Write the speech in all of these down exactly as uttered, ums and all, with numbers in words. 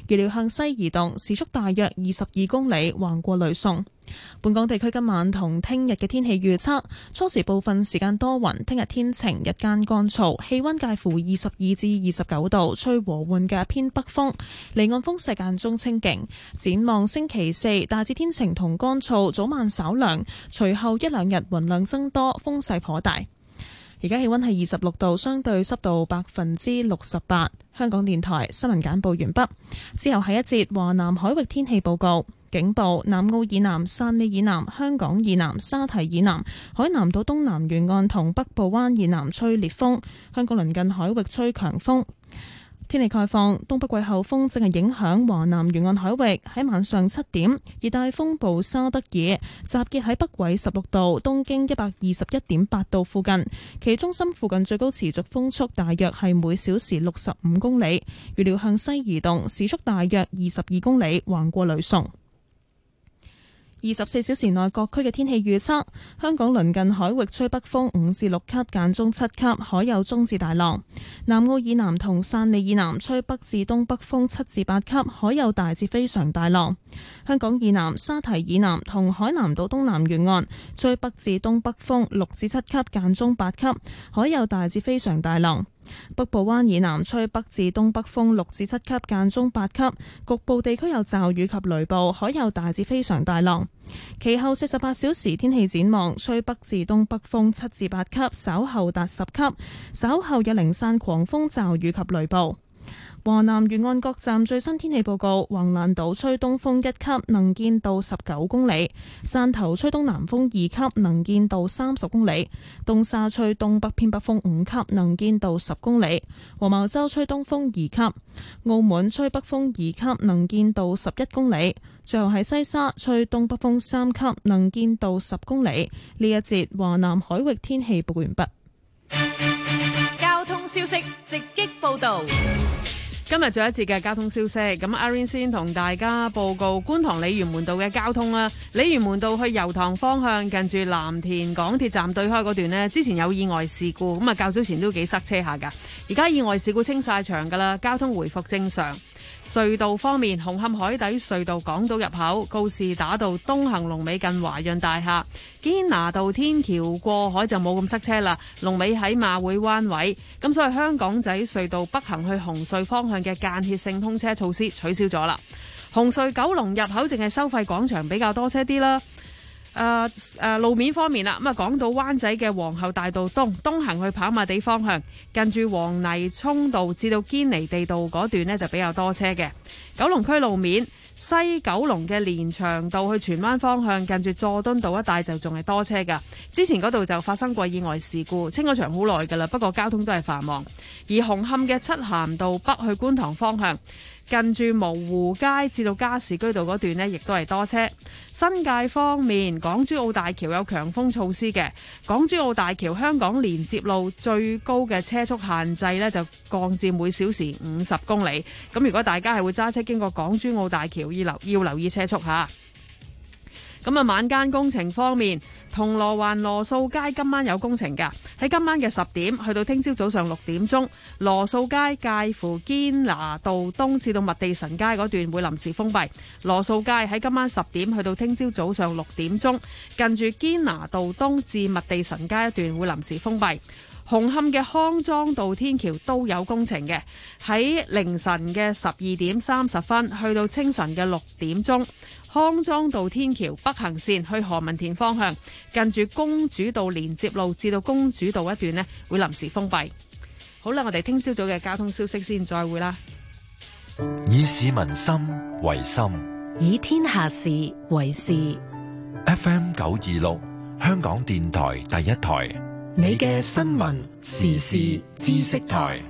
預料向西移動，時速大約二十二公里，橫過呂宋。本港地區今晚同聽日嘅天氣預測，初時部分時間多雲，聽日天晴，日間乾燥，氣溫介乎二十二至二十九度，吹和緩嘅偏北風，離岸風勢間中清勁。展望星期四，大致天晴同乾燥，早晚稍涼，隨後一兩日雲量增多，風勢頗大。而家氣溫係二十六度，相對濕度百分之六十八。香港電台新聞簡報完畢，之後係一節華南海域天氣報告。警報：南澳以南、汕尾以南、香港以南、沙堤以南、海南島東南沿岸同北部灣以南吹烈風，香港鄰近海域吹強風。天氣概況：東北季候風正係影響華南沿岸海域。喺晚上七點，熱帶風暴沙德爾集結喺北緯十六度、東經一百二十一點八度附近，其中心附近最高持續風速大約係每小時六十五公里，預料向西移動，時速大約二十二公里，橫過呂宋。二十四小時內各區嘅天氣預測：香港鄰近海域吹北風五至六級，間中七級，海有中至大浪；南澳以南同汕尾以南吹北至東北風七至八級，海有大至非常大浪；香港以南、沙堤以南同海南島東南沿岸吹北至東北風六至七級，間中八級，海有大至非常大浪。北部灣以南吹北至東北風六至七級，間中八級，局部地區有驟雨及雷暴，海有大至非常大浪。其後四十八小時天氣展望，吹北至東北風七至八級，稍後達十級，稍後有零散狂風驟雨及雷暴。華南沿岸各站最新天氣報告：橫瀾島吹東風一級，能見度十九公里；汕頭吹東南風二級，能見度三十公里；東沙吹東北偏北風五級，能見度十公里；黃茅洲吹東風二級；澳門吹北風二級，能見度十一公里；最後喺西沙吹東北風三級，能見度十公里。呢一節華南海域天氣報告完畢。 交通消息直擊報道。 今日最後一節嘅交通消息，咁阿 Rain 先同大家報告觀塘鯉魚門道嘅交通啦。鯉魚門道去油塘方向，近住藍田港鐵站對開嗰段呢，之前有意外事故，咁啊較早前都幾塞車下噶。而家意外事故清晒場噶啦，交通回復正常。隧道方面，紅磡海底隧道港島入口告士打道東行龍尾近華潤大廈，堅拿道天橋過海就冇咁塞車啦，龍尾喺馬會灣位。咁所以香港仔隧道北行去紅隧方向嘅間歇性通車措施取消咗啦。紅隧九龍入口淨係收費廣場比較多車啲啦。誒、呃、誒、呃、路面方面啦，咁啊港島灣仔嘅皇后大道東東行去跑馬地方向，近住黃泥涌道至到堅尼地道嗰段呢就比較多車嘅。九龍區路面，西九龍嘅連翔道去荃灣方向，近住佐敦道一帶就仲係多車噶。之前嗰度就發生過意外事故，清咗場好耐噶啦，不過交通都係繁忙。而紅磡嘅漆咸道北去觀塘方向，近住蕪湖街至到加士居道嗰段呢亦都係多車。新界方面，港珠澳大橋有強風措施嘅，港珠澳大橋香港連接路最高嘅車速限制呢就降至每小時五十公里。咁如果大家係會揸車經過港珠澳大橋，要留要留意車速吓。咁啊，晚間工程方面，銅鑼灣羅素街今晚有工程㗎，喺今晚嘅十點去到聽朝早上六點鐘，羅素街介乎堅拿道東至到麥地臣街嗰段會臨時封閉。羅素街喺今晚十點去到聽朝早上六點鐘，近住堅拿道東至麥地臣街一段會臨時封閉。紅磡嘅康莊道天橋都有工程嘅，喺凌晨嘅十二點三十分去到清晨嘅六點鐘，康莊道天橋北行線去何文田方向，近住公主道連接路至到公主道一段呢會臨時封閉。好啦，我哋聽朝早嘅交通消息先，再會啦。 以市民心為心， 以天下事為事。 F M 九二六，香港電台第一台。 你嘅新聞時事知識台，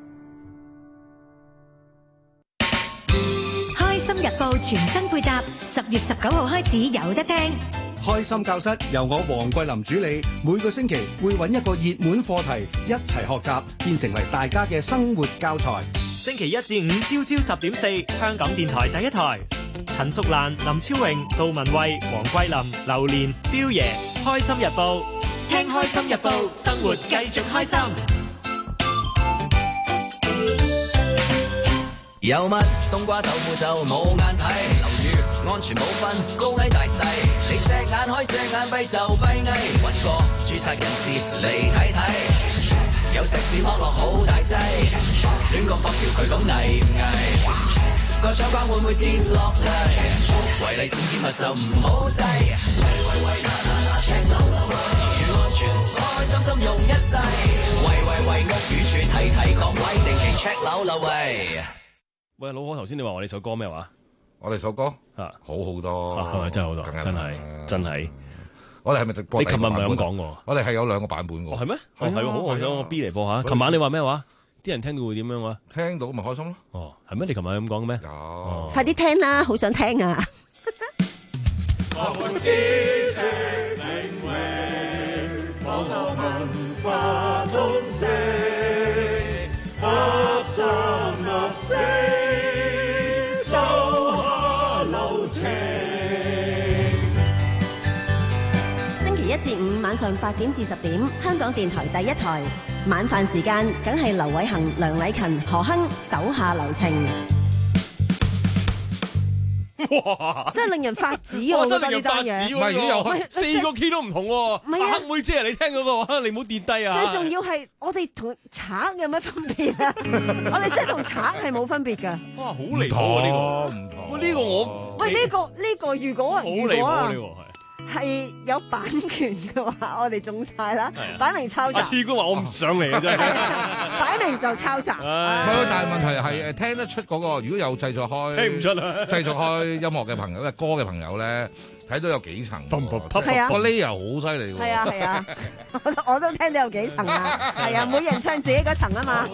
開心日報全新配搭，十月十九號開始有得聽。 開心教室由我黃桂林主理，每個星期會揾一個熱門課題一齊學習，變成為大家嘅生活教材。 星期一至五朝朝十點四，香港電台第一台。陳淑蘭、林超榮、杜文慧、黃桂林、榴蓮、彪爺，開心日報。聽開心日報，生活繼續開心。 有乜冬瓜豆腐就冇眼睇，樓宇安全冇分高矮大細，你隻眼開隻眼閉就閉翳，揾個註冊人士嚟睇睇，有石屎剝落好大劑，亂個搏條佢講危唔危，個窗框會唔會跌落嚟，違例僭建物就唔好制，喂喂喂嗱嗱嗱 check 樓樓，如安全開開心心用一世，喂喂喂屋宇署睇睇各位定期 check 樓樓喂。 喂，老何，頭先你話我哋首歌咩話？ 我哋首歌啊， 好好多， 啊、真係好多，真係真係。 我哋係咪直播？ 你琴日唔係咁講過？ 我哋係有兩個版本嘅。哦， 係咩？哦，係，好，我想我 B 嚟播下。琴晚你話咩話？啲人聽到會點樣話？ 聽到咪開心咯。 哦，係咩？你琴晚咁講嘅咩？ 有。 哦、 快啲聽啦，好想聽啊！ 合心合聲，手下留情。 星期一至五晚上八點至十點，香港電台第一台晚飯時間，梗係劉偉恒、梁禮勤、何亨手下留情。 哇！ 真係令人發指啊！我覺得呢單嘢， 唔係如果有開四個 key 都唔同喎。 唔係啊， 黑妹姐，你聽嗰個話，你唔好跌低啊！ 最重要係我哋同賊有乜分別啊？我哋真係同賊係冇分別㗎。 哇！好離譜啊！呢個唔同。 喂，呢個我喂呢個呢個如果如果啊。係有版權嘅話，我哋中晒啦，擺明抄襲。 阿次哥話我唔上嚟嘅啫， 擺明就抄襲。 唔係，但係問題係誒聽得出嗰個，如果有製作開， 聽唔出啊！ 製作開音樂嘅朋友、嘅歌嘅朋友咧，睇到有幾層， 係啊， 個 layer 好犀利喎。 係啊係啊，我都我都聽到有幾層啊，係啊，每人唱自己嗰層啊嘛。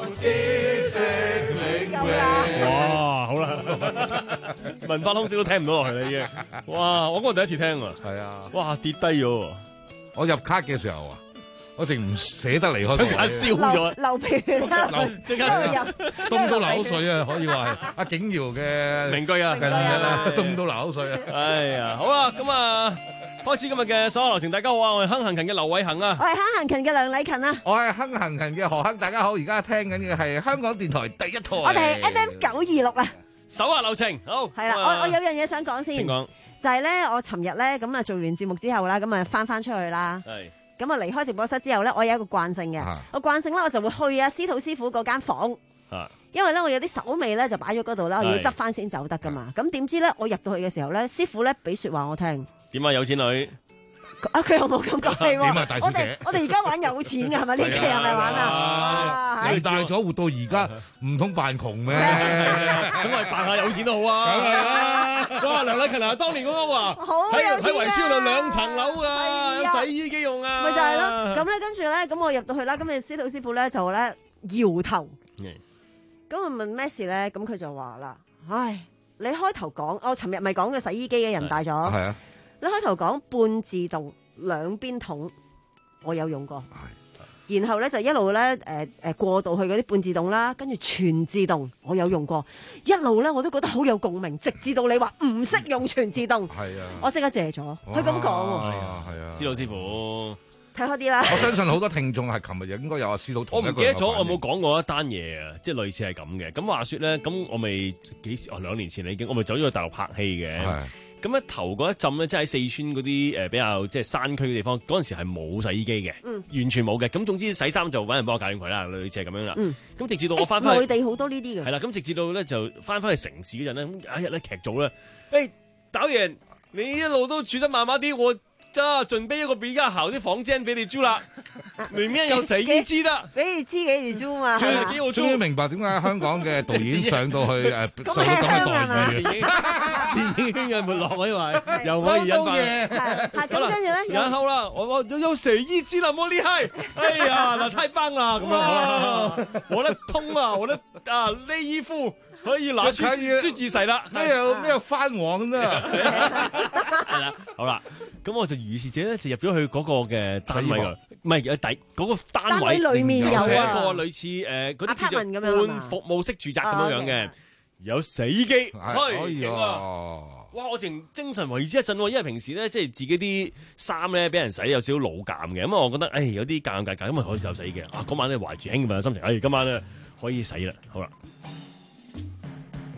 哇，好啦，文化通宵都聽唔到落去啦已經。哇，我嗰個第一次聽啊。 係啊。 哇，跌低咗！我入卡嘅時候啊，我淨唔捨得離開。 即刻燒咗， 流鼻血啦！ 即刻燒， 凍到流口水啊！可以話係阿景瑤嘅名句啊， 係啦，凍到流口水啊！ 哎呀，好啦，咁啊，開始今日嘅所有流程，大家好啊！我係亨行勤嘅劉偉恒啊， 我係亨行勤嘅梁禮勤啊， 我係亨行勤嘅何亨，大家好！而家聽緊嘅係香港電台第一台， 我哋係 F M 九二六啊， 手下留情，好係啦，我我有樣嘢想講先。就係咧，我尋日咧咁啊做完節目之後啦，咁啊翻翻出去啦。係。咁啊離開直播室之後咧，我有一個慣性嘅，我慣性咧我就會去啊司徒師傅嗰間房。啊。因為咧我有啲手尾咧就擺咗嗰度啦，我要執翻先走得噶嘛。咁點知咧我入到去嘅時候咧，師傅咧俾説話我聽。 點啊有錢女？ 啊佢又冇咁講你喎。 點啊大小姐？ 我哋而家玩有錢嘅係咪？呢期係咪玩啊？ 你大咗活到而家，唔通扮窮咩？ 咁我扮下有錢都好啊！梗係啦！哇，梁禮勤啊，當年嗰個啊，喺喺圍村度兩層樓㗎，有洗衣機用啊！ 咪就係咯。咁咧跟住咧，咁我入到去啦，咁你司徒師傅咧就咧搖頭。咁我問咩事咧？咁佢就話啦：唉，你開頭講，我尋日咪講嘅洗衣機嘅人大咗。係啊。你開頭講半自動兩邊桶，我有用過。然後咧就一路咧誒誒過渡去嗰啲半自動啦，跟住全自動我有用過，一路咧我都覺得好有共鳴，直至到你話唔識用全自動，係啊，我即刻借咗。佢咁講喎，係啊係啊， 司徒師傅睇開啲啦。 我相信好多聽眾係琴日應該有阿司徒同一個。 我唔記得咗，我冇講過一單嘢啊，即係類似係咁嘅。咁話說咧，咁我咪幾時？哦，兩年前啦已經，我咪走咗去大陸拍戲嘅。咁咧頭嗰一陣咧，即係喺四川嗰啲誒比較即係山區嘅地方，嗰陣時係冇洗衣機嘅，嗯、完全冇嘅。咁總之洗衫就揾人幫我搞掂佢啦，類似係咁樣啦。咁、嗯、直至到我翻返去， 內地好多呢啲嘅。 係啦，咁直至到咧就翻返去城市嗰陣咧，咁有一日咧劇組咧，誒、欸、導演，你一路都住得麻麻啲，我就準備一個比較好啲房間俾你租啦，裡面有洗衣機的， 俾你知幾時租嘛？ 終於明白點解香港嘅導演上到去誒上到咁嘅待遇。 電影圈嘅沒落可以話，又可以引發。 咁跟住咧， 然後啦，我我有洗衣機那麼厲害，哎呀，那太棒啦！咁樣，我的通啊，我的啊內衣褲可以拿去自己洗啦。 咩有咩有翻黃咁啊？ 係啦，好啦，咁我就如是者咧，就入咗去嗰個嘅單位㗎，唔係有底嗰個單位裡面有一個類似誒嗰啲叫做半服務式住宅咁樣樣嘅。有洗衣機，係勁啊！哇！我淨精神為之一振，因為平時咧即係自己啲衫咧俾人洗有少少老尷嘅，咁啊我覺得誒有啲尷尬尷，咁啊可以有洗衣機啊！嗰晚咧懷住興奮嘅心情，誒今晚咧可以洗啦，好啦。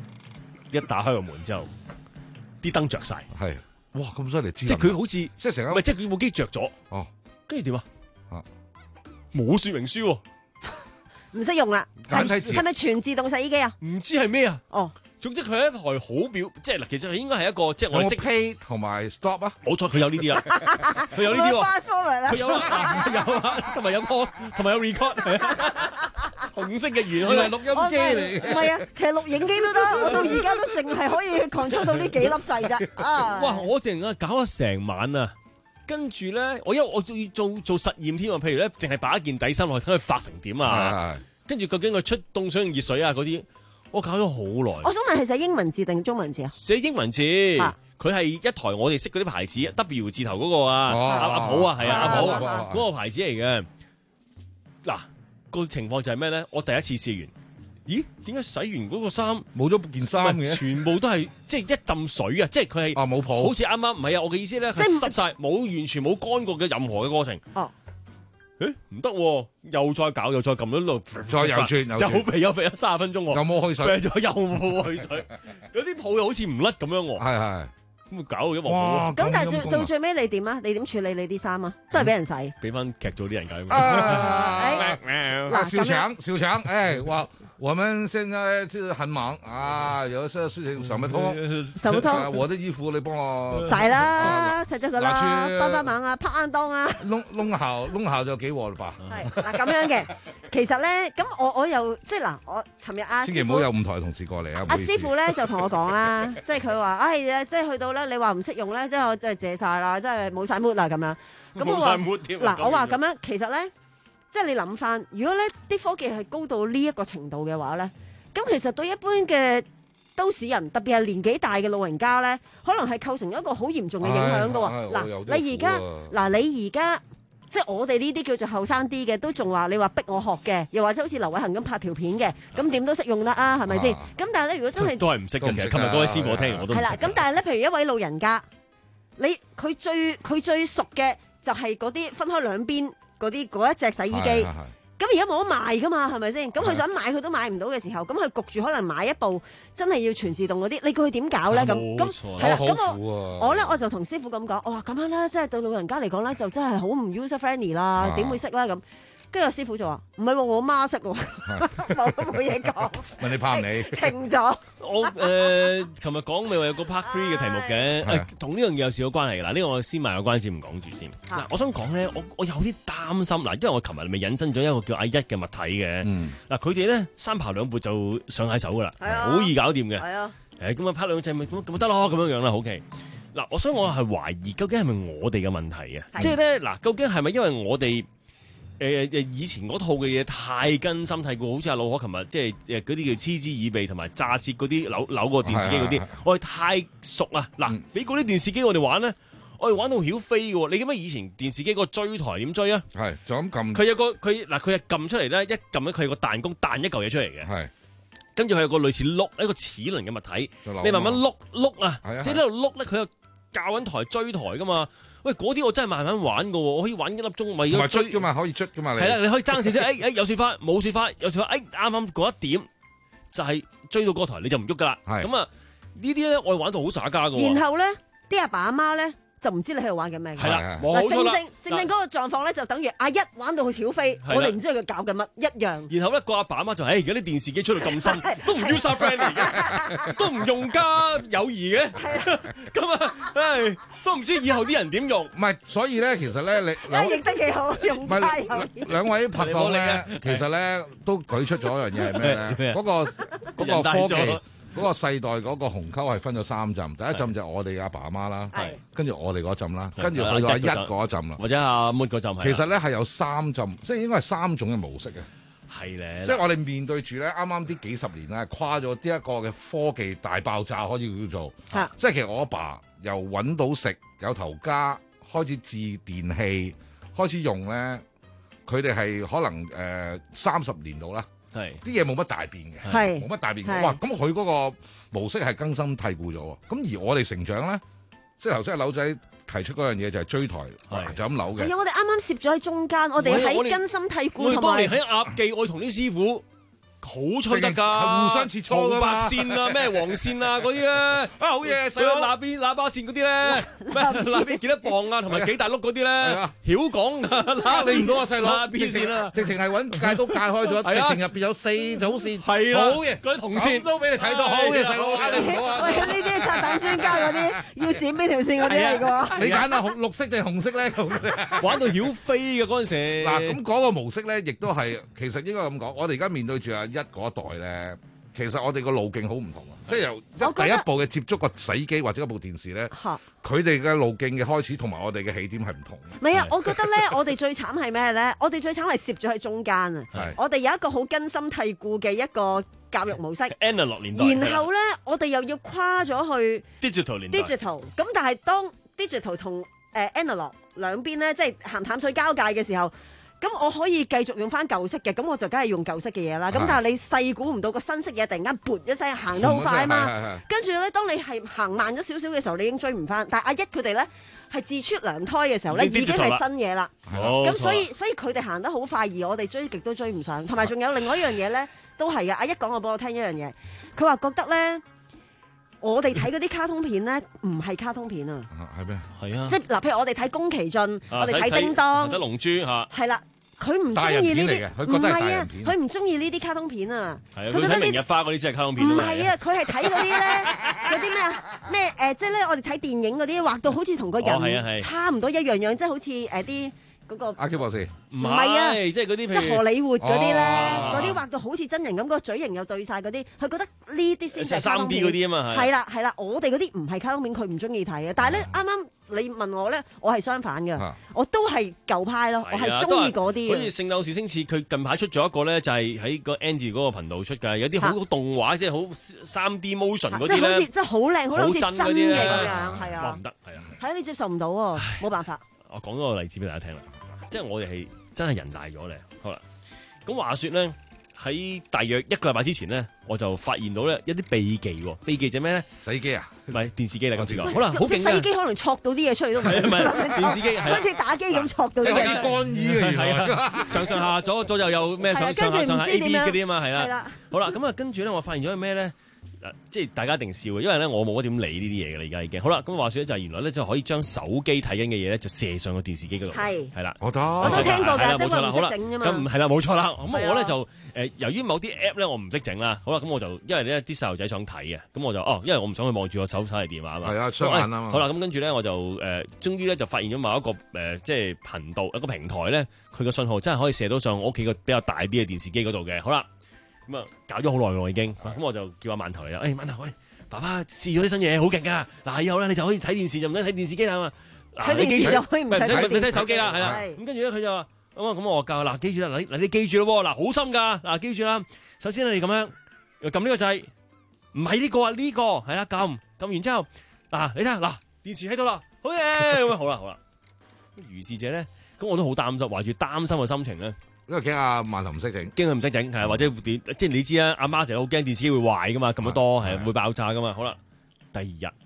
一打開個門之後，啲燈着晒。 係，哇咁犀利！ 即係佢好似即係成唔係即係佢部機着咗。 哦， 跟住點啊？冇說明書喎。 唔識用啦， 簡體字係咪全自動洗衣機啊？ 唔知係咩啊？ 哦， 總之佢係一台好表，即係嗱，其實應該係一個即係我哋識 pay 同埋 stop 啊， 冇錯，佢有呢啲啊，佢有呢啲喎，佢有啦，有啊，同埋有 pause，同埋有 record，紅色嘅圓，佢係錄音機嚟嘅。 唔係啊，其實錄影機都得，我到而家都淨係可以 control 到呢幾粒掣啫。啊！ 哇！我淨係搞咗成晚啊！跟住咧，我因為我仲要做做實驗添啊，譬如咧，淨係擺一件底衫落去睇佢發成點啊，跟住究竟佢出凍水定熱水啊嗰啲，我搞咗好耐。 我想問係寫英文字定中文字啊？ 寫英文字，佢係一台我哋識嗰啲牌子 W 字頭嗰個啊，阿阿普啊，係啊，阿普嗰個牌子嚟嘅。嗱，個情況就係咩咧？我第一次試完。咦？點解洗完嗰個衫冇咗件衫嘅？ 全部都係即係一浸水啊！即係佢係啊冇泡， 好似啱啱唔係啊！我嘅意思咧係濕晒，冇完全冇乾過嘅任何嘅過程。 哦， 誒唔得，又再搞，又再撳咗度， 再又轉， 又肥又肥咗三十分鐘喎， 又冇去水， 咗又冇去水，有啲泡又好似唔甩咁樣喎。 係係。 咁搞到一鑊泡。 咁但係最到最尾你點啊？你點處理你啲衫啊？都係俾人洗。 俾翻劇組啲人搞。 嗱，小強，小強，誒話。我們現在就是很忙啊，有些事情想不通， 想不通。 我的衣服你幫我洗啦，洗咗佢啦，幫幫忙啊，拍硬檔啊。 弄弄好，弄好就給我了吧。 係嗱咁樣嘅，其實咧，咁我我又即係嗱，我尋日阿千祈唔好有五台同事過嚟啊。 阿師傅咧就同我講啦，即係佢話，唉，即係去到咧，你話唔識用咧，即係我真係借晒啦，即係冇晒 mood 啦咁樣。咁我話嗱，我話咁樣，其實咧。即係你諗翻，如果咧啲科技係高到呢一個程度嘅話咧，咁其實對一般嘅都市人，特別係年紀大嘅老人家咧，可能係構成一個好嚴重嘅影響㗎喎。嗱，你而家嗱你而家即係我哋呢啲叫做後生啲嘅，都仲話你話逼我學嘅，又或者好似劉偉恒咁拍條片嘅，咁點都識用得啊？係咪先？咁但係咧，如果真係都係唔識嘅，其實琴日嗰位師傅我聽完我都唔識。 係啦，咁但係咧，譬如一位老人家，你佢最佢最熟嘅就係嗰啲分開兩邊。嗰啲嗰一隻洗衣機，咁而家冇得賣噶嘛，係咪先？咁佢想買佢都買唔到嘅時候，咁佢焗住可能買一部真係要全自動嗰啲，你叫佢點搞咧？咁咁係啦，咁我我咧我就同師傅咁講，我話咁樣咧，即係對老人家嚟講咧，就真係好唔 user friendly 啦，點會識咧咁？跟住個師傅就話：唔係喎，我媽識喎，冇冇嘢講。 問你怕唔你？ 停咗。 我誒，琴日講咪話有個 part three 嘅題目嘅，同呢樣嘢有少少關係嘅。嗱，呢個我先賣個關子，唔講住先。嗱，我想講咧，我我有啲擔心嗱，因為我琴日咪引申咗一個叫阿一嘅物體嘅。嗱，佢哋咧三爬兩撥就上喺手噶啦，好易搞掂嘅。係啊。誒，咁啊拍兩隻咪咁咁得咯，咁樣樣啦，OK。嗱，我所以我係懷疑究竟係咪我哋嘅問題嘅？即係咧嗱，究竟係咪因為我哋？誒誒，以前嗰套嘅嘢太根深蒂固，好似阿老可琴日即係誒嗰啲叫嗤之以鼻，同埋炸蝕嗰啲扭扭個電視機嗰啲，我哋太熟啦。嗱，俾嗰啲電視機我哋玩咧，我哋玩到曉飛嘅喎。你記唔記得以前電視機嗰個追台點追啊？ 係就咁撳。佢有個佢嗱，佢係撳出嚟咧，一撳咧佢有個彈弓彈一嚿嘢出嚟嘅。係。跟住佢有個類似碌一個齒輪嘅物體，你慢慢碌碌啊，即係呢度碌咧，佢又教緊台追台噶嘛。喂，嗰啲我真係慢慢玩噶，我可以玩一粒鐘，咪要追噶嘛，可以捽噶嘛。 係啦，你可以爭少少，誒誒，有雪花，冇雪花，有雪花，誒啱啱嗰一點就係追到嗰台，你就唔喐噶啦。咁啊，呢啲咧我玩到好耍家噶。 然後咧，啲阿爸阿媽咧就唔知你喺度玩緊咩。 係啦， 嗱，正正正正嗰個狀況咧，就等於阿一玩到好似曉飛，我哋唔知佢搞緊乜一樣。 然後咧，個阿爸阿媽就誒，而家啲電視機出到咁深，都唔 user friendly 嘅，都唔用家友誼嘅，咁啊，唉。都唔知以後啲人點用， 唔係，所以咧，其實咧，你兩認得幾好，用家友兩位拍檔咧，其實咧都舉出咗一樣嘢係咩咧？嗰個嗰個科技嗰個世代嗰個鴻溝係分咗三陣，第一陣就係我哋阿爸阿媽啦，跟住我哋嗰陣啦，跟住去到阿一嗰陣啦， 或者阿 Moon 嗰陣。 其實咧係有三陣，即係應該係三種嘅模式嘅。 係咧， 即係我哋面對住咧，啱啱啲幾十年咧，跨咗呢一個嘅科技大爆炸，可以叫做，啊、即係其實我阿爸由揾到食有頭家，開始治電器，開始用咧，佢哋係可能誒三十年度啦，係啲嘢冇乜大變嘅，係冇乜大變嘅，哇！咁佢嗰個模式係根深蒂固咗，咁而我哋成長咧，即係頭先阿柳仔提出嗰樣嘢就係追台，就咁扭嘅。 係啊，我哋啱啱攝咗喺中間，我哋喺根深蒂固同埋。 我哋當年喺鴨記，我同啲師傅好吹得㗎， 係互相切磋㗎嘛， 紅白線啊，咩黃線啊嗰啲咧，啊好嘢，細佬那邊喇叭線嗰啲咧，咩那邊幾多磅啊，同埋幾大碌嗰啲咧，曉講呃你唔到啊，細佬， 邊線啊， 直情係揾戒刀戒開咗，直情入邊有四組線， 係啦， 好嘢， 嗰啲銅線都俾你睇到，好嘢，細佬，呃你唔到啊！ 喂，呢啲拆彈專家嗰啲要剪邊條線嗰啲嚟㗎。 你揀下紅綠色定紅色咧？ 玩到曉飛嘅嗰陣時。 嗱，咁嗰個模式咧，亦都係其實應該咁講，我哋而家面對住阿一嗰一代咧，其實我哋個路徑好唔同啊，即係由一第一步嘅接觸個洗衣機或者嗰部電視咧，佢哋嘅路徑嘅開始同埋我哋嘅起點係唔同嘅。 唔係啊，我覺得咧，我哋最慘係咩咧？我哋最慘係攝咗喺中間啊！我哋有一個好根深蒂固嘅一個教育模式 ，analog 年代， 然後咧，我哋又要跨咗去 digital 年代 digital， 咁但係當 digital 同誒 analog 兩邊咧，即係鹹淡水交界嘅時候。咁我可以繼續用翻舊式嘅，咁我就梗係用舊式嘅嘢啦。咁但係你細估唔到個新式嘢突然間撥一聲行得好快啊嘛。跟住咧，當你係行慢咗少少嘅時候，你已經追唔翻。但係阿一佢哋咧係自出娘胎嘅時候咧，已經係新嘢啦。咁所以所以佢哋行得好快，而我哋追極都追唔上。同埋仲有另外一樣嘢咧，都係嘅。阿一講過俾我聽一樣嘢，佢話覺得咧，我哋睇嗰啲卡通片咧，唔係卡通片啊。 係咩？ 係啊。 即係嗱，譬如我哋睇宮崎駿，我哋睇叮當， 睇龍珠嚇。 係啦。佢唔中意呢啲，唔係啊！佢唔中意呢啲卡通片啊！ 佢覺得明日花嗰啲先係卡通片。 唔係啊！佢係睇嗰啲咧，嗰啲咩啊？咩誒？即係咧，我哋睇電影嗰啲畫到好似同個人差唔多一樣樣，即係好似誒啲嗰個。 阿 Q 博士唔係啊！ 即係嗰啲即係荷里活嗰啲咧，嗰啲畫到好似真人咁，個嘴型又對晒嗰啲，佢覺得呢啲先係卡通片。 三 D 嗰啲啊嘛， 係啦係啦，我哋嗰啲唔係卡通片，佢唔中意睇啊！但係咧，啱啱。你問我咧，我係相反嘅，啊、我都係舊派咯，我係中意嗰啲。 好似《聖鬥士星矢》，佢近排出咗一個咧，就係喺個 Andy 嗰個頻道出㗎，有啲好動畫，即係好三 D motion 嗰啲咧， 即係好似即係好靚，好似真嘅咁樣，係啊， 唔得，係啊， 係啊，你接受唔到喎，冇辦法。 我講咗個例子俾大家聽啦，即係我哋係真係人大咗咧。好啦，咁話説咧。喺大約一個禮拜之前咧，我就發現到咧一啲秘技喎。秘技就咩咧？ 洗衣機啊， 唔係電視機嚟講，好啦，好勁洗衣機可能戳到啲嘢出嚟都唔係。 唔係電視機， 好似打機咁戳到啲嘢。 即係乾衣嘅， 係啊，上上下左左右右咩上上下上下 A B 嗰啲啊嘛，係啦。好啦，咁啊跟住咧，我發現咗係咩咧？即係大家一定笑嘅，因為咧我冇乜點理呢啲嘢嘅啦，而家已經好啦。咁話説咧就係原來咧就可以將手機睇緊嘅嘢咧就射上個電視機嗰度。係係啦， 我都我都聽過㗎， 冇錯啦，好啦，咁係啦，冇錯啦。咁我我咧就誒由於某啲 app 咧我唔識整啦，好啦，咁我就因為咧啲細路仔想睇嘅，咁我就哦，因為我唔想去望住個手提電話啊嘛。係啊，雙眼啊嘛。 好啦，咁跟住咧我就誒，終於咧就發現咗某一個誒即係頻道一個平台咧，佢個信號真係可以射到上我屋企個比較大啲嘅電視機嗰度嘅。好啦，咁啊搞咗好耐咯已經，咁我就叫阿饅頭嚟啦，誒饅頭喂。爸爸試咗啲新嘢，好勁噶！嗱，以後咧你就可以睇電視，就唔使睇電視機啦嘛。 睇電視就可以唔使睇， 你睇手機啦，係啦。咁跟住咧，佢就話：咁啊，咁我教嗱，記住啦，嗱，你記住咯，嗱，好深噶，嗱，記住啦。首先你咁樣，撳呢個掣，唔係呢個啊，呢個係啦，撳撳完之後，嗱，你睇下，嗱，電視喺度啦，好嘢，咁啊，好啦，好啦。如是者咧，咁我都好擔心，懷住擔心嘅心情咧。 因為驚阿饅頭唔識整， 驚佢唔識整，係或者電，即係你知啦，阿媽成日好驚電視機會壞噶嘛，咁樣多係會爆炸噶嘛。好啦，第二日，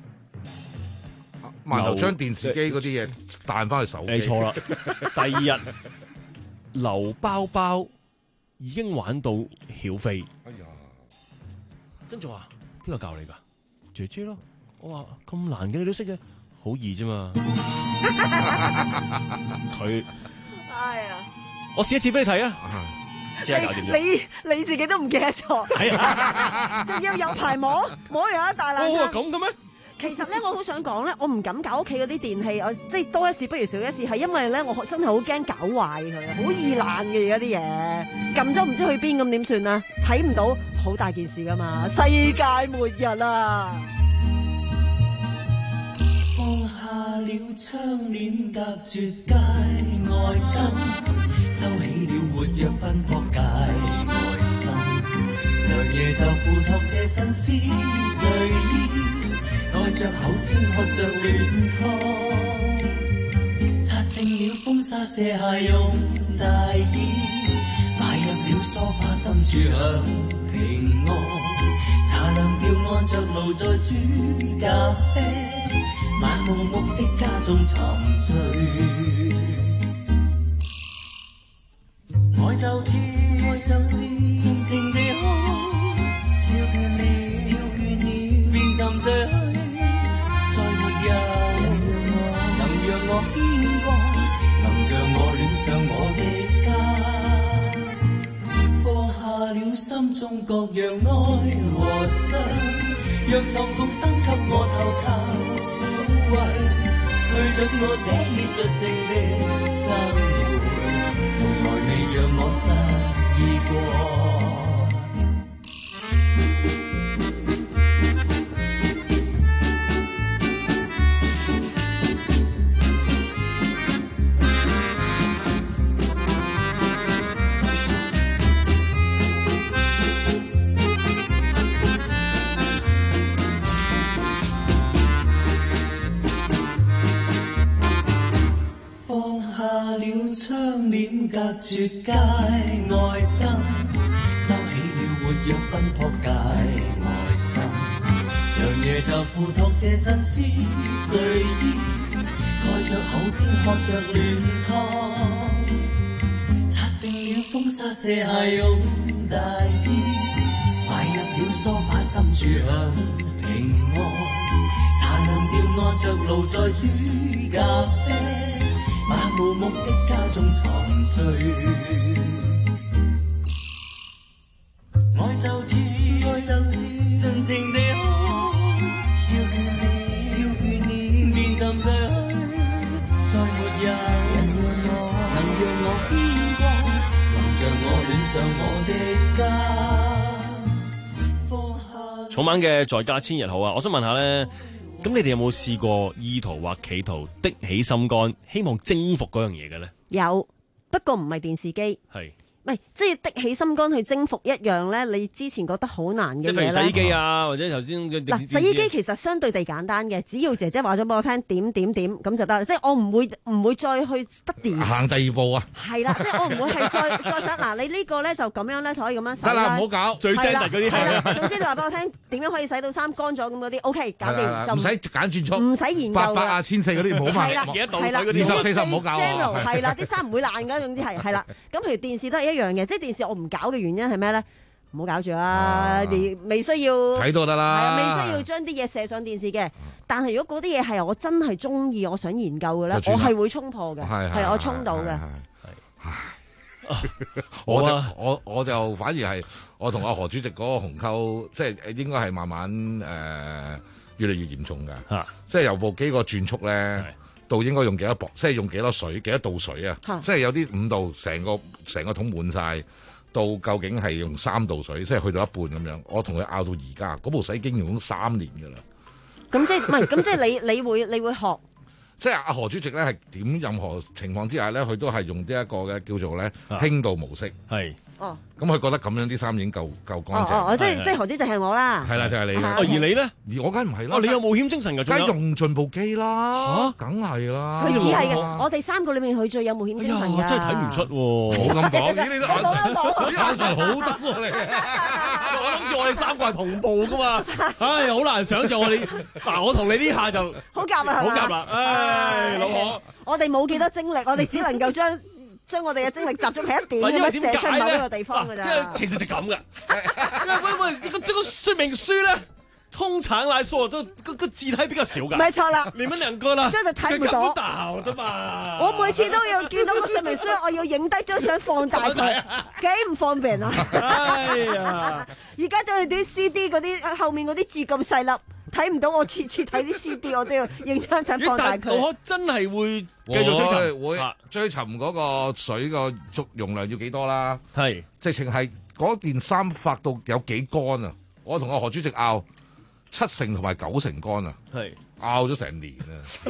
饅頭將電視機嗰啲嘢彈翻去手機， 你錯啦。第二日，劉包包已經玩到曉飛。哎呀！跟住話邊個教你噶？姐姐咯。我話咁難嘅你都識嘅，好易啫嘛。佢，哎呀！我試一次俾你睇啊！即刻搞掂咗。 你你自己都唔記得咗，係啊，仲要有排摸摸完一大爛。 哦，咁嘅咩？ 其實咧，我好想講咧，我唔敢搞屋企嗰啲電器，我即係多一事不如少一事，係因為咧，我真係好驚搞壞佢，好易爛嘅而家啲嘢，撳咗唔知去邊咁點算啊？睇唔到，好大件事噶嘛，世界末日啊！ 放下了窗簾，隔絕街外燈。收起了活躍奔波界外心，良夜就附託這新鮮睡衣，蓋着口籤喝着暖湯，擦淨了風沙卸下用大衣，擺入了梳化深處享平安，茶涼掉按着爐在煮咖啡，漫無目的家中沉醉。愛就跳，愛就是盡情地哭，笑倦了，跳倦了，便沉醉去，再沒有能讓我牽掛，能像我戀上我的家，放下了心中各樣愛和傷，讓床共燈給我投靠，去盡我寫意率性的生活，從來未讓我失意過。窗簾隔絕街外燈，收起了活躍奔撲界外心，良夜就附託這新鮮睡衣，蓋着口氈喝着暖湯，擦淨了風沙卸下擁大衣，擺入了梳化深處享平安，茶涼掉按着爐在煮咖啡，漫無目的家中藏醉，愛就跳，愛就是盡情地哭，笑倦了，跳倦了，便沉醉去，再沒有人讓我，能讓我牽掛，能像我戀上我的家。 草蜢嘅在家千日好啊！我想問下咧。咁你哋有冇試過意圖或企圖的起心肝，希望征服嗰樣嘢嘅咧？ 有，不過唔係電視機。 係。 唔係，即係的起心肝去征服一樣咧，你之前覺得好難嘅嘢咧。 即係譬如洗衣機啊，或者頭先嘅嗱，洗衣機其實相對地簡單嘅，只要姐姐話咗俾我聽點點點咁就得，即係我唔會唔會再去 study 行第二步啊。 係啦，即係我唔會係再再想嗱，你呢個咧就咁樣咧可以咁樣洗啦。 得啦，唔好搞最 standard 嗰啲係啦。 總之你話俾我聽點樣可以洗到衫乾咗咁嗰啲 ，OK 搞掂就唔使揀轉速， 唔使研究八百啊千四嗰啲唔好買， 係啦， 幾多度水嗰啲二十四十唔好搞啊。 係啦，啲衫唔會爛㗎，總之係係啦。咁譬如電視都係一樣嘅，即係電視我唔搞嘅原因係咩咧？唔好搞住啦，你未需要睇都得啦， 係啊，未需要將啲嘢射上電視嘅。但係如果嗰啲嘢係我真係中意，我想研究嘅咧，我係會衝破嘅，係我衝到嘅。 我就我我就反而係我同阿何主席嗰個鴻溝，即係應該係慢慢誒、呃、越嚟越嚴重嘅， 啊、 即係由部機個轉速咧，到應該用幾多磅，即係用幾多水，幾多度水啊？即係有啲五度，成個成個桶滿晒，到究竟係用三度水，即係去到一半咁樣。我同佢拗到而家，嗰部洗衣機用咗三年㗎啦。 咁即係唔係？咁即係你你會你會學？ 即係阿何主席咧，係點任何情況之下咧，佢都係用呢一個嘅叫做咧輕度模式。 係。 哦。 咁佢覺得咁樣啲衫已經夠夠乾淨。 哦哦，即係即係何主席係我啦。 係啦，就係你啦。 哦，而你咧？ 而我梗唔係啦。 哦，你有冒險精神㗎？ 梗係用盡部機啦。嚇，梗係啦。 佢只係嘅，我哋三個裏面佢最有冒險精神㗎。 真係睇唔出喎。 冇咁講，咦？你都眼神， 你眼神好得喎你。 我諗住我哋三個係同步㗎嘛。唉，好難想像我哋嗱，我同你呢下就好夾啦， 好夾啦。唉，老何。 我哋冇幾多精力，我哋只能夠將。將我哋嘅精力集中喺一點，咁樣射出某一個地方㗎咋。 即係其實就咁㗎。喂喂，呢個這個說明書咧，通常來說都個個字體比較少㗎。 沒錯啦， 你們兩個啦， 真係睇唔到。 到的嘛。 我每次都要見到個說明書，我要影低張相放大佢，幾唔方便啊！ 哎呀， 而家都係啲 C D 嗰啲後面嗰啲字咁細粒。睇唔到，我次次睇啲 C D 我都要影張相放大佢。 我真係會繼續追尋， 會追尋嗰個水個足容量要幾多啦？ 係， 直情係嗰件衫發到有幾乾啊！我同阿何主席拗七成同埋九成乾啊！ 係拗咗成年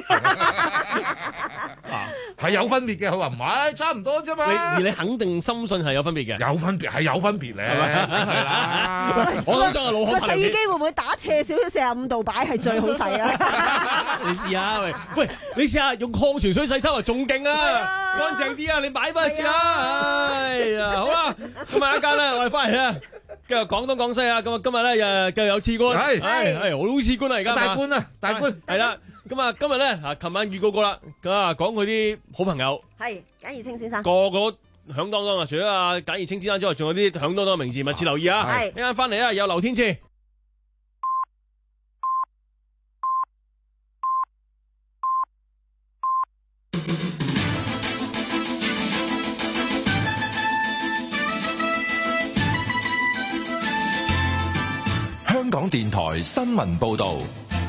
啊！係有分別嘅，佢話唔係差唔多啫嘛。 而你肯定深信係有分別嘅， 有分別係有分別咧，係啦。 我都將個腦殼個洗衣機會唔會打斜少少四十五度擺係最好洗啊？ 你試下喂，喂，你試下用礦泉水洗衫啊，仲勁啊，乾淨啲啊！你買翻去試下。哎呀，好啦，今日一間咧，我哋翻嚟咧，繼續廣東廣西啊！咁啊，今日咧誒繼續有次官，係係係好次官啊！而家大官啊，大官係啦。咁啊，今日咧啊，琴晚預告過啦，咁啊講佢啲好朋友， 係簡而清先生， 個個響當當啊！除咗阿簡而清先生之外，仲有啲響當當嘅名字，密切留意啊！ 係一陣翻嚟啊，有劉天賜。 香港電台新聞報導。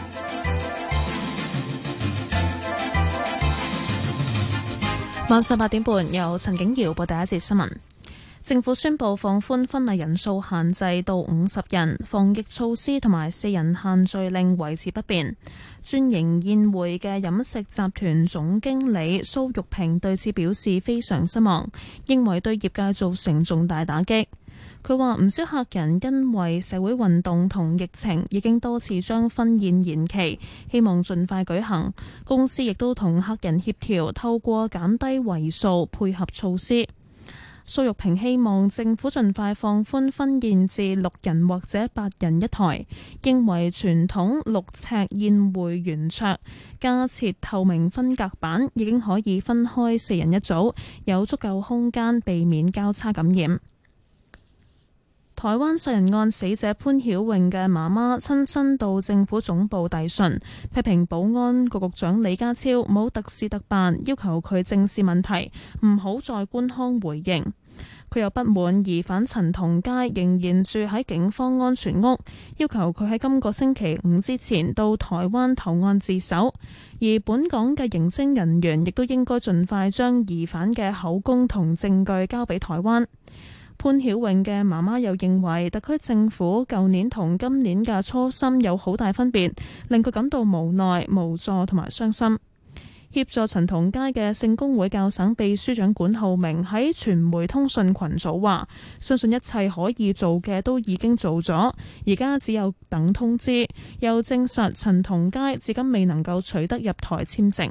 晚上八點半，由陳景瑤報第一節新聞。政府宣布放寬婚禮人數限制到五十人，防疫措施同埋四人限聚令維持不變。專營宴會嘅飲食集團總經理蘇玉平對此表示非常失望，認為對業界造成重大打擊。佢話唔少客人因為社會運動同疫情已經多次將婚宴延期，希望盡快舉行。公司亦都同客人協調，透過減低圍數配合措施。蘇玉平希望政府盡快放寬婚宴至六人或者八人一台，認為傳統六尺宴會圓桌加設透明分隔板已經可以分開四人一組，有足夠空間避免交叉感染。台灣殺人案死者潘曉穎嘅媽媽親身到政府總部遞信，批評保安局局長李家超冇特事特辦，要求佢正視問題，唔好再官腔回應。佢又不滿疑犯陳同佳仍然住喺警方安全屋，要求佢喺今個星期五之前到台灣投案自首，而本港嘅刑偵人員亦都應該盡快將疑犯嘅口供同證據交俾台灣。潘曉穎嘅媽媽又認為特區政府舊年同今年嘅初心有好大分別，令佢感到無奈、無助同埋傷心。協助陳同佳嘅聖公會教省秘書長管浩明喺傳媒通訊群組話，相信一切可以做嘅都已經做咗，而家只有等通知。又證實陳同佳至今未能夠取得入台簽證。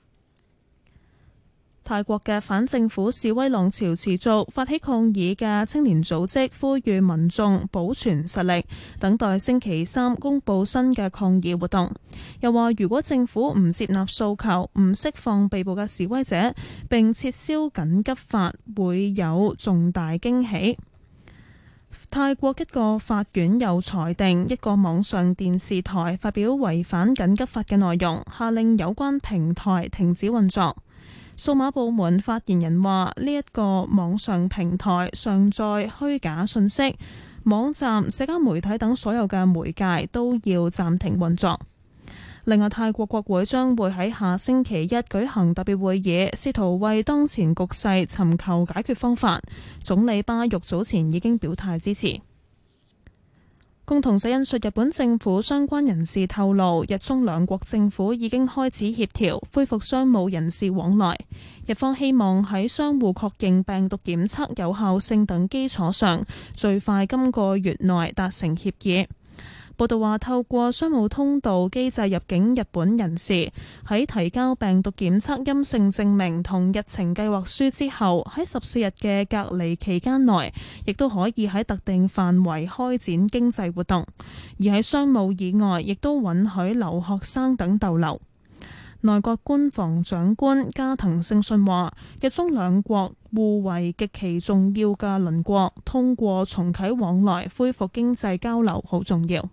泰國嘅反政府示威浪潮持續，發起抗議嘅青年組織呼籲民眾保存實力，等待星期三公佈新嘅抗議活動。又話如果政府唔接納訴求，唔釋放被捕嘅示威者，並撤銷緊急法，會有重大驚喜。泰國一個法院又裁定一個網上電視台發表違反緊急法嘅內容，下令有關平台停止運作。數碼部門發言人話：呢一個網上平台上載虛假信息，網站、社交媒體等所有嘅媒介都要暫停運作。另外，泰國國會將會喺下星期一舉行特別會議，試圖為當前局勢尋求解決方法。總理巴育早前已經表態支持。共同社引述日本政府相關人士透露，日中兩國政府已經開始協調恢復商務人士往來。日方希望喺相互確認病毒檢測有效性等基礎上，最快今個月內達成協議。報道話，透過商務通道機制入境日本人士，喺提交病毒檢測陰性證明同日程計劃書之後，喺十四日嘅隔離期間內，亦都可以喺特定範圍開展經濟活動，而喺商務以外，亦都允許留學生等逗留。內閣官房長官加藤勝信話，日中兩國互為極其重要嘅鄰國，通過重啟往來恢復經濟交流好重要。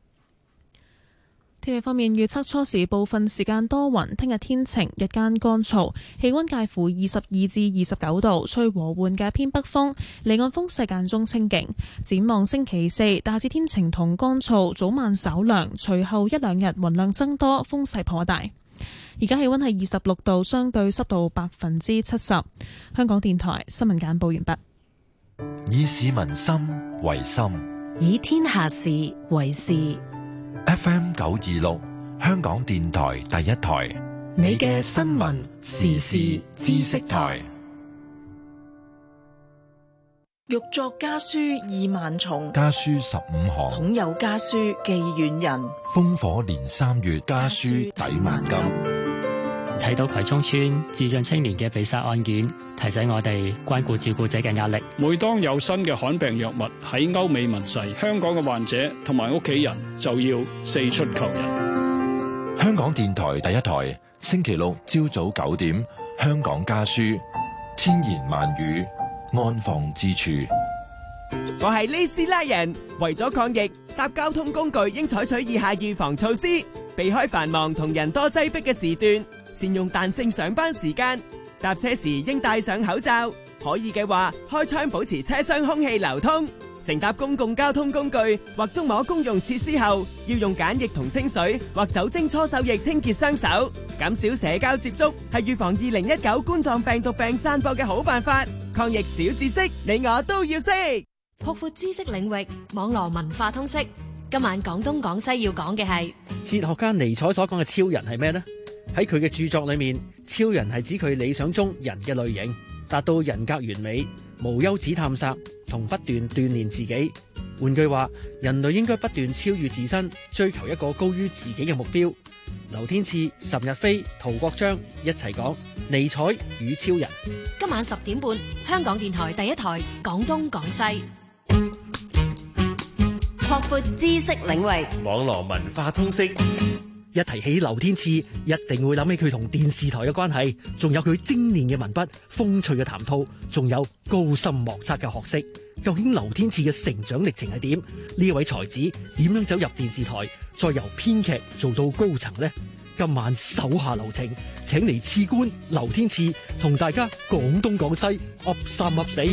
天氣方面，預測初時部分時間多雲，聽日天晴，日間乾燥，氣溫介乎二十二至二十九度，吹和緩嘅偏北風，離岸風勢間中清勁。展望星期四，大致天晴同乾燥，早晚稍涼，隨後一兩日雲量增多，風勢頗大。而家氣溫係二十六度，相對濕度百分之七十。香港電台新聞簡報完畢。 以市民心為心， 以天下事為事。 F M 九二六，香港電台第一台， 你嘅新聞時事知識台。 欲作家書意萬重， 家書十五行， 恐有家書寄遠人。 烽火連三月，家書抵萬金。 睇到葵涌村智障青年嘅被殺案件，提醒我哋關顧照顧者嘅壓力。 每當有新嘅罕病藥物喺歐美問世，香港嘅患者同埋屋企人就要四出求人。 香港電台第一台，星期六朝早九點，香港家書，千言萬語安放之處。 我係呢斯拉人，為咗抗疫，搭交通工具應採取以下預防措施：避開繁忙同人多擠迫嘅時段，善用彈性上班時間，搭車時應戴上口罩，可以嘅話開窗保持車廂空氣流通。乘搭公共交通工具或觸摸公用設施後，要用梘液同清水或酒精搓手液清潔雙手，減少社交接觸係預防二零一九冠狀病毒病散播嘅好辦法。抗疫小知識，你我都要識。 擴闊知識領域，網絡文化通識。今晚廣東廣西要講嘅係哲學家尼采所講嘅超人係咩呢？喺佢嘅著作裏面，超人係指佢理想中人嘅類型，達到人格完美、無休止探索同不斷鍛煉自己。換句話，人類應該不斷超越自身，追求一個高於自己嘅目標。劉天賜、岑日飛、陶國章一齊講尼采與超人。 今晚十點半，香港電台第一台廣東廣西。 擴闊知識領域， 網絡文化通識。 一提起劉天賜，一定會諗起佢同電視台嘅關係，仲有佢精煉嘅文筆、風趣嘅談吐，仲有高深莫測嘅學識。究竟劉天賜嘅成長歷程係點？呢位才子點樣走入電視台，再由編劇做到高層呢？今晚手下留情，請嚟次官劉天賜同大家廣東廣西噏三噏四。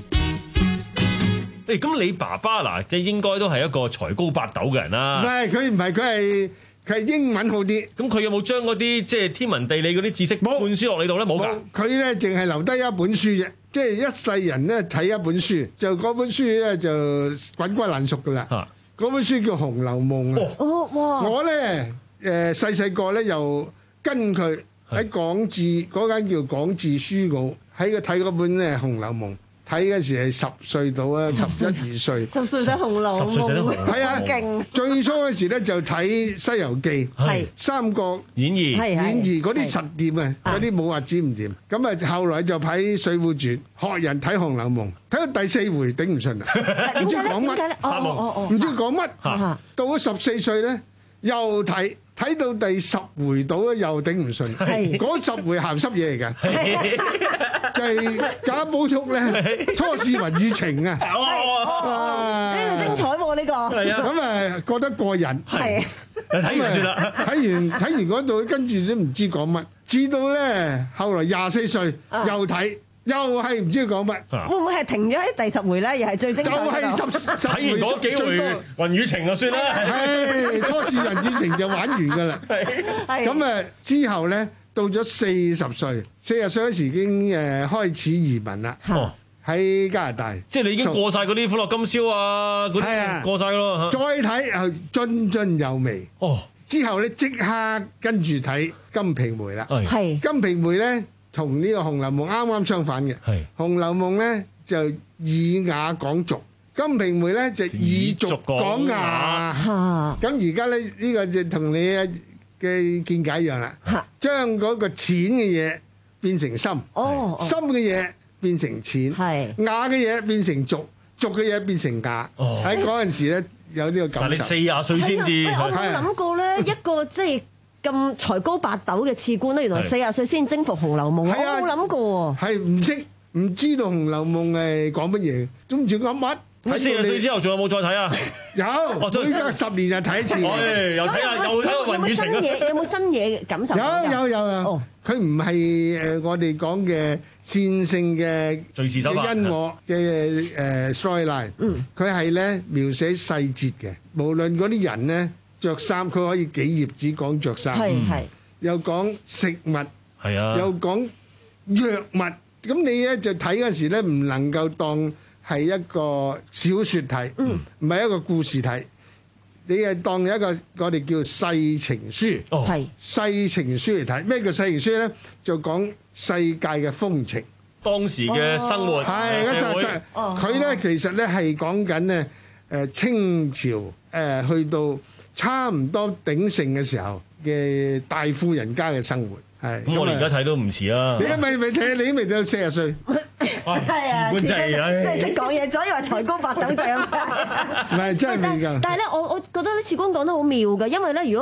誒，咁你爸爸嗱，即係應該都係一個才高八斗嘅人啦。 唔係，佢唔係，佢係佢係英文好啲。 咁佢有冇將嗰啲即係天文地理嗰啲知識灌輸落你度咧？冇㗎。 佢咧淨係留低一本書啫，即係一世人咧睇一本書，就嗰本書咧就滾瓜爛熟㗎啦。嗰本書叫《紅樓夢》啊。 哦，哇！ 我咧誒細細個咧又跟佢喺廣智嗰間叫廣智書屋，喺佢睇嗰本咧《紅樓夢》。睇嗰時係十歲到啊，十一二歲。 十歲睇《紅樓夢》，十歲睇《紅樓夢》， 係啊， 勁。 最初嗰時咧就睇《西遊記》、《三國演義》、 《演義》嗰啲實掂啊，嗰啲冇話知唔掂。咁啊，後來就睇《水滸傳》，學人睇《紅樓夢》，睇到第四回頂唔順啦，唔知講乜， 發夢， 唔知講乜。到咗十四歲咧，又睇。睇到第十回到咧，又頂唔順。嗰十回鹹濕嘢嚟㗎，就係賈寶玉咧初試雲雨情啊！ 呢個精彩喎，呢個。 咁啊，覺得過癮。 係。 睇完算啦。 睇完睇完嗰度，跟住都唔知講乜。至到咧後來廿四歲又睇。又係唔知佢講乜， 會唔會係停咗喺第十回咧？又係最精彩嗰度。 又係十十睇完嗰幾回雲雨情就算啦。 係初試雲雨情就玩完㗎啦。咁啊之後咧，到咗四十歲，四十歲嗰時已經誒開始移民啦。喺加拿大。 即係你已經過晒嗰啲歡樂今宵啊，嗰啲過晒咯。 再睇又津津有味。哦。之後咧即刻跟住睇《金瓶梅》啦。係。《金瓶梅》咧。同呢個《紅樓夢》啱啱相反嘅，《紅樓夢》咧就以雅講俗，《金瓶梅》咧就以俗講雅。咁而家咧呢個就同你嘅見解一樣啦，將嗰個淺嘅嘢變成深，深嘅嘢變成淺，雅嘅嘢變成俗，俗嘅嘢變成雅。喺嗰陣時咧有呢個感受。但你四廿歲先至， 我冇諗過咧一個即係。咁才高八斗嘅次官咧，原來四十歲先征服《紅樓夢》，我冇諗過喎。 係唔識唔知道《紅樓夢》係講乜嘢，都唔知講乜。 喺四十歲之後，仲有冇再睇啊？ 有，每隔十年就睇一次。 又睇下，又睇下雲雨情啊！ 有冇新嘢感受？ 有有有有。佢唔係誒我哋講嘅線性嘅因我嘅誒 storyline，佢係咧描寫細節嘅，無論嗰啲人咧。着衫佢可以幾頁紙講着衫，又講食物，又講藥物。咁你咧就睇嗰時咧，唔能夠當係一個小説睇，唔係一個故事睇。你係當一個我哋叫世情書，世情書嚟睇。咩叫世情書咧？就講世界嘅風情， 當時嘅生活。 係嗰陣時，佢咧其實咧係講緊咧誒清朝誒去到。差唔多鼎盛嘅時候嘅大富人家嘅生活，係咁我哋而家睇都唔遲啊！ 你咪咪睇，你未到四十歲， 係啊，即係識講嘢，所以話才高八斗就咁。 唔係真係未㗎。 但係咧，我我覺得呢次官講得好妙㗎，因為咧，如果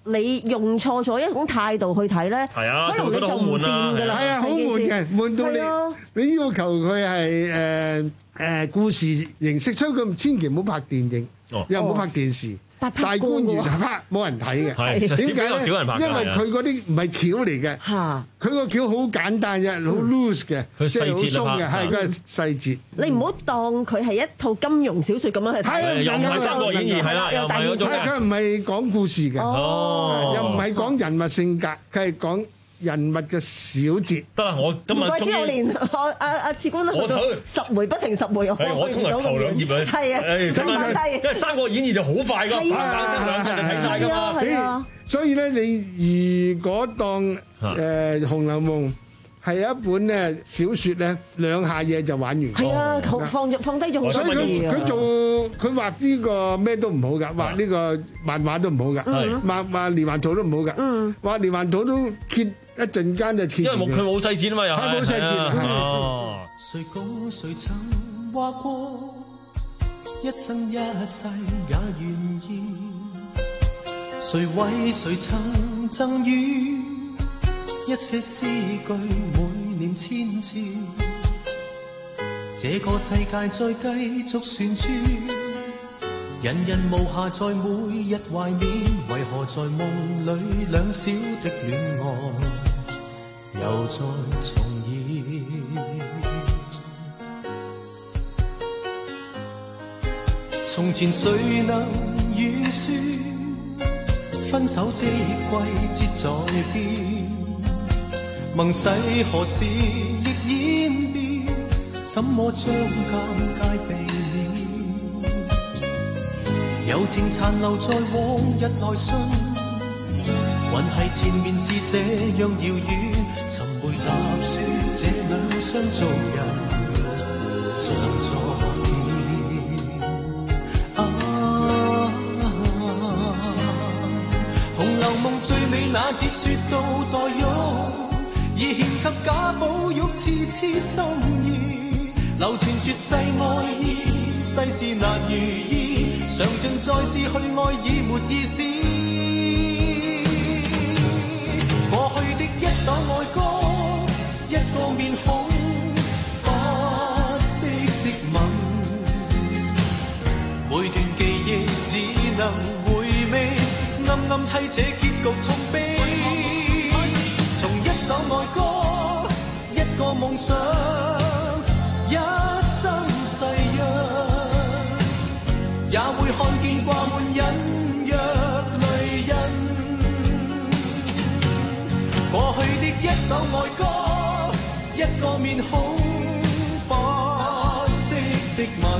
你用錯咗一種態度去睇咧， 係啊， 可能你就唔掂㗎啦。 係啊，好悶嘅，悶到你你要求佢係誒誒故事形式，所以佢千祈唔好拍電影，又唔好拍電視。大觀園拍冇人睇嘅，點解咧？因為佢嗰啲唔係橋嚟嘅，佢個橋好簡單啫，好 loose 嘅，即係好鬆嘅，係佢係細節。 你唔好當佢係一套金庸小説咁樣去睇， 又唔係《三國演義》係啦，又唔係嗰種嘅。 佢唔係講故事嘅，又唔係講人物性格，佢係講人物嘅小節。 得啦，我今日唔怪之我連阿阿次官去到十回不停十回，我我通常頭兩頁啊， 係啊，咁慢低。因為《 三國演義》就好快㗎，砰砰聲兩日就睇晒㗎嘛。 係啊， 所以咧，你如果當誒《紅樓夢》係一本咧小説咧，兩下嘢就玩完。 係啊，放放低咗好多嘢啊。 所以佢佢做佢畫呢個咩都唔好㗎，畫呢個漫畫都唔好㗎，畫畫連環圖都唔好㗎，畫連環圖都揭。一陣間就切， 因為冇佢冇細節啊嘛，又係冇細節。 哦，誰講誰曾話過，一生一世也願意。誰為誰曾贈予一些詩句，每念千次。這個世界再繼續旋轉，人人無暇在每日懷念，為何在夢裏兩小的戀愛又再重現？從前誰能預算分手的季節在變，盟誓何時亦演變，怎麼將尷尬避免？柔情殘留在往日來信，還係前面是這樣遙遠，尋回踏雪這兩雙做人像昨天。啊，紅樓夢最美那節說到黛玉，已獻給賈寶玉次次心意，流傳絕世愛意，世事難如意，嘗盡再次去愛已沒意思。過去的一首愛歌，一個面孔，不息的吻，每段記憶只能回味，暗暗替這結局痛悲。從一首愛歌，一個夢想，一生誓約，也會看見掛滿隱約淚印。過去的一首愛歌，一個面孔，不息的吻，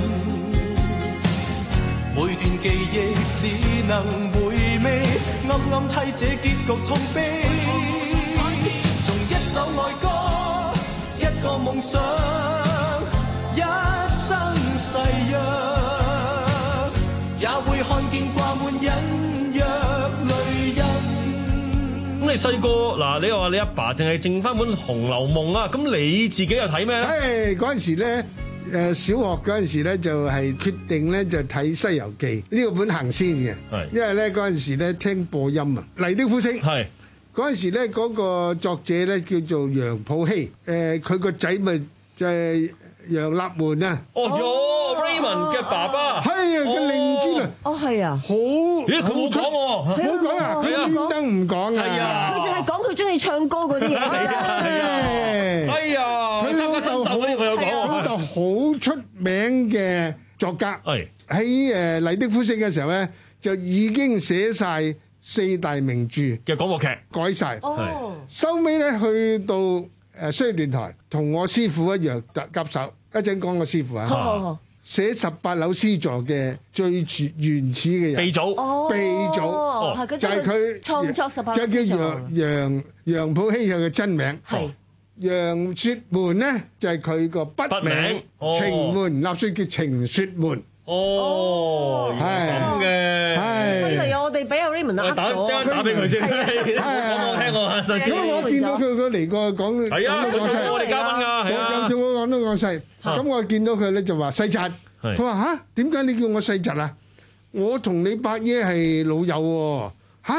每段記憶只能回味，暗暗替這結局痛悲。從一首愛歌，一個夢想，一生誓約，也會看見掛滿隱約淚印。 咁你細個嗱，你又話你阿爸淨係剩翻本《紅樓夢》啊，咁你自己又睇咩咧？ 誒嗰陣時咧，誒小學嗰陣時咧就係決定咧就睇《西遊記》呢個本行先嘅，因為咧嗰陣時咧聽播音啊，麗的呼聲係嗰陣時咧嗰個作者咧叫做楊抱希，誒佢個仔咪就係楊立門啊。 哦喲 Raymond 嘅爸爸係啊，佢令尊啊。 哦係啊， 好咦佢冇講喎， 冇講啊，佢專登唔講啊， 佢淨係講佢中意唱歌嗰啲嘢。 哎呀，佢參加新秀嗰啲佢有講喎。 嗰度好出名嘅作家，喺誒麗的呼聲嘅時候咧，就已經寫晒四大名著嘅廣播劇， 改晒。 哦， 收尾咧去到誒商業電台，同我師傅一樣夾手。一陣講個師傅啊。 好好好。 寫十八樓詩座嘅最原始嘅人， 鼻祖， 鼻祖， 哦， 就係佢創作十八樓詩座， 就叫楊楊楊抱希佢嘅真名， 係楊雪門咧就係佢個筆名，晴門納粹叫晴雪門。 哦，係咁嘅， 係。 所以就有我哋俾阿 Raymond 呃咗， 打打俾佢先，講我聽過上次。 咁我見到佢佢嚟過講， 係啊，佢係我哋嘉賓㗎，係啊， 有叫我講都講細。咁我見到佢咧就話細侄，佢話吓，點解你叫我細侄啊？我同你伯爺係老友喎，吓，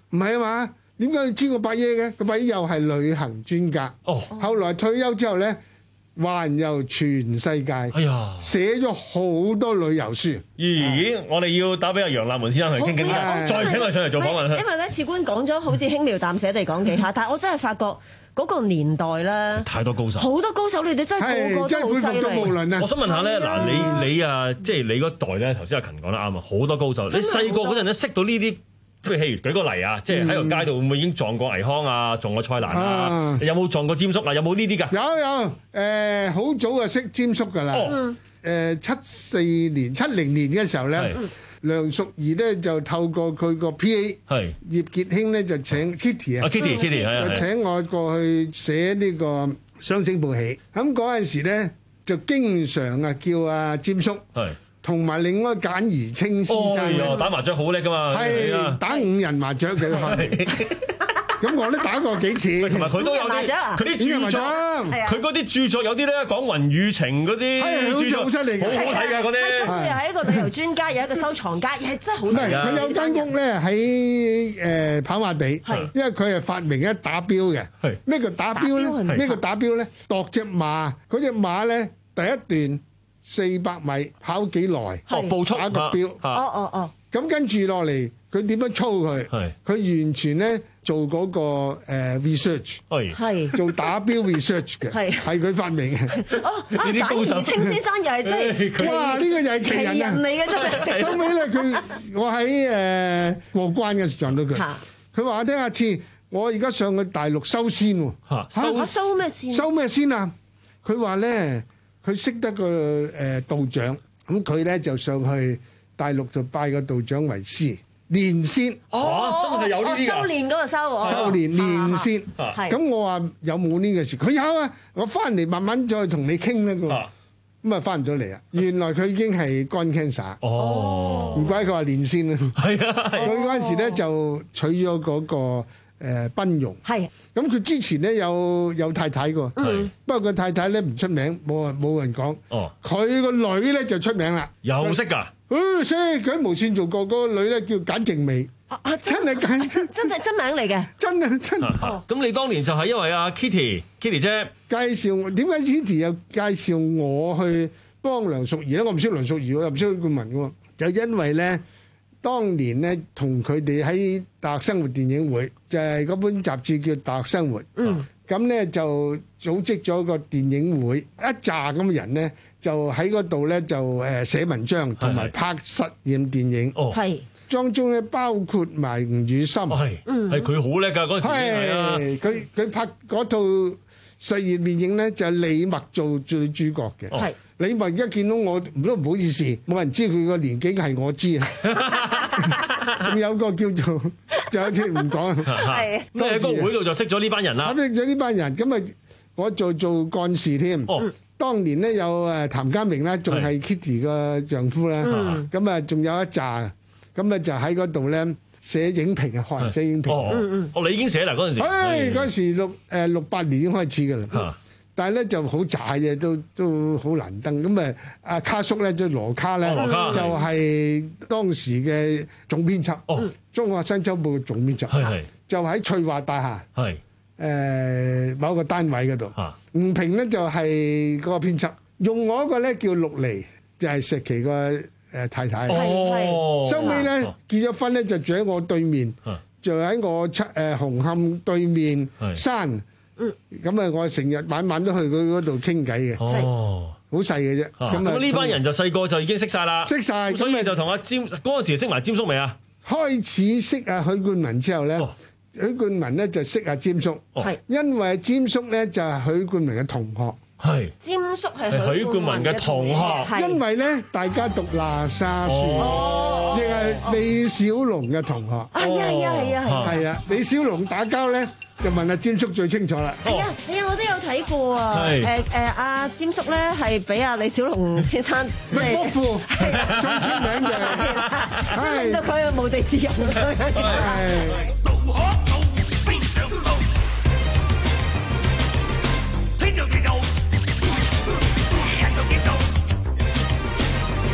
唔係啊嘛？點解要知我伯爺嘅？個伯爺又係旅行專家。 哦， 後來退休之後咧，環遊全世界。哎呀， 寫咗好多旅遊書。 咦？我哋要打俾阿楊立門先生去傾傾偈，再請佢上嚟做訪問。 因為咧，次官講咗好似輕描淡寫地講幾下，但係我真係發覺嗰個年代咧， 太多高手， 好多高手，你哋真係個個都好犀利。 我想問下咧，嗱，你你啊，即係你嗰代咧，頭先阿勤講得啱啊，好多高手。你細個嗰陣咧，識到呢啲。譬如譬如舉個例啊，即係喺條街度會唔會已經撞過倪匡啊，撞過蔡瀾啊？有冇撞過詹叔啊？有冇呢啲㗎？ 有有，誒好早就識詹叔㗎啦。誒七四年、七零年嘅時候咧，梁淑儀咧就透過佢個 P A 葉傑興咧就請 Kitty 啊 ，Kitty Kitty 就請我過去寫呢個雙星報喜。咁嗰陣時咧就經常啊叫阿詹叔。同埋另外簡而清先生、 哦，打麻雀好叻噶嘛， 係打五人麻雀嘅份。咁我都打過幾次， 同埋佢都有啲，佢啲著作，佢嗰啲著作有啲咧講雲雨情嗰啲著作，好犀利嘅，好好睇㗎嗰啲。 佢又係一個旅遊專家，又係一個收藏家，又係真係好犀利。 佢有間屋咧喺誒跑馬地，因為佢係發明一打標嘅。咩叫打標咧？咩叫打標咧？度隻馬，嗰隻馬咧第一段。四百米跑幾耐？ 哦，步速打個標。 哦哦哦。 咁跟住落嚟，佢點樣操佢？佢完全咧做嗰個誒 research，係做打標 research 嘅，係係佢發明嘅。 哦，啊，簡而清先生又係真係， 哇！呢個又係奇人啊！ 嚟嘅真係。 收尾咧，佢我喺誒過關嘅時撞到佢，佢話我聽下次，我而家上去大陸收仙喎。 收收咩仙？ 收咩仙啊？佢話咧。佢識得個誒道長，咁佢咧就上去大陸就拜個道長為師練仙。 哦，真係有呢啲㗎。 修練嗰個修。 修練練仙。咁我話有冇呢個事？佢有啊，我翻嚟慢慢再同你傾啦。佢話咁啊，翻唔到嚟啊。原來佢已經係肝 cancer。哦。唔怪佢話練仙啦。係啊。佢嗰陣時咧就娶咗嗰個。誒賓蓉係，咁佢之前咧有有太太個，不過佢太太咧唔出名，冇人冇人講。哦，佢個女咧就出名啦， 又識㗎？ 誒識，佢喺無線做過，嗰個女咧叫簡靜美， 啊啊真係簡真係真名嚟嘅， 真啊真。 咁你當年就係因為阿 Kitty Kitty 姐介紹，點解 Kitty 又介紹我去幫梁淑儀咧？我唔識梁淑儀，我又唔識許冠文嘅喎，就因為咧。當年咧，同佢哋喺大學生活電影會，就係、是、嗰本雜誌叫《大學生活》。嗯，咁咧就組織咗個電影會，一紮咁嘅人咧，就喺嗰度咧就誒寫文章同埋拍實驗電影。哦，係，當中咧包括埋吳宇森。係， 嗯，係佢好叻㗎嗰陣時。 係，佢佢拍嗰套實驗電影咧，就係李默做最主角嘅。係。你咪一見到我都唔好意思，冇人知佢個年紀係我知啊。仲有個叫做，仲有啲唔講。 係。咁喺個會度就識咗呢班人啦。 識咗呢班人，咁啊，我做做幹事添。哦。當年咧有誒譚家明啦，仲係 Kitty 個丈夫啦。嗯。咁啊，仲有一紮，咁啊就喺嗰度咧寫影評啊，學人寫影評。 哦嗯。哦，你已經寫啦嗰陣時。 誒，嗰陣時六誒六八年已經開始㗎啦。但係咧就好渣嘅，都都好難登。咁誒，阿卡叔咧，即係羅卡咧，就係當時嘅總編輯，《中華新週報》嘅總編輯，就喺翠華大廈，誒某個單位嗰度。吳平咧就係嗰個編輯，用我嗰個咧叫陸離，就係石琪個誒太太。收尾咧結咗婚咧，就住喺我對面，就喺我出誒紅磡對面山。嗯，咁啊，我成日晚晚都去佢嗰度傾偈嘅，哦，好細嘅啫。咁啊，呢班人就細個就已經識晒啦， 識晒， 所以就同阿詹嗰陣時識埋詹叔未啊？ 開始識阿許冠文之後咧，許冠文咧就識阿詹叔，係因為詹叔咧就係許冠文嘅同學， 係詹叔係許冠文嘅同學， 因為咧大家讀喇沙書，亦係李小龍嘅同學， 係啊係啊係啊係啊，李小龍打交咧。就問阿詹叔最清楚啦。 係啊，係啊，我都有睇過啊。誒誒，阿詹叔咧係俾阿李小龍先生即係伯父，最出名嘅， 令到佢無地自容咁樣。係。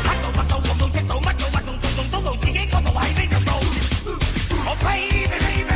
我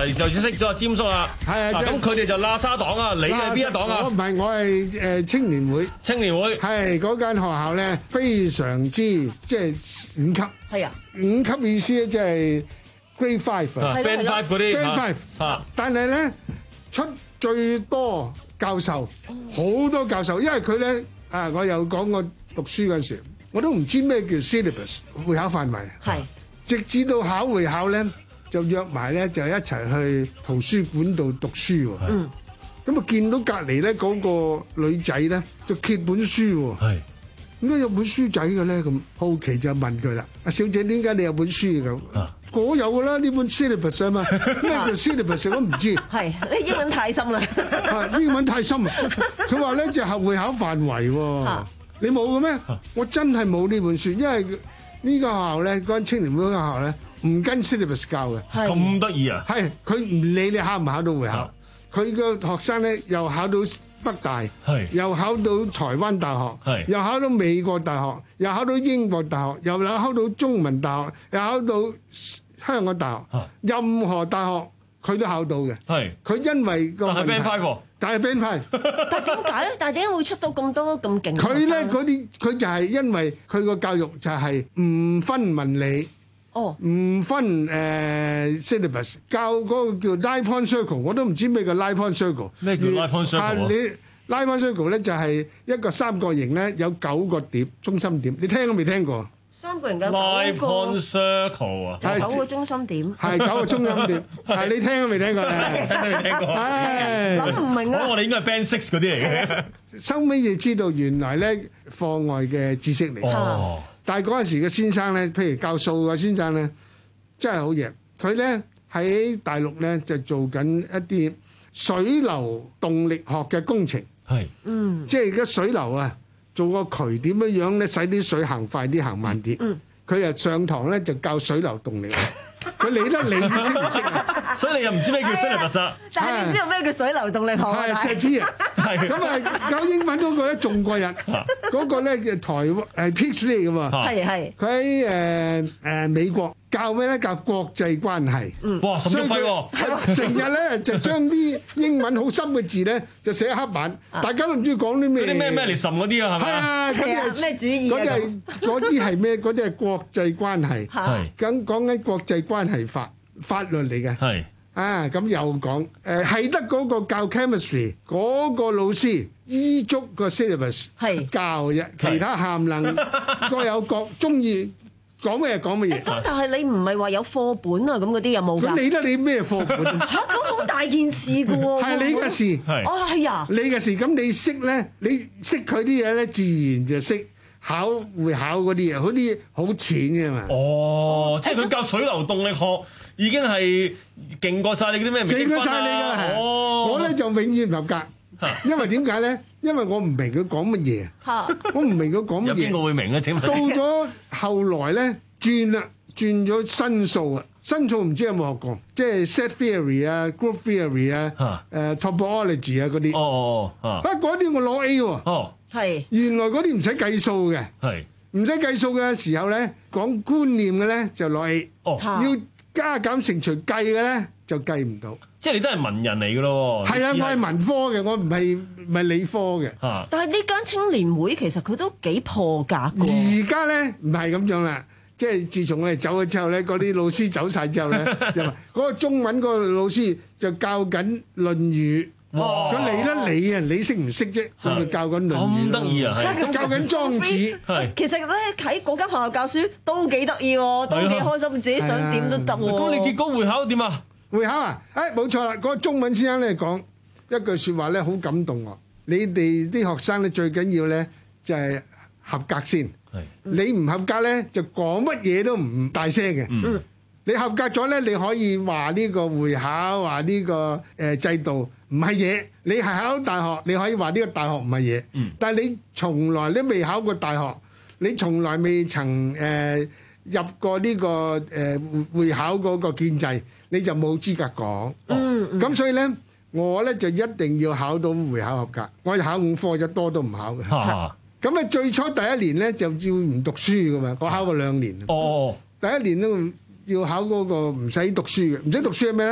嗱，就識咗阿詹叔啦。 係啊， 咁佢哋就喇沙黨啊，你係邊一黨啊？ 我唔係，我係誒青年會。 青年會係嗰間學校咧，非常之即係五級。 係啊， 五級意思咧即係 Grade Five，Band Five 嗰啲 Band Five。 啊， 但係咧出最多教授，好多教授，因為佢咧啊，我有講過讀書嗰陣時，我都唔知咩叫 syllabus 會考範圍。 係。 直至到考會考咧，就約埋咧就一齊去圖書館度讀書喎。嗯。咁啊見到隔離咧嗰個女仔咧就揭本書喎。係。點解有本書仔嘅咧？咁好奇就問佢啦。阿小姐，點解你有本書嘅咁？啊。我有㗎啦，呢本 syllabus 啊嘛。咩叫 syllabus 我唔知。 係，你英文太深啦。 啊，英文太深啊！佢話咧就係會考範圍喎。你冇嘅咩？我真係冇呢本書，因為呢個學校咧，嗰間青年會嗰間學校咧，唔跟 syllabus 教嘅。 咁得意啊！ 係，佢唔理你考唔考到會考，佢個學生咧又考到北大，又考到台灣大學，又考到美國大學，又考到英國大學，又考到中文大學，又考到香港大學，任何大學佢都考到嘅。係，佢因為個問題。但係 Band Five 喎。但係 Band Five。 但係點解咧？但係點解會出到咁多咁勁？ 佢咧嗰啲，佢就係因為佢個教育就係唔分文理，哦，唔分誒 syllabus，教嗰個叫 nine point circle，我都唔知咩叫 nine point circle。 咩叫 nine point circle 啊？ 你 nine point circle 咧就係一個三角形咧，有九個點中心點，你聽都未聽過？ 三個人嘅 nine point circle 啊， 就九個中心點， 係九個中心點，係你聽都未聽過咧？ 聽都未聽過， 唉， 諗唔明啊！ 我哋應該係 Band Six 嗰啲嚟嘅。 收尾就知道原來咧課外嘅知識嚟，哦、但係嗰陣時嘅先生咧，譬如教數嘅先生咧，真係好嘢。佢咧喺大陸咧就做緊一啲水流動力學嘅工程，係，嗯，即係而家水流啊。做個渠點樣樣咧，使啲水行快啲，行慢啲。佢又、嗯、上堂咧就教水流動力。佢理得你識唔識啊？ 所以你又唔知咩叫 syllabus。 但係你知道咩叫水流動力學啊？ 係，就知啊。係。咁啊，教英文嗰個咧仲過癮。嗰個咧叫台誒 PhD 㗎嘛。係係。佢喺誒誒美國教咩咧？教國際關係。 嗯。哇，沈旭輝喎。 成日咧就將啲英文好深嘅字咧就寫喺黑板，大家都唔知講啲咩。 嗰啲咩咩嚟滲嗰啲啊，係咪？ 係啊，嗰啲係咩主義？ 嗰啲係嗰啲係咩？嗰啲係國際關係。係。咁講緊國際關係法法律嚟嘅。係。啊，咁又講誒係得嗰個教 chemistry 嗰個老師依足個 syllabus 係教嘅啫，其他涵能各有各中意。講咩講乜嘢？ 咁就係你唔係話有課本啊咁嗰啲有冇㗎？ 咁理得你咩課本？ 嚇！咁好大件事㗎喎。 係你嘅事。係。 哦係啊。 你嘅事，咁你識咧，你識佢啲嘢咧，自然就識考會考嗰啲嘢，嗰啲好淺嘅嘛。 哦，即係佢教水流動力學已經係勁過曬你嗰啲咩微積分啦。勁過曬你㗎係。哦。 我咧就永遠唔合格，因為點解咧？因為我唔明佢講乜嘢，我唔明佢講乜嘢。 有邊個會明咧？請問。 到咗後來咧，轉啦，轉咗新數啊！新數唔知有冇學過，即係 set theory 啊、group theory 啊、誒 topology 啊嗰啲。哦哦啊！嗰啲我攞 A 喎。哦，係。原來嗰啲唔使計數嘅。係。唔使計數嘅時候咧，講觀念嘅咧就攞 A。哦。要加減乘除計嘅咧就計唔到。 即係你真係文人嚟㗎咯喎！ 係啊，我係文科嘅，我唔係唔係理科嘅。 啊！但係呢間青年會其實佢都幾破格㗎。 而家咧唔係咁樣啦，即係自從我哋走咗之後咧，嗰啲老師走曬之後咧，又話嗰個中文嗰個老師就教緊《論語》。哇！佢理得你啊，你識唔識啫？佢咪教緊《論語》。 咁得意啊！係教緊莊子。係。 其實咧喺嗰間學校教書都幾得意喎，都幾開心，自己想點都得喎。 咁你結果會考點啊？ 會考啊！誒冇錯啦，嗰個中文先生咧講一句説話咧，好感動我。你哋啲學生咧最緊要咧就係合格先。係。你唔合格咧就講乜嘢都唔大聲嘅。嗯。你合格咗咧，你可以話呢個會考，話呢個誒制度唔係嘢。你係考大學，你可以話呢個大學唔係嘢。嗯。但係你從來都未考過大學，你從來未曾誒入過呢個誒會考嗰個建制，你就冇資格講。嗯。咁所以咧，我咧就一定要考到會考合格。我考五科，一多都唔考嘅。嚇。咁啊，最初第一年咧就要唔讀書㗎嘛，我考過兩年。哦。第一年都要考嗰個唔使讀書嘅，唔使讀書係咩咧？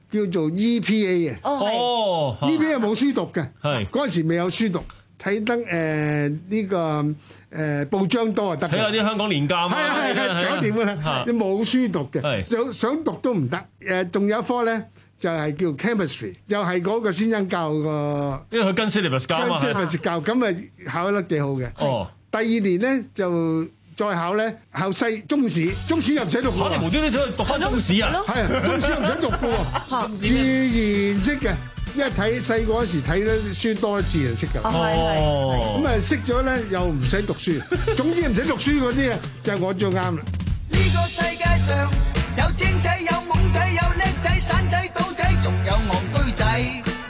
叫做 E P A 嘅。 哦 ，E P A 冇書讀嘅， 係嗰陣時未有書讀，睇得誒呢個誒報章多就得。 睇下啲香港年鑑啊， 係係係，搞掂㗎啦。你冇書讀嘅，想想讀都唔得。誒，仲有一科咧。就係叫 chemistry，又係嗰個先生教個， 因為佢跟 syllabus 教啊嘛， 跟 syllabus 教，咁啊考得幾好嘅。 哦， 第二年咧就再考咧考西中史，中史又唔使讀喎。 你無端端走去讀翻中史啊？ 係啊，中史又唔使讀嘅喎，自然識嘅。因為睇細個嗰時睇得書多，自然識㗎。 哦， 咁啊識咗咧又唔使讀書，總之唔使讀書嗰啲啊就係我最啱啦。 呢個世界上有精仔有懵仔有叻仔散仔賭仔，仲有戇居仔，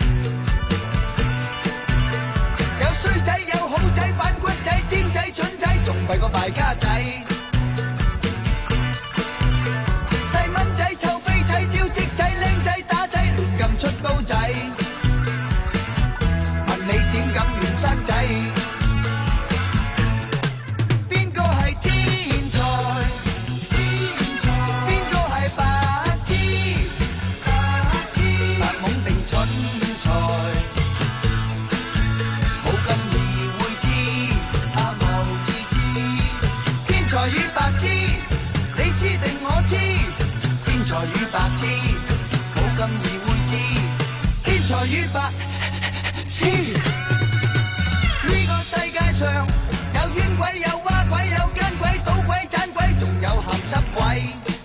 有衰仔有好仔反骨仔癲仔蠢仔，仲弊過敗家仔。細蚊仔臭飛仔招積仔靚仔打仔亂咁出刀仔，問你點敢亂生仔？邊個係天才？天才與白痴，冇咁易會知。天才與白痴，呢個世界上有冤鬼有蛙鬼有奸鬼賭鬼盞鬼，仲有鹹濕鬼。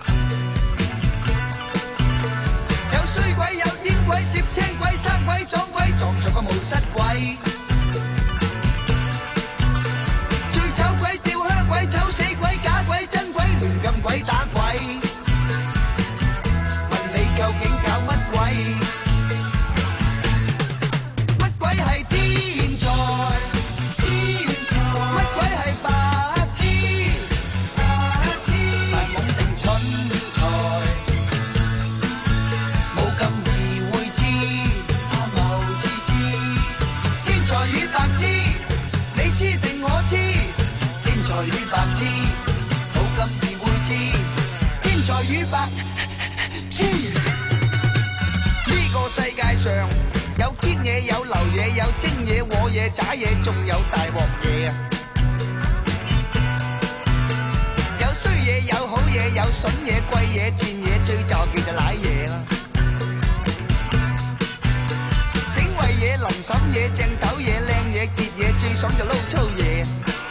有衰鬼有煙鬼攝青鬼生鬼撞鬼，撞咗個冇失鬼。醉酒鬼吊靴鬼醜死鬼假鬼真鬼亂咁鬼打鬼。究竟搞乜鬼？乜鬼係天才？天才乜鬼係白痴？白痴係懵定蠢材，冇咁易會知。啱謬之知，天才與白痴，你知定我知？天才與白痴，冇咁易會知。天才與白痴。呢個世界上有堅嘢有流嘢有精嘢和嘢渣嘢，仲有大鑊嘢啊！有衰嘢有好嘢有筍嘢貴嘢賤嘢，最就叫做賴嘢啦。醒胃嘢淋嬸嘢正斗嘢靚嘢傑嘢，最爽就撈粗嘢，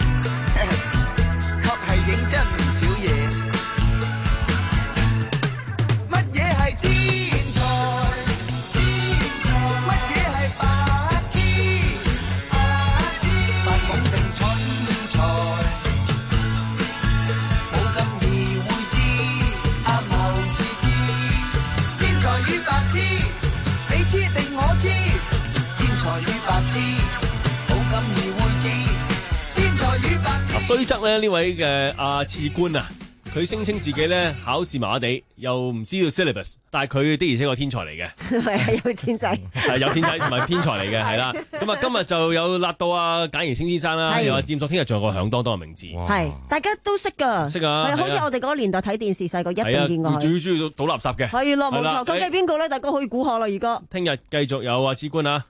確係認真唔少嘢。乜嘢係天才？ 雖則咧呢位嘅阿次官啊，佢聲稱自己咧考試麻麻地，又唔知道 syllabus， 但係佢的而且確天才嚟嘅， 係有錢仔， 係有錢仔唔係偏才嚟嘅，係啦。咁啊，今日就有辣到阿簡賢星先生啦，有阿占叔，聽日仲有個響當當嘅名字， 係大家都識㗎， 識啊， 係好似我哋嗰個年代睇電視細個一定見過佢， 最中意倒垃圾嘅， 係啦，冇錯。究竟係邊個咧？大家可以估下啦，而家。 聽日繼續有阿次官啊。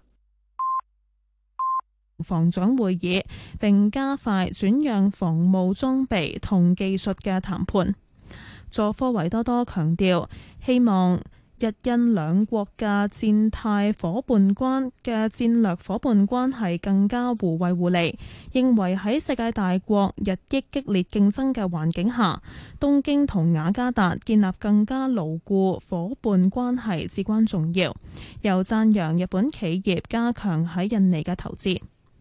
防長會議，並加快轉讓防務裝備同技術嘅談判。佐科維多多強調，希望日印兩國嘅戰態夥伴關嘅戰略夥伴關係更加互惠互利，認為喺世界大國日益激烈競爭嘅環境下，東京同雅加達建立更加牢固夥伴關係至關重要。又讚揚日本企業加強喺印尼嘅投資。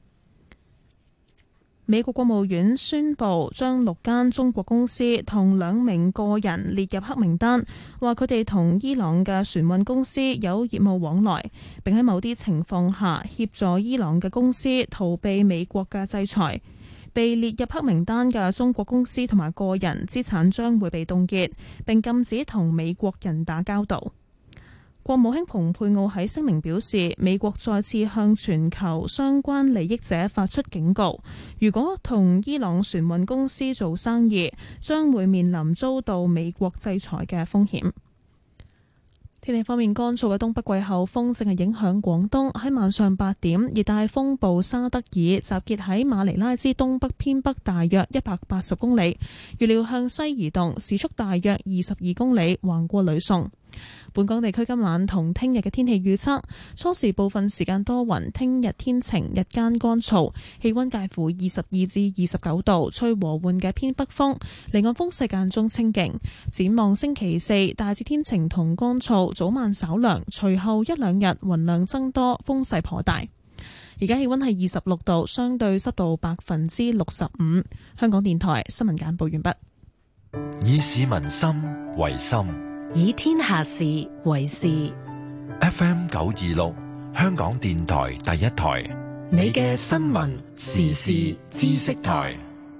美國國務院宣布將六間中國公司同兩名個人列入黑名單，話佢哋同伊朗嘅船運公司有業務往來，並喺某啲情況下協助伊朗嘅公司逃避美國嘅制裁。被列入黑名單嘅中國公司同埋個人資產將會被凍結，並禁止同美國人打交道。國務卿蓬佩奧喺聲明表示，美國再次向全球相關利益者發出警告，如果同伊朗船運公司做生意，將會面臨遭到美國制裁嘅風險。 天氣方面，乾燥嘅東北季候風正係影響廣東。喺晚上八點，熱帶風暴沙德爾集結喺馬尼拉之東北偏北大約一百八十公里，預料向西移動，時速大約二十二公里，橫過呂宋。本港地區今晚同聽日嘅天氣預測，初時部分時間多雲，聽日天晴，日間乾燥，氣溫介乎二十二至二十九度，吹和緩嘅偏北風，離岸風勢間中清勁。展望星期四，大致天晴同乾燥，早晚稍涼，隨後一兩日雲量增多，風勢頗大。而家氣溫係二十六度，相對濕度百分之六十五。香港電台新聞簡報完畢。 以市民心為心， 以天下事為事。 F M 九二六，香港電台第一台， 你嘅新聞時事知識台。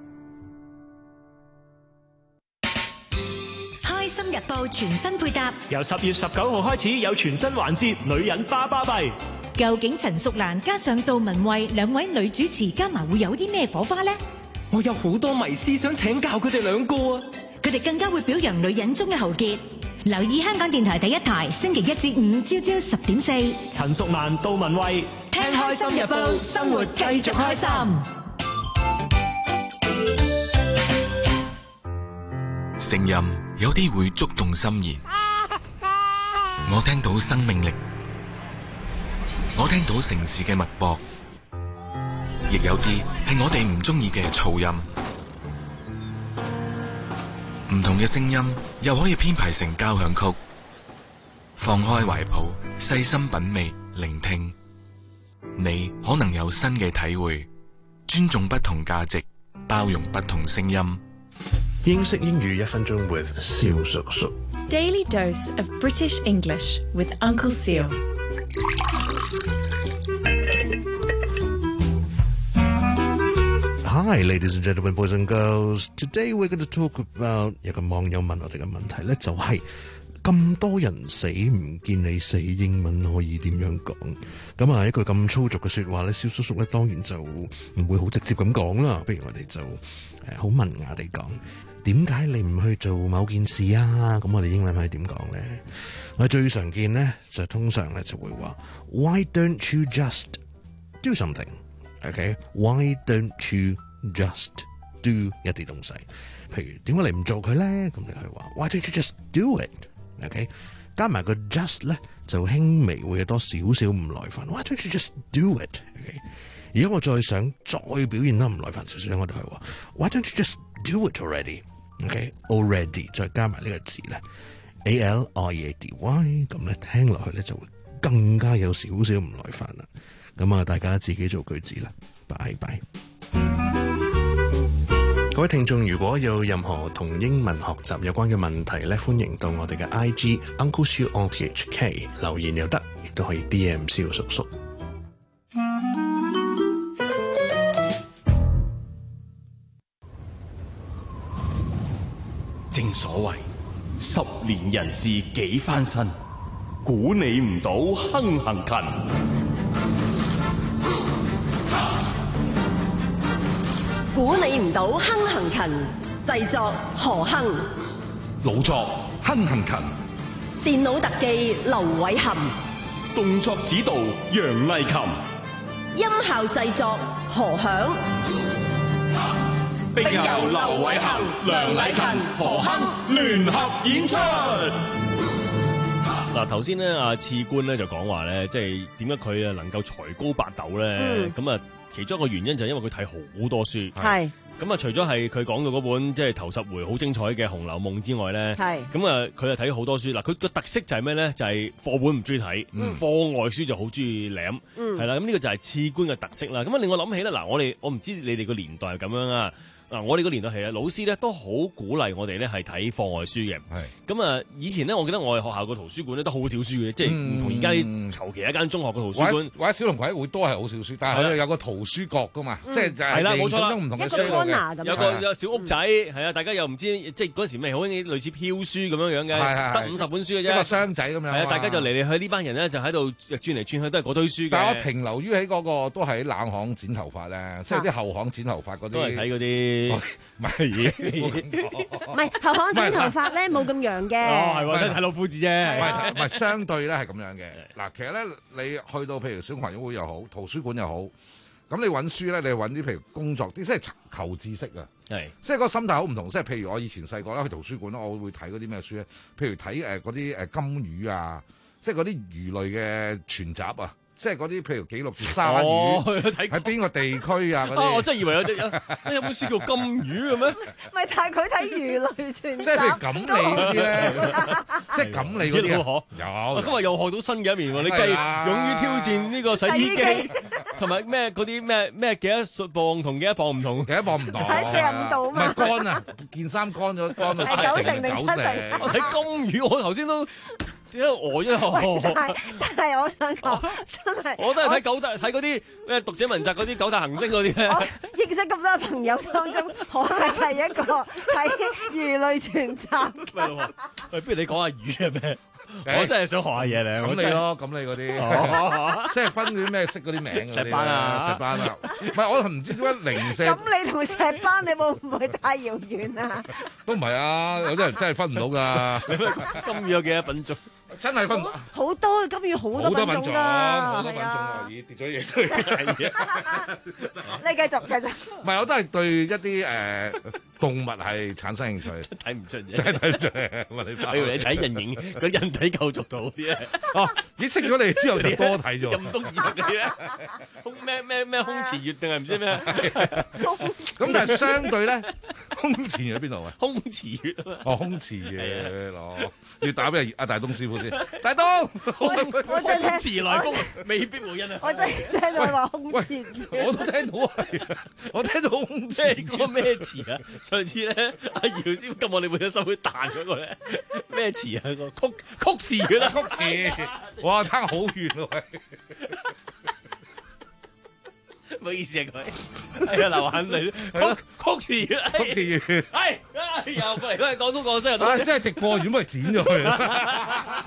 開心日報全新配搭， 由十月十九號開始有全新環節女人巴巴閉。 究竟陳淑蘭加上杜文慧兩位女主持加埋會有啲咩火花呢？ 我有好多迷思想請教佢哋兩個啊！ 佢哋更加會表揚女人中嘅豪傑。留意香港電台第一台，星期一至五朝朝十點四。 陳淑蘭、杜文慧， 聽開心日報，生活繼續開心。 聲音有啲會觸動心弦，我聽到生命力，我聽到城市嘅脈搏，亦有啲係我哋唔中意嘅噪音。唔同嘅聲音又可以編排成交響曲，放開懷抱，細心品味，聆聽，你可能有新嘅體會。尊重不同價值，包容不同聲音。 英式英語一分鐘 with 蕭叔叔。 Daily dose of British English with Uncle Seal。 Hi, ladies and gentlemen, boys and girls. Today we're going to talk about 有個網友問我哋嘅問題咧，就係、是、咁多人死唔見你死，英文可以點樣講？咁啊，一句咁粗俗嘅說話咧，蕭叔叔咧當然就唔會好直接咁講啦。不如我哋就誒好文雅地講，點解你唔去做某件事啊？咁我哋英文可以點講咧？我最常見咧就通常咧就會話 Why don't you just do something? Okay, why don't you just do 一啲東西？譬如點解你唔做佢咧？咁你去話 Why don't you just do it? Okay， 加埋個 just 咧就輕微會有多少少唔耐煩。Why don't you just do it? Okay， 如果我再想再表現得唔耐煩少少，我哋去話 Why don't you just do it already? Okay， already 再加埋呢個字咧 A L R E A D Y， 咁咧聽落去咧就會更加有少少唔耐煩啦。咁啊，大家自己做句子啦，拜拜。各位聽眾，如果有任何同英文學習有關嘅問題咧，歡迎到我哋嘅 I G Uncle Siu R T H K 留言又得，亦都可以 D M 蕭叔叔。 正所謂十年人事幾番新，估你唔到亨行勤。 估你唔到亨行勤，製作何亨， 老作亨行勤， 電腦特技劉偉含， 動作指導楊麗琴， 音效製作何響， 並由劉偉含、梁麗琴、何亨聯合演出。 嗱，頭先咧阿次官咧就講話咧，即係點解佢啊能夠才高八斗咧？咁啊、嗯，其中一個原因就係因為佢睇好多書。係咁啊，除咗係佢講到嗰本即係頭十回好精彩嘅《紅樓夢》之外咧，係咁啊，佢又睇好多書。嗱，佢個特色就係咩咧？就係、是、課本唔中意睇，嗯、課外書就好中意舐，係、嗯、啦。咁呢個就係次官嘅特色啦。咁啊，令我諗起咧，嗱，我哋我唔知你哋個年代係咁樣啊。嗱，我哋個年代係啊，老師咧都好鼓勵我哋咧係睇課外書嘅。係咁啊，以前咧，我記得我哋學校個圖書館咧都好少書嘅，嗯、即係唔同而家啲求其一間中學嘅圖書館， 或者小龍葵會都係好少書，但係佢有個圖書角噶嘛，嗯、即係係啦，冇錯啦，唔同嘅書嘅， 有個有小屋仔，係啊，大家又唔知即係嗰時咪好似類似飄書咁樣樣嘅，得五十本書嘅啫，一個箱仔咁樣。 係啊，大家就嚟嚟去呢班人咧就喺度轉嚟轉去都係嗰堆書嘅。 但係我停留於喺嗰個都係冷巷剪頭髮咧，即係啲後巷剪頭髮嗰啲， 都係睇嗰啲。 啲， 唔係唔係後巷剪頭髮咧冇咁揚嘅。 哦，係喎，睇老夫子啫。 唔係唔係，相對咧係咁樣嘅。嗱，其實咧你去到譬如小群會又好，圖書館又好，咁你揾書咧，你揾啲譬如工作啲，即係求知識啊。 係， 即係個心態好唔同。即係譬如我以前細個咧去圖書館咧，我會睇嗰啲咩書咧？譬如睇誒嗰啲誒金魚啊，即係嗰啲魚類嘅全集啊。即係嗰啲譬如記錄住沙魚喺邊個地區啊嗰啲。 我真係以為有啲有本書叫金魚嘅咩？ 唔係，但係佢睇魚類全集。 即係譬如錦鯉嗰啲咧，即係錦鯉嗰啲啊。有。 今日又學到新嘅一面喎！你繼續勇於挑戰呢個洗衣機，同埋咩嗰啲咩咩幾多磅同幾多磅唔同？ 幾多磅唔同？ 喺四十五度啊嘛。 唔係乾啊，件衫乾咗乾到係九成定七成？ 我睇金魚，我頭先都。點解我一學？ 但係但係我想講，真係我都係睇九大睇嗰啲咩讀者文摘嗰啲九大行星嗰啲咧。 我認識咁多朋友當中，可能係一個睇魚類全集。 喂，老婆，喂，不如你講下魚係咩？我真係想學下嘢咧。 咁你咯，咁你嗰啲，即係分啲咩色嗰啲名嗰啲。 石斑啊， 石斑啊。唔係，我唔知點解零舍。 咁你同石斑，你會唔會太遙遠啊？ 都唔係啊，有啲人真係分唔到㗎。 金魚有幾多品種？ 真係分唔到。 好多金魚好多品種㗎， 好多品種啊！咦，跌咗嘢出嚟。 你繼續繼續。 唔係，我都係對一啲誒動物係產生興趣。 睇唔出啫， 真係睇唔出。 我以為你睇人形嗰人體構造圖嗰啲咧。 哦，咦，識咗你之後就多睇咗。 咁多嘢嘅咧，空咩咩咩空池月定係唔知咩？ 咁但係相對咧，空池月喺邊度啊？ 空池月啊嘛。 哦，空池月咯，要打俾阿大東師傅先。大東， 我真係空池來風，未必無因啊！ 我真係聽到佢話空池， 我都聽到啊！我聽到空即係嗰個咩詞啊？上次咧，阿姚師傅撳我哋會手會彈嗰個咧，咩詞啊？個曲曲詞啦， 曲詞，哇，差好遠咯喂！ 唔好意思啊佢，係啊流眼淚，曲曲詞， 曲詞， 係又過嚟都係廣東廣西人， 唉，真係直播完咪剪咗佢啦！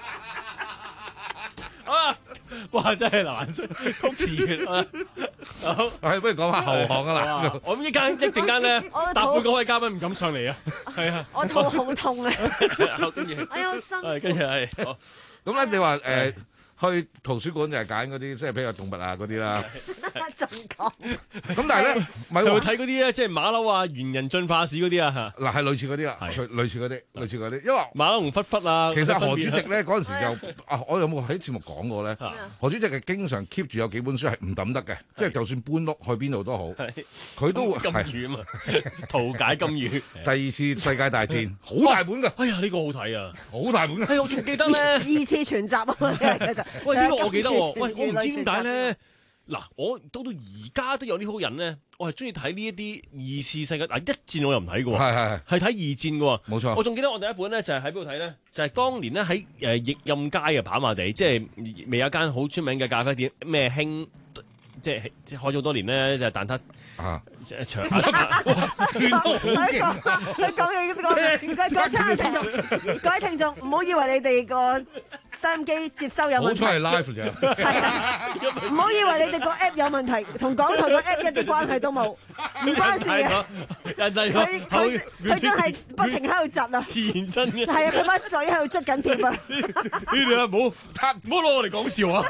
啊！哇！真係流眼水，曲詞月啊！好， 係不如講下後巷啊啦！ 我依間一陣間咧，答半嗰位嘉賓唔敢上嚟啊！係啊， 我肚好痛啊！ 跟住， 我有心。 係跟住係， 咁咧你話誒？去圖書館就係揀嗰啲，即係比較動物啊嗰啲啦。 仲講咁，但係咧，咪會睇嗰啲咧，即係馬騮啊、猿人進化史嗰啲啊嚇。 嗱，係類似嗰啲啦，類似嗰啲，類似嗰啲。因為馬騮同狒狒啊， 其實何主席咧嗰陣時就啊，我有冇喺節目講過咧？何主席係經常 keep 住有幾本書係唔抌得嘅，即係就算搬屋去邊度都好，佢都會金魚啊嘛，圖解金魚。 第二次世界大戰好大本㗎， 哎呀呢個好睇啊， 好大本㗎。 係我仲記得咧， 二次全集啊！ 喂，呢個我記得喎。喂，我唔知點解咧。嗱，我到到而家都有啲好人咧，我係中意睇呢一啲二次世界嗱一戰我又唔睇嘅喎， 係係係睇二戰嘅喎， 冇錯。 我仲記得我第一本咧就係喺邊度睇咧，就係當年咧喺誒益蔭街嘅跑馬地，即係未有一間好出名嘅咖啡店咩興。即係即係開咗好多年咧，就係蛋撻啊，長啊，斷得好勁。 佢講嘅嗰個嗰三聽眾，各位聽眾唔好以為你哋個收音機接收有問題。 好彩係 live 咋， 係啊，唔好以為你哋個 app 有問題，同港台個 app 一啲關係都冇，唔關事嘅。 人哋佢佢佢真係不停喺度窒啊， 自然真嘅。 係啊，佢把嘴喺度捽緊貼啊。 你哋啊，唔好唔好攞我嚟講笑啊！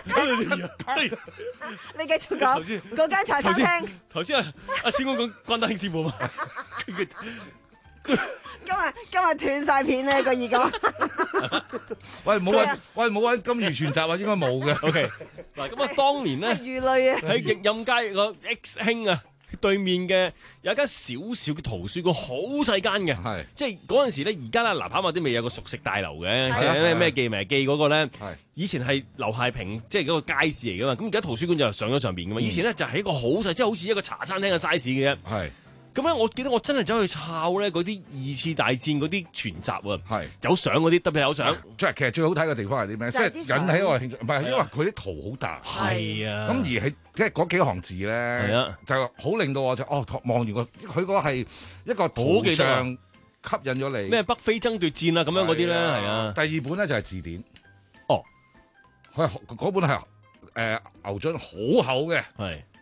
你繼續講嗰間茶餐廳。 頭先啊，阿千公講關德興師傅嘛。 今日今日斷晒片咧個耳講。 喂，冇揾喂冇揾金魚全集啊，應該冇嘅。 OK，嗱咁啊，當年咧魚類啊， 喺益蔭街個 X 興啊對面嘅有一間小小嘅圖書館，好細間嘅，係即係嗰陣時咧，而家咧嗱跑馬地未有個熟食大樓嘅，即係咩咩記名記嗰個咧，以前係劉太平即係嗰個街市嚟噶嘛，咁而家圖書館就上咗上邊噶嘛，以前咧就係一個好細，即係好似一個茶餐廳嘅 size 嘅啫。係。咁咧，我記得我真係走去抄咧嗰啲二次大戰嗰啲全集啊，係有相嗰啲，特別係有相。即係其實最好睇嘅地方係啲咩？即係引起我興趣，唔係因為佢啲圖好大。係啊。咁而係即係嗰幾行字咧，就好令到我就哦望完個佢個係一個圖像吸引咗你。咩北非爭奪戰啊咁樣嗰啲咧，係啊。 第二本咧就係字典。 哦， 佢嗰本係誒牛津好厚嘅。 係。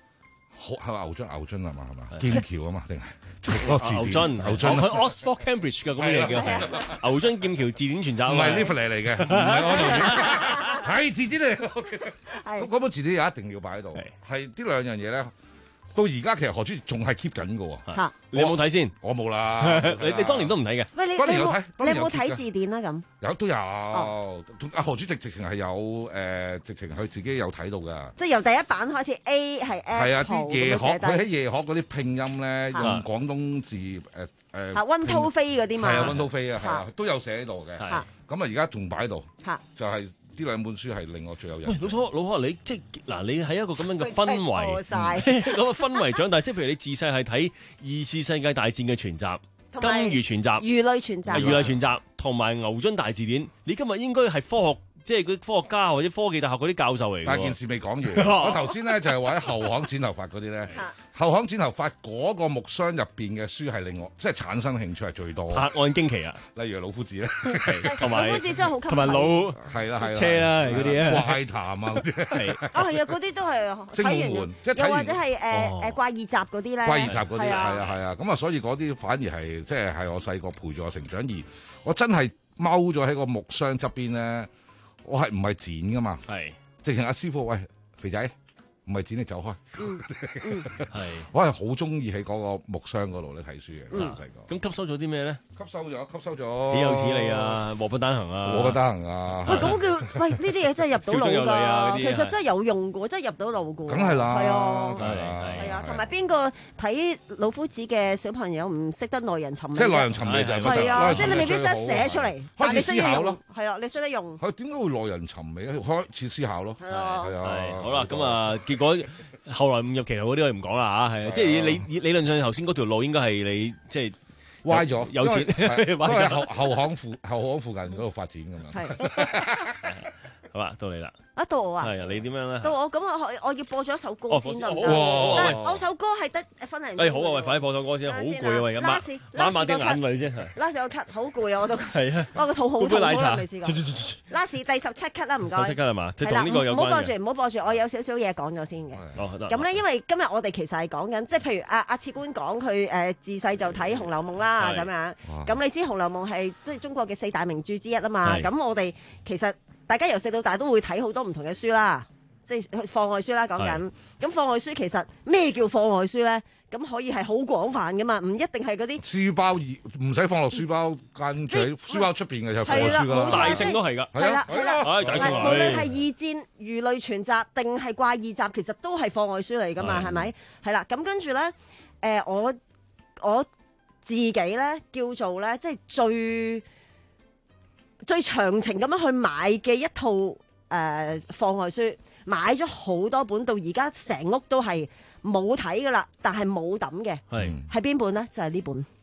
係咪牛津？牛津係嘛？係嘛？劍橋啊嘛？定係牛津？牛津去 Oxford Cambridge 嘅咁樣嘅係牛津劍橋字典全集， 唔係 Lively 嚟嘅，唔係我度，係字典嚟。嗰嗰本字典又一定要擺喺度，係呢兩樣嘢咧。到而家其實何主席仲係 keep 緊嘅喎， 你有冇睇先？ 我冇啦， 你你當年都唔睇嘅。 喂，你你有冇你有冇睇字典啊？咁有都有，阿何主席直情係有誒，直情佢自己有睇到㗎。 即係由第一版開始 A 係 Apple 係啊，啲夜學佢喺夜學嗰啲拼音咧，用啊廣東字誒誒。 啊，溫韜飛嗰啲嘛。 係啊，溫韜飛啊，係啊，都有寫喺度嘅。咁啊，而家仲擺喺度，就係。呢兩本書係令我最有印象。 喂，老楚，老楚，你即係嗱，你喺一個咁樣嘅氛圍，咁嘅氛圍長大，即係譬如你自細係睇二次世界大戰嘅全集、金魚全集、 魚類全集、 魚類全集，同埋牛津大字典。你今日應該係科學。即係佢科學家或者科技大學嗰啲教授嚟嘅。 但係件事未講完，我頭先咧就係話喺後巷剪頭髮嗰啲咧，後巷剪頭髮嗰個木箱入邊嘅書係令我即係產生興趣係最多。 拍案驚奇啊！ 例如老夫子咧， 同埋老夫子真係好吸引， 同埋老係啦係啦車啦嗰啲啊， 怪談啊嗰啲係啊係啊嗰啲都係睇完， 即係睇完又或者係誒誒怪異集嗰啲咧， 怪異集嗰啲係啊係啊，咁啊所以嗰啲反而係即係係我細個陪住我成長，而我真係踎咗喺個木箱側邊咧。我係唔係剪噶嘛？係，直情阿師傅，喂，肥仔，唔係剪你走開。 嗯嗯，係， 我係好中意喺嗰個木箱嗰度咧睇書嘅。細個咁吸收咗啲咩咧？ 吸收咗，吸收咗。 豈有此理啊！禍不單行啊！ 禍不單行啊！ 喂，咁叫喂呢啲嘢真係入到腦㗎，其實真係有用嘅，真係入到腦嘅。 梗係啦， 係啊， 係啊，同埋邊個睇老夫子嘅小朋友唔識得耐人尋味？ 即係耐人尋味就係係啊，即係你未必識得寫出嚟，但係你識得用。係啊，你識得用。 係點解會耐人尋味咧？開始思考咯。 係啊， 係啊。 好啦，咁啊，結果後來誤入歧途嗰啲我哋唔講啦嚇，係啊，即係你理論上頭先嗰條路應該係你即係。 歪咗， 有錢， 都係後後巷附後巷附近嗰度發展㗎嘛。 係， 好啦，到你啦。 啊，到我啊！ 係啊，你點樣咧？ 到我咁我我要播咗一首歌先得唔得？ 哇！ 我首歌係得分零。 誒好啊，喂，快啲播首歌先，好攰啊，喂，而家抹抹抹啲眼淚先。 拉屎我咳，好攰啊，我都。 係啊。 我個肚好痛，我都未試過。拉屎第十七咳啦，唔該。 十七咳係嘛？ 係啦，唔好播住，唔好播住，我有少少嘢講咗先嘅。 哦，得。 咁咧，因為今日我哋其實係講緊，即係譬如阿阿次官講佢誒自細就睇《紅樓夢》啦，咁樣。咁你知《紅樓夢》係即係中國嘅四大名著之一啊嘛？咁我哋其實。大家由細到大都會睇好多唔同嘅書啦，即係課外書啦講緊。咁課外書其實咩叫課外書咧？咁可以係好廣泛噶嘛，唔一定係嗰啲書包唔使放落書包間，住喺書包出邊嘅就課外書噶啦。 大聖都係㗎。 係啦係啦， 大聖無論係二戰魚類全集定係怪異集，其實都係課外書嚟噶嘛，係咪？係啦，咁跟住咧，誒我我自己咧叫做咧，即係最。最長情咁樣去買嘅一套誒課外書，買咗好多本，到而家成屋都係冇睇噶啦，但係冇抌嘅。係係邊本咧？就係、是、呢本。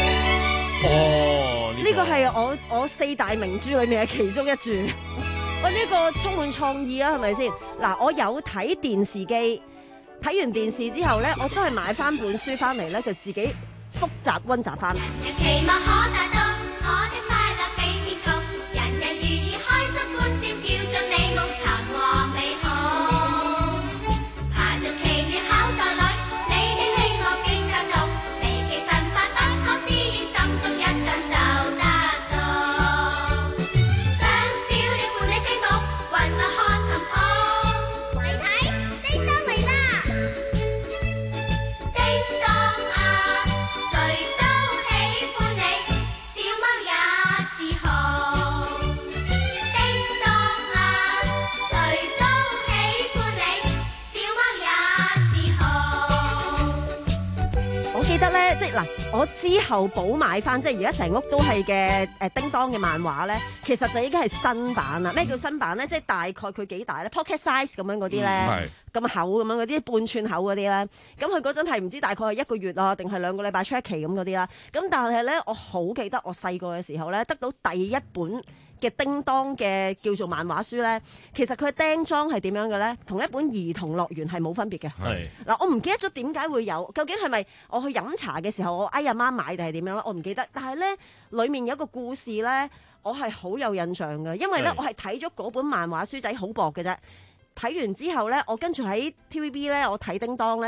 哦，呢、這個係我我四大名著裏面嘅其中一著。喂，呢個充滿創意啊，係咪先？嗱，我有睇電視機，睇完電視之後咧，我都係買翻本書翻嚟咧，就自己複習溫習翻。期望可達到我的快樂比天高，人人如意開心歡笑，跳進你夢尋和美好。爬進奇妙口袋裏，你的希望變更高，離奇神法不可思議，心中一想就得到。想小鳥伴你飛舞，雲內看琴譜。嚟睇，叮當嚟啦！叮當啊，誰都喜歡你，小貓也自豪。叮當啊，誰都喜歡你，小貓也自豪。我記得咧，即係嗱，我之後補買翻，即係而家成屋都係嘅誒叮當嘅漫畫咧，其實就已經係新版啦。咩叫新版咧？即係大概佢幾大咧 ？Pocket size 咁樣嗰啲咧，咁厚咁樣嗰啲半寸厚嗰啲咧，咁佢嗰陣係唔知大概係一個月啊，定係兩個禮拜出一期咁嗰啲啦。咁但係咧，我好記得我細個嘅時候咧，得到第一本嘅叮當嘅叫做漫畫書咧，其實佢嘅釘裝係點樣嘅咧？同一本兒童樂園係冇分別嘅。係嗱，我唔記得咗點解會有，究竟係咪我去飲茶嘅時候我嗌阿媽買定係點樣咧？我唔記得。但係咧，裡面有一個故事咧，我係好有印象嘅，因為咧我係睇咗嗰本漫畫書仔好薄嘅啫。睇完之後咧，我跟住喺 T V B 咧，我睇叮當咧，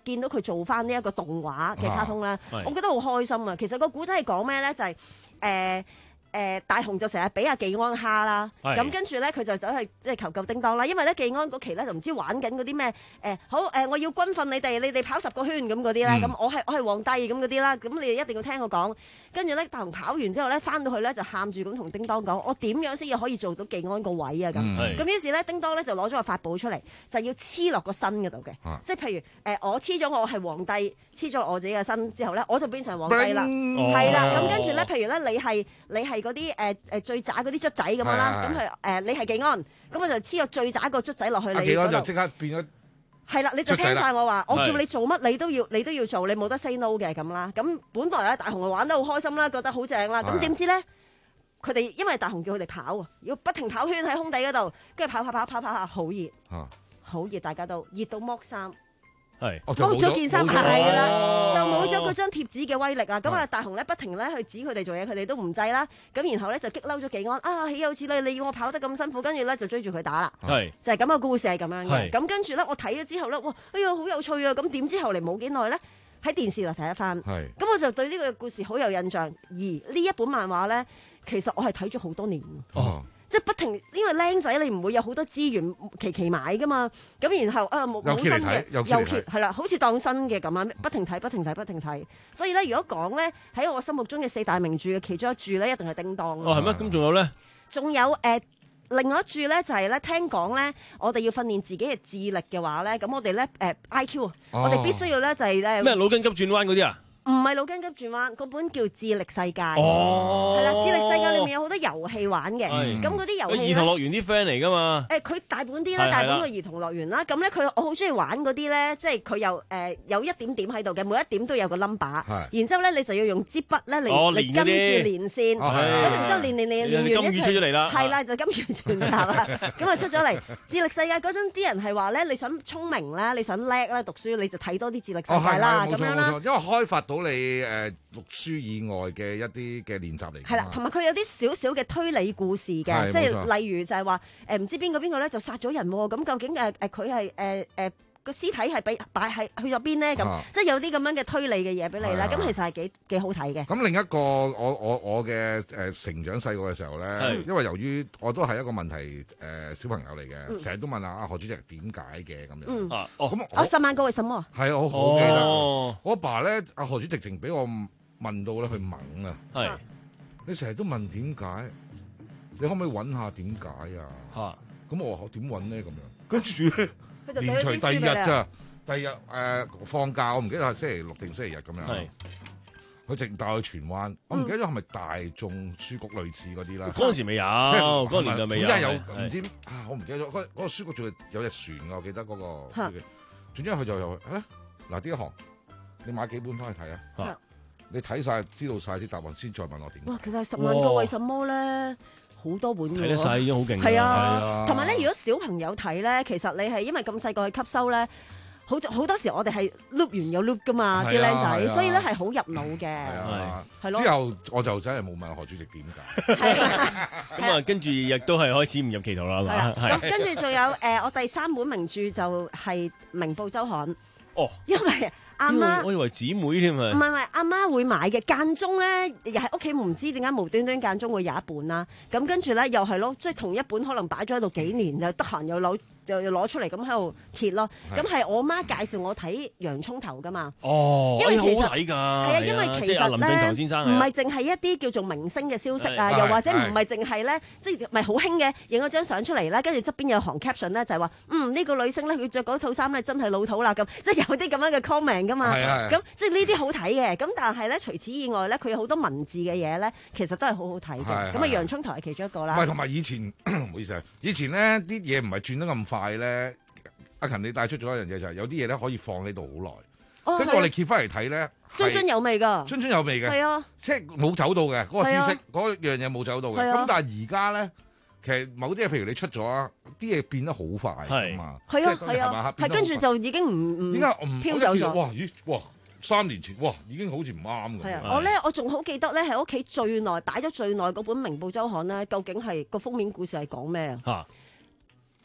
見到佢做翻呢一個動畫嘅卡通咧， 啊我覺得好開心啊！其實個古仔係講咩咧？就係、是、誒。呃誒大雄就成日俾阿技安蝦啦，咁跟住咧佢就走去即係求救叮當啦，因為咧技安嗰期咧就唔知玩緊嗰啲咩誒好誒，我要軍訓你哋，你哋跑十個圈咁嗰啲咧，咁我係我係皇帝咁嗰啲啦，咁你哋一定要聽我講。跟住咧大雄跑完之後咧，翻到去咧就喊住咁同叮當講：我點樣先至可以做到技安個位啊？咁咁於是咧，叮當咧就攞咗個法寶出嚟，就要黐落個身嗰度嘅，即係譬如誒我黐咗我係皇帝，黐咗我自己嘅身之後咧，我就變成皇帝啦，係啦。咁跟住咧，譬如咧你係你係嗰啲誒誒最渣嗰啲卒仔咁樣啦，咁佢誒你係技安，咁我就黐個最渣個卒仔落去你嗰度。技安就即刻變咗。係啦，你就聽晒我話，我叫你做乜你都要你都要做，你冇得 say no 嘅咁啦。咁本來咧大雄就玩得好開心啦，覺得好正啦。咁點知咧，佢哋因為大雄叫佢哋跑啊，要不停跑圈喺空地嗰度，跟住跑跑跑跑跑下，好熱，好熱，大家都熱到剝衫。 係剝咗件衫係啦，就冇咗嗰張貼紙嘅威力啦。咁啊，大雄咧不停咧去指佢哋做嘢，佢哋都唔制啦。咁然後咧就激嬲咗技安啊！豈有此理！你要我跑得咁辛苦，跟住咧就追住佢打啦。 係就係咁嘅故事係咁樣嘅。咁跟住咧，我睇咗之後咧，哇！哎呀，好有趣啊！咁點知後嚟冇幾耐咧，喺電視度睇一翻。係咁我就對呢個故事好有印象。而呢一本漫畫咧，其實我係睇咗好多年。哦。即係不停，因為僆仔你唔會有好多資源期期買噶嘛，咁然後啊冇冇新嘅又揭係啦，好似當新嘅咁樣，不停睇不停睇不停睇。所以咧，如果講咧喺我心目中嘅四大名著嘅其中一著咧，一定係叮當。 哦，係咩？咁仲有咧？ 仲有誒、呃，另外一著咧就係、是、咧，聽講咧，我哋要訓練自己嘅智力嘅話咧，咁我哋咧誒 I Q 啊、哦，我哋必須要咧就係咧咩腦筋急轉彎嗰啲啊？ 唔係腦筋急轉彎，嗰本叫《智力世界》。 哦， 係啦，《智力世界》裏面有好多遊戲玩嘅。咁嗰啲遊戲咧， 兒童樂園啲 friend 嚟㗎嘛？ 誒，佢大本啲啦，大本個兒童樂園啦。咁咧，佢我好中意玩嗰啲咧，即係佢又誒有一點點喺度嘅，每一點都有個 number。然之後咧，你就要用支筆咧嚟嚟跟住連線。咁然之後練練練練完一齊，係啦，就金魚全集啦。咁啊出咗嚟，《智力世界》嗰陣啲人係話咧，你想聰明啦，你想叻啦，讀書你就睇多啲《智力世界》啦，咁樣啦。 因為開發到你誒讀書以外嘅一啲嘅練習嚟， 係啦，同埋佢有啲少少嘅推理故事嘅，即係例如就係話誒唔知邊個邊個咧就殺咗人喎，咁究竟誒誒佢係誒誒個屍體係俾擺係去咗邊咧？咁即係有啲咁樣嘅推理嘅嘢俾你啦。咁其實係幾幾好睇嘅。 咁另一個我我我嘅誒成長細個嘅時候咧，因為由於我都係一個問題誒小朋友嚟嘅，成日都問下阿何主席點解嘅咁樣。啊哦，咁我十萬個為什麼？ 係我好記得。我阿爸咧，阿何主席淨俾我問到咧，佢懵啊。係你成日都問點解？你可唔可以揾下點解啊？嚇！咁我話點揾咧？咁樣跟住咧。連隨第二日咋？第二日誒、呃、放假，我唔記得係星期六定星期日咁樣。佢直帶我去荃灣，嗯、我唔記得咗係咪大眾書局類似嗰啲啦。 嗰陣時未有，嗰個年代未有。 總之有唔知啊，我唔記得咗。嗰、嗰個書局仲有隻船㗎，我記得嗰、嗰個。總之佢就又誒嗱呢一行，你買幾本翻去睇啊？啊你睇晒，知道晒啲答案先，再問我點。 哇！其實十萬個為什麼咧？好多本睇得晒已經好勁， 係啊，同埋咧，如果小朋友睇咧，其實你係因為咁細個去吸收咧，好好多時我哋係 loop 完又 loop 噶嘛，啲僆仔，所以咧係好入腦嘅，係咯。 之後我就真係冇問何主席點解。 咁啊，跟住亦都係開始誤入歧途啦，係嘛？ 咁跟住仲有誒，我第三本名著就係《明報週刊》。哦，因為阿媽， 我以為姊妹添啊。 唔係唔係，阿媽會買嘅，間中咧又係屋企唔知點解無端端間中會有一本啦。咁跟住咧又係咯，即係同一本可能擺咗喺度幾年，又得閒又攞又又攞出嚟咁喺度揭咯。咁係我媽介紹我睇《洋蔥頭》噶嘛。 哦， 因為其實好睇㗎。係啊，因為其實咧唔係淨係一啲叫做明星嘅消息啊，又或者唔係淨係咧，即係咪好興嘅影咗張相出嚟啦，跟住側邊有行 caption 咧，就係話嗯呢個女星咧佢着嗰套衫咧真係老土啦咁，即係有啲咁樣嘅 comment 噶嘛。咁即係呢啲好睇嘅。咁但係咧除此以外咧，佢有好多文字嘅嘢咧，其實都係好好睇嘅。咁啊，洋葱頭係其中一個啦。 唔係同埋以前唔好意思啊，以前咧啲嘢唔係轉得咁快咧。阿勤你帶出咗一樣嘢就係有啲嘢咧可以放喺度好耐，跟住我哋揭翻嚟睇咧， 津津有味㗎， 津津有味嘅，係啊，即係冇走到嘅嗰個知識，嗰樣嘢冇走到嘅。咁但係而家咧，其實某啲嘢譬如你出咗啊，啲嘢變得好快㗎嘛， 係啊係啊，係跟住就已經唔唔點解唔飄走咗？ 哇咦哇！三年前哇已經好似唔啱㗎。 係啊，我咧我仲好記得咧喺屋企最耐擺咗最耐嗰本《明報週刊》咧，究竟係個封面故事係講咩啊？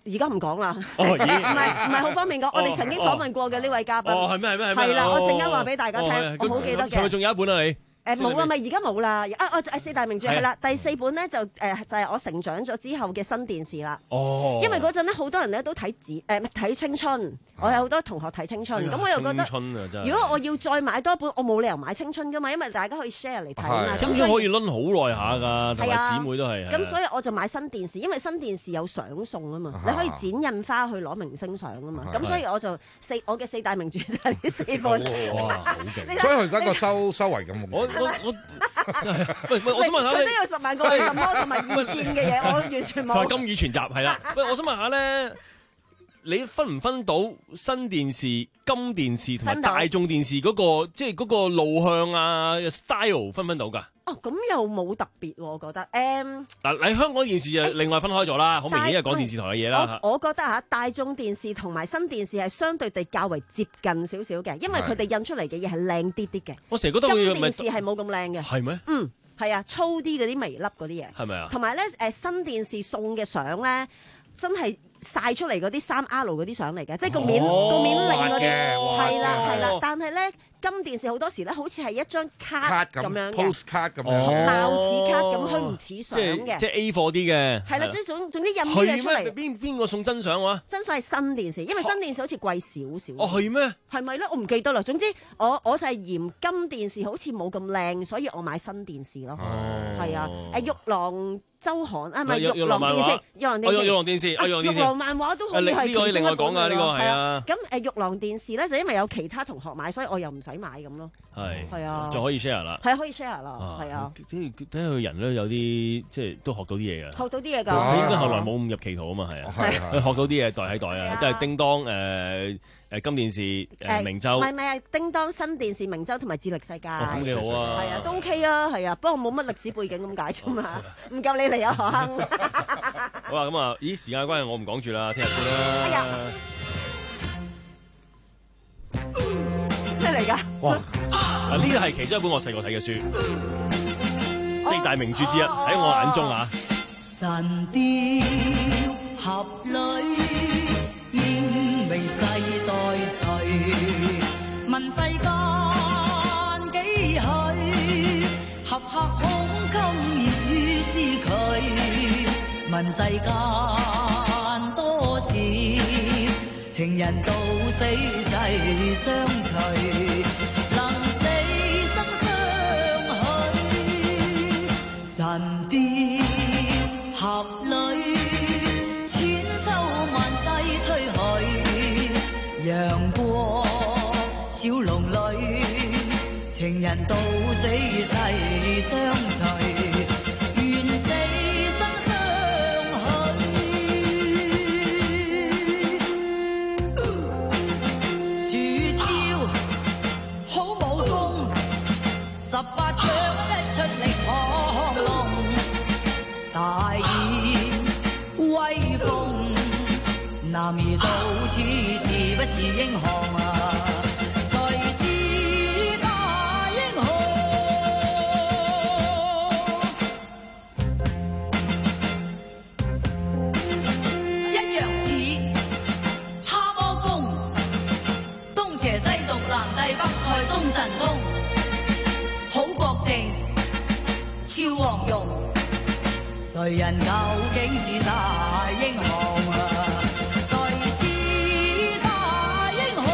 而家唔講啦，唔哦， 係唔係好方便講。我哋曾經訪問過嘅呢位嘉賓， 哦，係咩係咩係咩？ 係啦， 哦我陣間話俾大家聽，我好記得嘅。 係咪仲有一本啊你？ 誒冇啦，咪而家冇啦。啊，我誒四大名著係啦，第四本咧就誒就係我成長咗之後嘅新電視啦。 哦， 因為嗰陣咧好多人咧都睇子誒睇青春，我有好多同學睇青春，咁我又覺得，如果我要再買多一本，我冇理由買青春噶嘛，因為大家可以 share 嚟睇啊嘛。 青春可以攆好耐下㗎，同埋姊妹都係。 咁所以我就買新電視，因為新電視有相送啊嘛，你可以剪印花去攞明星相啊嘛。咁所以我就四我嘅四大名著就係呢四本。 哇，好勁！所以佢而家個收收圍咁。 我我我。喂喂，我想問下佢都有十萬個為什麼同埋二戰嘅嘢，我完全冇。 就係金魚全集係啦。喂，我想問下咧，你分唔分到新電視、金電視同埋大眾電視嗰個即係嗰個路向啊 style 分唔分到㗎？ 哦，咁又冇特別喎，我覺得。誒嗱，喺香港電視就另外分開咗啦，好明顯係講電視台嘅嘢啦。 我我覺得嚇大眾電視同埋新電視係相對地較為接近少少嘅，因為佢哋印出嚟嘅嘢係靚啲啲嘅。 我成日覺得金電視係冇咁靚嘅。 係咩？ 嗯，係啊，粗啲嗰啲微粒嗰啲嘢。 係咪啊？ 同埋咧誒新電視送嘅相咧，真係曬出嚟嗰啲三 R 嗰啲相嚟嘅，即係個面個面靚嗰啲，係啦係啦，但係咧。金電視好多時咧，好似係一張卡咁樣嘅 postcard 咁樣， 貌似卡咁，佢唔似相嘅， 即係 A 貨啲嘅。 係啦，即係總總之印啲嘢出嚟。 邊邊個送真相話？ 真相係新電視，因為新電視好似貴少少。 哦，係咩？ 係咪咧？我唔記得啦。總之我我就係嫌金電視好似冇咁靚，所以我買新電視咯。係啊，誒玉郎周刊啊，唔係玉郎電視，玉郎電視， 玉郎電視，玉郎漫畫都可以係其中一本。 呢個另外講㗎，呢個係啊。 咁誒玉郎電視咧，就因為有其他同學買，所以我又唔使買咁咯。 係係啊， 就可以 share 啦。 係可以 share 啦，係啊。 即係睇下佢人咧有啲即係都學到啲嘢㗎。 學到啲嘢㗎。 佢應該後來冇誤入歧途啊嘛，係啊。佢學到啲嘢袋喺袋啊，都係叮當誒誒金電視誒明州。 唔係唔係，叮當新電視明州同埋智力世界。 咁幾好啊。 係啊，都 OK 啊，係啊，不過冇乜歷史背景咁解啫嘛，唔夠你嚟啊何坑。 好啦，咁啊，咦時間關係我唔講住啦，聽日先啦。 哎呀！咩嚟㗎？ 哇！啊呢個係其中一本我細個睇嘅書，四大名著之一喺我眼中啊。 神雕俠侶，英明世代誰？問世間幾許？俠客孔今已知佢。問世間多事，情人到死世相隨。神雕俠侶，千秋萬世推許，陽過小龍女，情人到死世相隨，願死生相許。絕招好武功，十八掌一出力可。大義威風，男兒到此是不是英雄啊？誰是大英雄？一陽指哈魔功，東邪西毒南帝北丐中神通，好國正超黃蓉。誰人究竟是大英雄啊？誰是大英雄？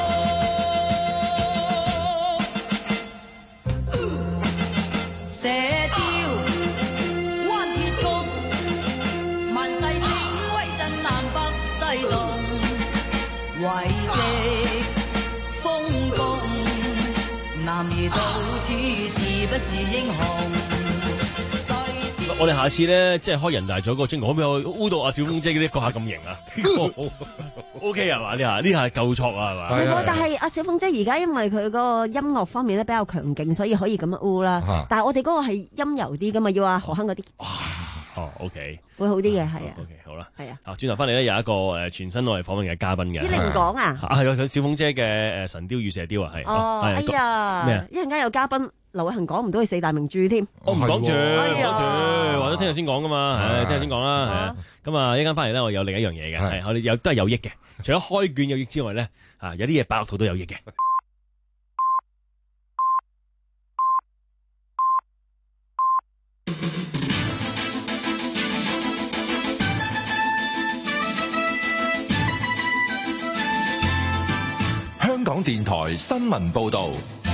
射雕彎鐵弓，萬世聲威震南北西東，遺跡豐功，男兒到此是不是英雄？ 我哋下次咧，即係開人大咗個專題，可唔可以烏到阿小鳳姐嗰啲嗰下咁型啊？O K 係嘛？呢下呢下夠挫啊，係嘛？ 係啊，但係阿小鳳姐而家因為佢嗰個音樂方面咧比較強勁，所以可以咁樣烏啦。但係我哋嗰個係陰柔啲噶嘛，要阿何坑嗰啲。 哦 ，OK， 會好啲嘅，係啊。 OK，好啦， 係啊。 啊，轉頭翻嚟咧有一個誒全新我哋訪問嘅嘉賓嘅。 啲你唔講啊？ 啊係啊，佢小鳳姐嘅誒神雕與射雕啊，係。 哦，哎呀， 咩啊？ 一陣間有嘉賓。 劉偉恒講唔到佢四大名著添。 我唔講住， 哎呀講住，或者聽日先講噶嘛，係聽日先講啦，係啊。咁啊，一陣間翻嚟咧，我有另一樣嘢嘅，係我哋有都係有益嘅。除咗開卷有益之外咧，啊有啲嘢擺落肚都有益嘅。 香港電台新聞報導。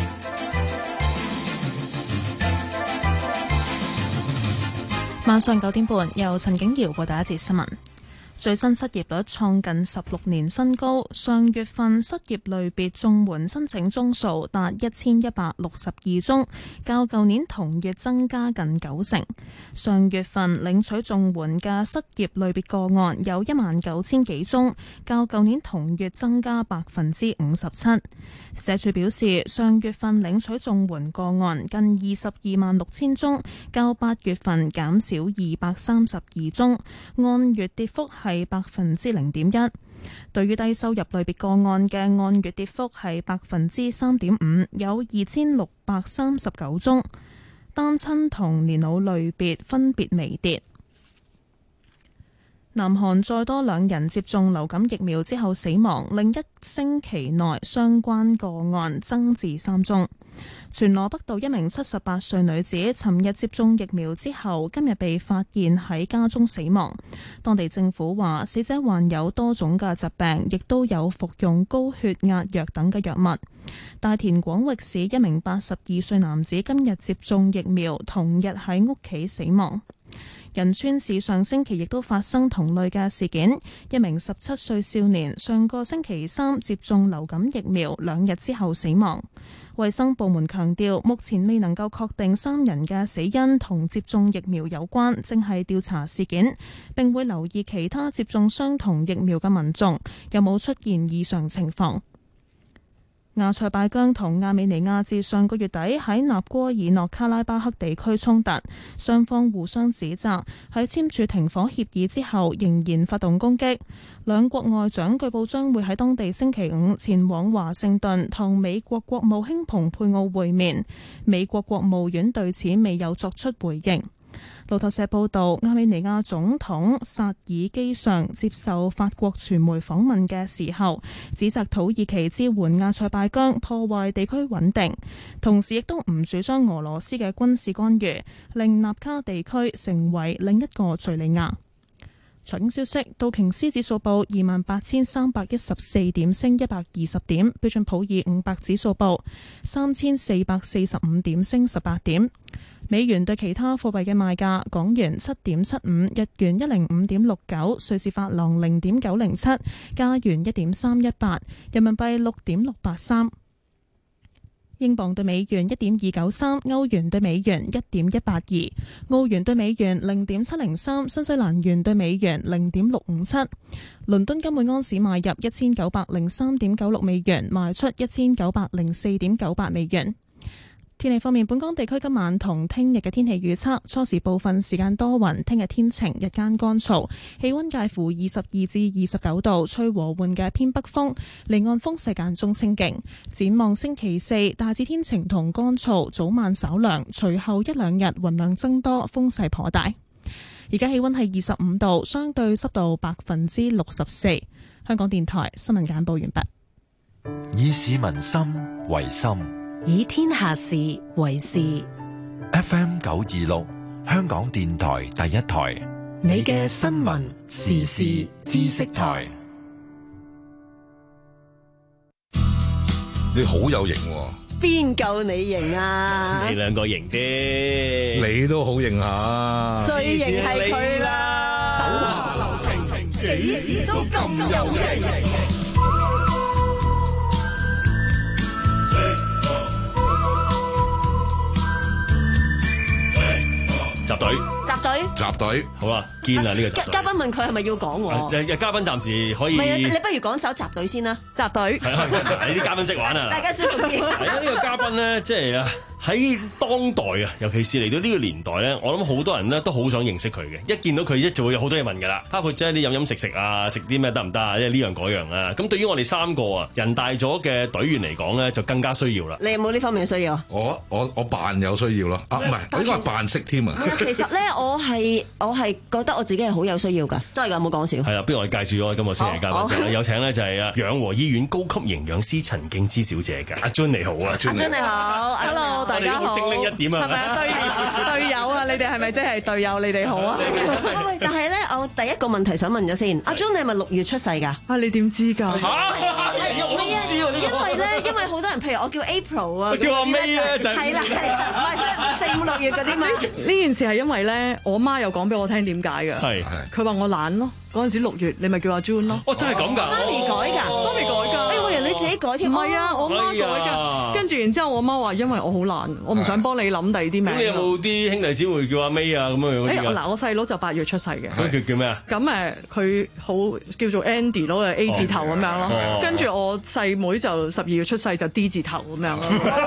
晚上九點半，由陳景瑤報第一節新聞。最新失業率創近十六年新高，上月份失業類別綜援申請宗數達一千一百六十二宗，較舊年同月增加近九成。上月份領取綜援嘅失業類別個案有一萬九千幾宗，較舊年同月增加百分之五十七。社署表示，上月份領取綜援個案近二十二萬六千宗，較八月份減少二百三十二宗，按月跌幅係百分之零點一。對於低收入類別個案嘅按月跌幅係百分之三點五，有二千六百三十九宗。單親同年老類別分別微跌。南韓再多兩人接種流感疫苗之後死亡，另一星期內相關個案增至三宗。全羅北道一名七十八歲女子尋日接種疫苗之後，今日被發現喺家中死亡。當地政府話，死者患有多種嘅疾病，亦都有服用高血壓藥等嘅藥物。大田廣域市一名八十二歲男子今日接種疫苗，同日喺屋企死亡。仁川市上星期亦都發生同類嘅事件，一名十七歲少年上個星期三接種流感疫苗，兩日之後死亡。衛生部門強調，目前未能夠確定三人嘅死因同接種疫苗有關，正係調查事件，並會留意其他接種相同疫苗嘅民眾有冇出現異常情況。亞塞拜疆同亞美尼亞自上個月底喺納戈爾諾卡拉巴克地區衝突，雙方互相指責喺簽署停火協議之後仍然發動攻擊。兩國外長據報將會喺當地星期五前往華盛頓同美國國務卿蓬佩奧會面，美國國務院對此未有作出回應。路透社報道，亞美尼亞總統薩爾基上接受法國傳媒訪問嘅時候，指責土耳其支援亞塞拜疆破壞地區穩定，同時亦都唔主張俄羅斯嘅軍事干預，令納卡地區成為另一個敘利亞。財經消息，道瓊斯指數報二萬八千三百一十四點，升一百二十點；標準普爾五百指數報三千四百四十五點，升十八點。美元對其他貨幣嘅賣價：港元七點七五，日元一零五點六九，瑞士法郎零點九零七，加元一點三一八，人民幣六點六八三。英鎊對美元一點二九三，歐元對美元一點一八二，澳元對美元零點七零三，新西蘭元對美元零點六五七。倫敦金每安士買入一千九百零三點九六美元，賣出一千九百零四點九八美元。天氣方面，本港地區今晚同聽日嘅天氣預測，初時部分時間多雲，聽日天晴，日間乾燥，氣溫介乎二十二至二十九度，吹和緩嘅偏北風，離岸風勢間中清勁。展望星期四，大致天晴同乾燥，早晚稍涼，隨後一兩日雲量增多，風勢頗大。而家氣溫係二十五度，相對濕度百分之六十四。香港電台新聞簡報完畢。 以市民心為心， 以天下事為事。 F M 九二六，香港電台第一台， 你嘅新聞時事知識台。 你好有型喎！ 邊夠你型啊？ 你兩個型啲， 你都好型啊！ 最型係佢啦！ 手下留情，幾時都咁有型。 集隊， 集隊， 集隊， 好啦，堅啦呢個集隊。 嘉賓問佢係咪要講喎？ 誒，嘉賓暫時可以。 唔係啊，你不如講走集隊先啦，集隊。 係啊，呢啲嘉賓識玩啊。 大家舒服啲。 係啊，呢個嘉賓君咧，即係啊喺當代啊，尤其是嚟到呢個年代咧，我諗好多人咧都好想認識佢嘅。一見到佢一就會有好多嘢問㗎啦，包括即係啲飲飲食食啊，食啲咩得唔得啊？即係呢樣嗰樣啊。咁對於我哋三個啊人大咗嘅隊員嚟講咧，就更加需要啦。 你有冇呢方面嘅需要？ 我我我扮有需要咯，啊唔係，我應該係扮識添啊。 其實咧，我係我係覺得我自己係好有需要㗎，真係㗎，冇講笑。 係啦，不如我哋介紹咗我今日星期嘉賓有請咧就係啊養和醫院高級營養師陳敬之小姐嘅。阿 June 你好啊， 阿 June 你好 ，Hello 大家好。 精靈一點啊， 係咪啊？隊隊友啊，你哋係咪即係隊友？你哋好啊！ 喂喂，但係咧，我第一個問題想問咗先，阿 June 你係咪六月出世㗎？ 啊，你點知㗎？ 嚇！我唔知喎，因為咧，因為好多人，譬如我叫 April 啊， 叫阿 May 啊，就係啦係啦，唔係即係四五六月嗰啲嘛。 呢件事係因為咧，我媽有講俾我聽點解㗎。 係佢話我懶咯。嗰陣時六月，你咪叫阿 June 咯。 哦，真係咁㗎！ 媽咪改㗎， 媽咪改㗎。 哎，我以為你自己改添。 唔係啊，我媽改㗎。跟住然之後，我媽話因為我好懶，我唔想幫你諗第二啲名。 咁你有冇啲兄弟姊妹叫阿 May 啊咁樣嗰啲㗎？ 嗱，我細佬就八月出世嘅。 咁叫叫咩啊？ 咁誒，佢好叫做 Andy 咯，A 字頭咁樣咯。跟住我細妹就十二月出世，就 D 字頭咁樣咯。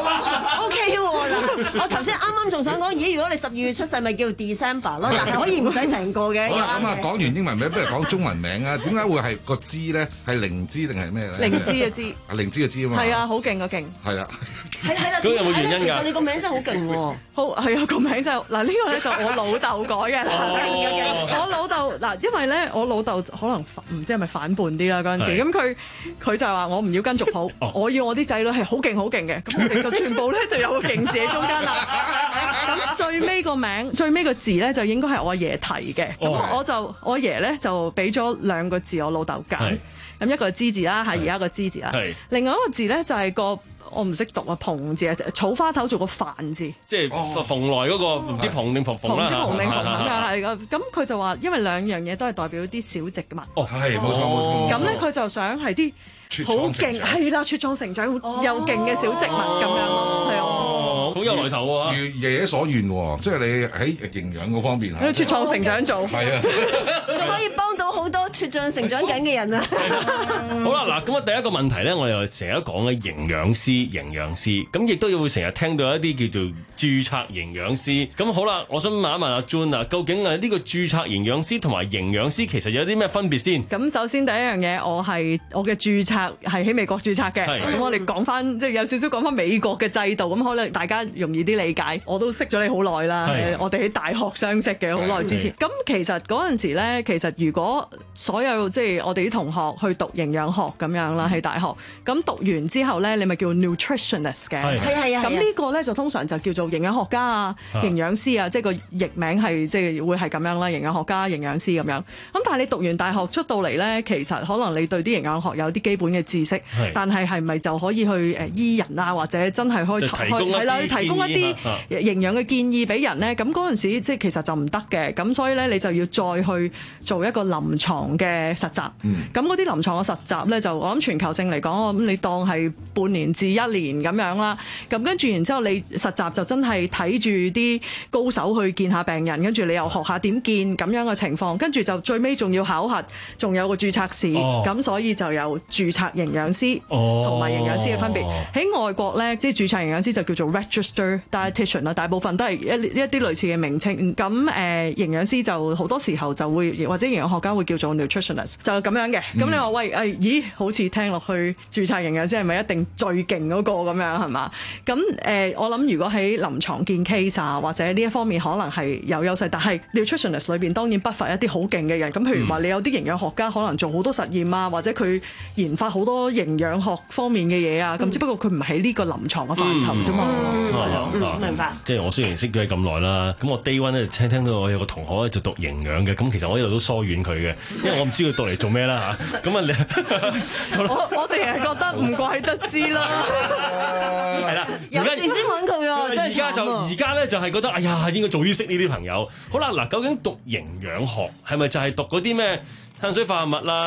O K 喎嗱，我頭先啱啱仲想講，咦？如果你十二月出世，咪叫 December 咯，但係可以唔使成個嘅。 好啦，咁啊講完英文名，不如講中文名啊？點解會係個知咧？係靈芝定係咩咧？ 靈芝嘅芝。 啊，靈芝嘅芝啊嘛。 係啊，好勁個勁。 係啊。 係係啦。 咁有冇原因㗎？ 其實你個名真係好勁喎。 好係啊，個名就嗱呢個咧就我老豆改嘅。我老豆嗱，因為咧我老豆可能唔知係咪反叛啲啦嗰陣時，咁佢佢就話我唔要跟族譜，我要我啲仔女係好勁好勁嘅，咁我哋就全部咧就有個勁字喺中間啦。咁最尾個名最尾個字咧就應該係我阿爺提嘅，咁我就我阿爺咧就俾咗兩個字我老豆揀，咁一個係之字啦，係而家個之字啦，另外一個字咧就係個。我唔識讀啊，蓬字啊，草花頭做個飯字， 即係蓬萊嗰個唔知蓬定蓬蓬啦嚇， 蓬定蓬咁樣係咁。咁佢就話，因為兩樣嘢都係代表啲小植物。 哦，係冇錯冇錯。 咁咧佢就想係啲好勁，係啦，茁壯成長又勁嘅小植物咁樣咯，係啊， 好有來頭喎。 如爺爺所願喎，即係你喺營養嗰方面喺茁壯成長做， 係啊， 仲可以幫到好多茁壯成長緊嘅人啊！ 好啦，嗱，咁啊第一個問題咧，我哋成日講嘅營養師、營養師，咁亦都要會成日聽到一啲叫做註冊營養師。咁好啦，我想問一問阿 June 啊，究竟啊呢個註冊營養師同埋營養師其實有啲咩分別先？ 咁首先第一樣嘢，我係我嘅註冊係喺美國註冊嘅。咁我哋講翻即係有少少講翻美國嘅制度，咁可能大家容易啲理解。我都識咗你好耐啦，我哋喺大學相識嘅，好耐之前。咁其實嗰陣時咧，其實如果所有即係我哋啲同學去讀營養學咁樣啦，喺大學咁讀完之後咧，你咪叫 nutritionist 嘅。係係啊。咁呢個咧就通常就叫做營養學家啊、營養師啊，即係個譯名係即係會係咁樣啦，營養學家、營養師咁樣。咁但係你讀完大學出到嚟咧，其實可能你對啲營養學有啲基本嘅知識，但係係咪就可以去誒醫人啊，或者真係開開係啦，提供一啲營養嘅建議俾人咧？咁嗰陣時即係其實就唔得嘅，咁所以咧你就要再去做一個臨床嘅實習。咁嗰啲臨床嘅實習咧，就我諗全球性嚟講，我諗你當係半年至一年咁樣啦。咁跟住然之後你實習就真係睇住啲高手去見下病人，跟住你又學下點見咁樣嘅情況，跟住就最尾仲要考核，仲有個註冊試。咁、哦、所以就有註冊營養師同埋營養師嘅分別。喺、哦、外國咧，即係註冊營養師就叫做 register dietitian 啦，大部分都係一一啲類似嘅名稱。咁誒、呃、營養師就好多時候就會或者營養學家會叫做 nutritionist，就咁樣嘅。咁、嗯、你話喂誒、哎，咦，好似聽落去註冊營養師係咪一定最勁嗰個咁樣係嘛？咁誒、呃，我諗如果喺臨床見 case 啊，或者呢一方面可能係有優勢，但係 nutritionist 裏邊當然不乏一啲好勁嘅人。咁譬如話你有啲營養學家可能做好多實驗啊，或者佢研發好多營養學方面嘅嘢啊，咁、嗯、只不過佢唔喺呢個臨床嘅範疇啫嘛。明白。即係我雖然識咗你咁耐啦，咁我 day one 咧聽聽到我有個同學咧就讀營養嘅，咁其實我一路都疏遠佢嘅，因為我唔知佢讀嚟做咩啦嚇。咁啊你我我淨係覺得唔怪得知啦。係啦， 有時先揾佢喎，真係慘啊！而家就而家咧就係覺得，哎呀，應該早啲識呢啲朋友。好啦，嗱，究竟讀營養學係咪就係讀嗰啲咩碳水化合物啦、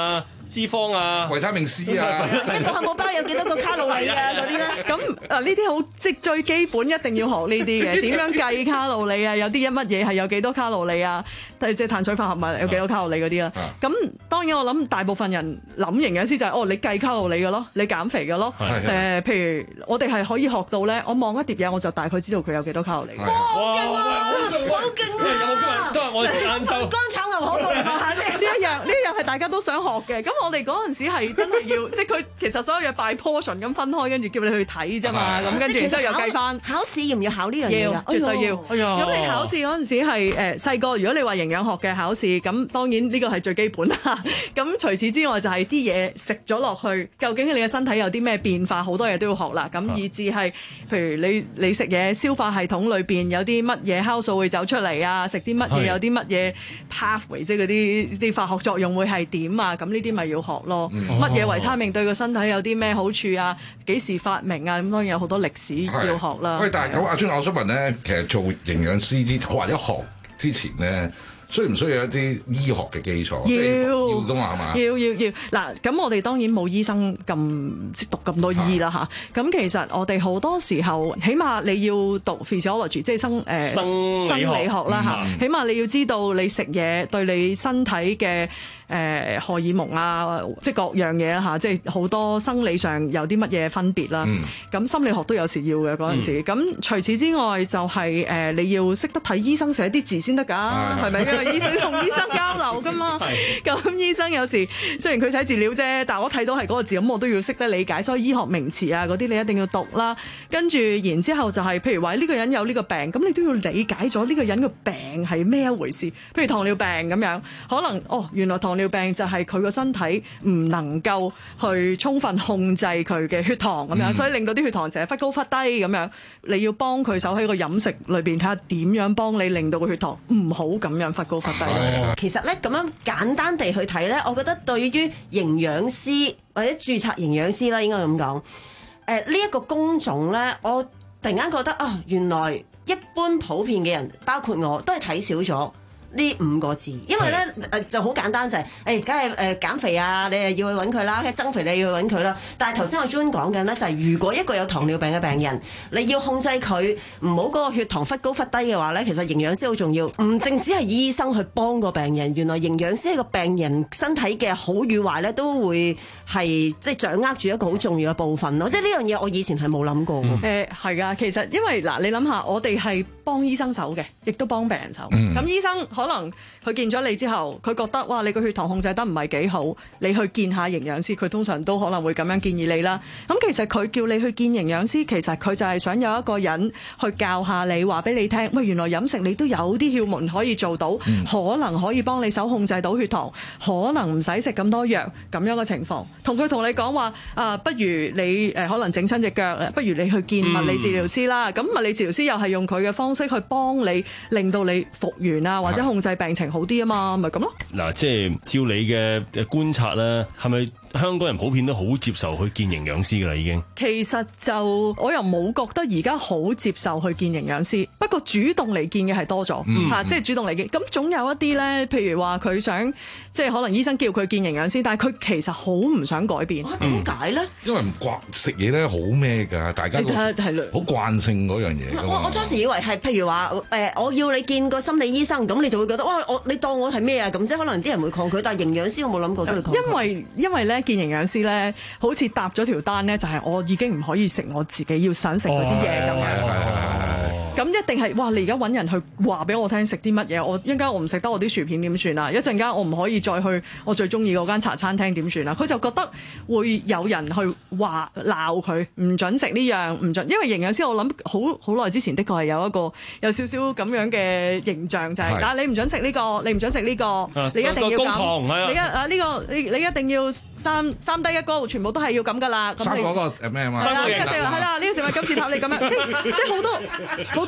脂肪啊、 維他命 C 啊， 一個漢堡包有幾多個卡路里啊嗰啲咧？ 咁啊呢啲好即係最基本，一定要學呢啲嘅。點樣計卡路里啊？有啲一乜嘢係有幾多卡路里啊？即係碳水化合物有幾多卡路里嗰啲啦。咁當然我諗大部分人諗營養師就係、是、哦，你計卡路里嘅咯，你減肥嘅咯。誒、呃，譬如我哋係可以學到咧，我望一碟嘢我就大概知道佢有幾多卡路里。 哇！好勁啊！好勁啊！ 都係我哋食晏晝乾炒牛河嚟嘛？ 呢一樣呢一樣係大家都想學嘅。咁我哋嗰陣時係真係要，即係佢其實所有嘢 by portion 咁分開，跟住叫你去睇啫嘛。咁跟住然之後又計翻考試要唔要考呢樣嘢？ 要，絕對要。咁你考試嗰陣時係誒細個，如果你話營養學嘅考試，咁當然呢個係最基本啦。咁除此之外就係啲嘢食咗落去，究竟你嘅身體有啲咩變化，好多嘢都要學啦。咁以至係譬如你你食嘢消化系統裏邊有啲乜嘢酵素會走出嚟啊，食啲乜嘢有啲乜嘢 pathway 即係嗰啲啲化學作用會係點啊？咁呢啲咪要學咯。乜嘢維他命對個身體有啲咩好處啊？幾時發明啊？咁當然有好多歷史要學啦。 喂，但係咁阿尊，我想問咧，其實做營養師之或者學之前咧，需唔需要一啲醫學嘅基礎？ 要要噶嘛，係嘛？ 要要要嗱，咁我哋當然冇醫生咁讀咁多醫啦嚇。咁其實我哋好多時候，起碼你要讀 physiology，即係生誒、呃、 生生理學啦嚇。 嗯、 起碼你要知道你食嘢對你身體嘅。誒、呃、荷爾蒙啊，即係各樣嘢啦嚇，即係好多生理上有啲乜嘢分別啦。咁、嗯、心理學都有時要嘅嗰陣時。咁、嗯、除此之外就係、是、誒、呃、你要識得睇醫生寫啲字先得㗎，係咪？因為醫生同醫生交流㗎嘛。咁醫生有時雖然佢寫字料啫，但係我睇到係嗰個字，咁我都要識得理解。所以醫學名詞啊嗰啲你一定要讀啦。跟住然之後就係、是、譬如話呢個人有呢個病，咁你都要理解咗呢個人嘅病係咩一回事。譬如糖尿病咁樣，可能哦原來糖尿病就係佢個身體唔能夠去充分控制佢嘅血糖咁樣，嗯、所以令到啲血糖成日忽高忽低咁樣。你要幫佢手喺個飲食裏邊睇下點樣幫你令到個血糖唔好咁樣忽高忽低。 其實咧咁樣簡單地去睇咧，我覺得對於營養師或者註冊營養師啦，應該咁講。誒呢一個工種咧，我突然間覺得啊、哦，原來一般普遍嘅人，包括我都係睇少咗呢五個字，因為咧誒就好簡單就係、是，誒梗係誒減肥啊，你係要去揾佢啦，增肥你要去揾佢啦。但係頭先阿 June 講緊咧，就係如果一個有糖尿病嘅病人，你要控制佢唔好嗰個血糖忽高忽低嘅話咧，其實營養師好重要，唔淨止係醫生去幫個病人，原來營養師係個病人身體嘅好與壞咧，都會係即係掌握住一個好重要嘅部分咯。即係呢樣嘢，我以前係冇諗過嘅。 誒係噶，其實因為嗱，你諗下，我哋係幫醫生手嘅，亦都幫病人手。咁、嗯、醫生可能佢見咗你之後，佢覺得哇，你個血糖控制得唔係幾好，你去見下營養師，佢通常都可能會咁樣建議你啦。咁其實佢叫你去見營養師，其實佢就係想有一個人去教下你，話俾你聽，喂，原來飲食你都有啲竅門可以做到，嗯、可能可以幫你手控制到血糖，可能唔使食咁多藥咁樣嘅情況。同佢同你講話啊，不如你誒、呃、可能整親隻腳，不如你去見物理治療師啦。咁、嗯、物理治療師又係用佢嘅方式去幫你，令到你復原啊，或者控制病情好啲啊嘛，咪咁咯。嗱， 即係照你嘅觀察咧，係咪香港人普遍都好接受去見營養師㗎啦？已經其實就我又冇覺得而家好接受去見營養師，不過主動嚟見嘅係多咗嚇、嗯啊，即係主動嚟見。咁總有一啲咧，譬如話佢想即係可能醫生叫佢見營養師，但係佢其實好唔想改變。 點解咧？ 因為唔慣食嘢咧，好咩㗎？大家都好慣性嗰樣嘢。 我我當時以為係譬如話誒、呃，我要你見個心理醫生，咁你就會覺得哇，我你當我係咩啊？咁即係可能啲人會抗拒，但係營養師我冇諗過都會抗拒。 因為因為咧見營養師咧，好似搭咗條單咧，就係、是、我已經唔可以食我自己要想食嗰啲嘢咁樣。咁一定係哇！你而家揾人去話俾我聽食啲乜嘢？我一陣間我唔食得我啲薯片點算啊？一陣間我唔可以再去我最中意嗰間茶餐廳點算啊？佢就覺得會有人去話鬧佢，唔準食呢樣，唔準。因為營養師我諗好好耐之前的確係有一個有少少咁樣嘅形象，就係、是、但係你唔準食呢個，你唔準食呢、這個，啊、你一定要減。你一啊呢、這個你你一定要三三低一高，全部都係要咁噶啦。 三嗰個咩啊嘛？ 係啦，係啦，呢個成為金字塔你咁樣，即即好多好多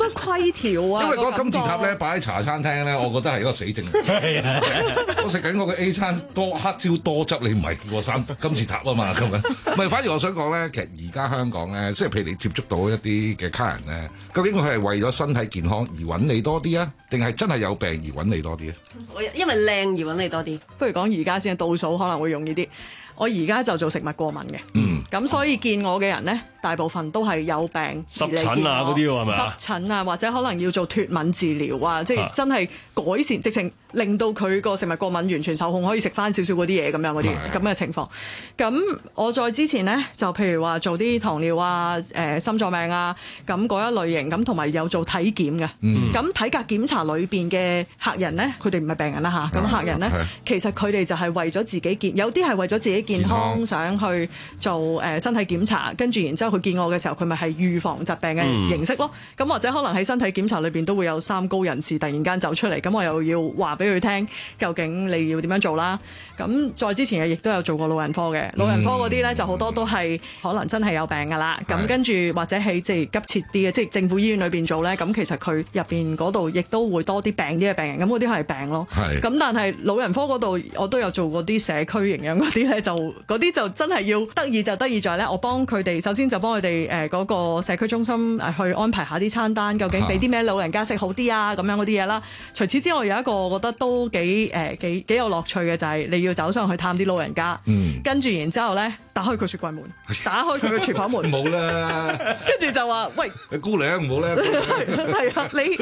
多規條啊。 因為嗰個金字塔咧擺喺茶餐廳咧，我覺得係一個死症。係啊，我食緊我嘅 A 餐多黑椒多汁，你唔係叫我生金字塔啊嘛咁樣。唔係，反而我想講咧，其實而家香港咧，即係譬如你接觸到一啲嘅客人咧，究竟佢係為咗身體健康而揾你多啲啊，定係真係有病而揾你多啲啊？ 我因為靚而揾你多啲。 不如講而家先，倒數可能會容易啲。我而家就做食物過敏嘅，咁、嗯、所以見我嘅人咧，大部分都係有病濕疹啊嗰啲係咪啊？ 濕疹啊，或者可能要做脫敏治療啊，即係真係改善，直情令到佢個食物過敏完全受控，可以食翻少少嗰啲嘢咁樣嗰啲咁嘅情況。咁我再之前咧，就譬如話做啲糖尿啊、誒、呃、心臟病啊，咁嗰一類型，咁同埋有做體檢嘅。咁、嗯、體格檢查裏邊嘅客人咧，佢哋唔係病人啦吓，咁客人咧，其實佢哋就係為咗自己健，有啲係為咗自己健康想去做誒身體檢查，跟住然之後佢見我嘅時候，佢咪係預防疾病嘅形式咯。咁、嗯、或者可能喺身體檢查裏邊都會有三高人士突然間走出嚟，咁我又要話俾佢聽，究竟你要點樣做啦？咁再之前亦都有做過老人科嘅，老人科嗰啲咧就好多都係可能真係有病噶啦。咁跟住或者係即係急切啲嘅，即係政府醫院裏邊做咧，咁其實佢入邊嗰度亦都會多啲病啲嘅病人，咁嗰啲係病咯。咁但係老人科嗰度我都有做過啲社區營養嗰啲咧，就嗰啲就真係要得意就得意在咧，我幫佢哋首先就幫佢哋誒嗰個社區中心誒去安排下啲餐單，究竟俾啲咩老人家食好啲啊咁樣嗰啲嘢啦。除此之外有一個我覺得都幾誒、呃、幾幾有樂趣嘅就係、是、你要走上去探啲老人家，嗯、跟住然之後咧打開佢雪櫃門，打開佢嘅廚房門， 冇啦， 跟住就話喂， 姑娘唔好咧， 係啊你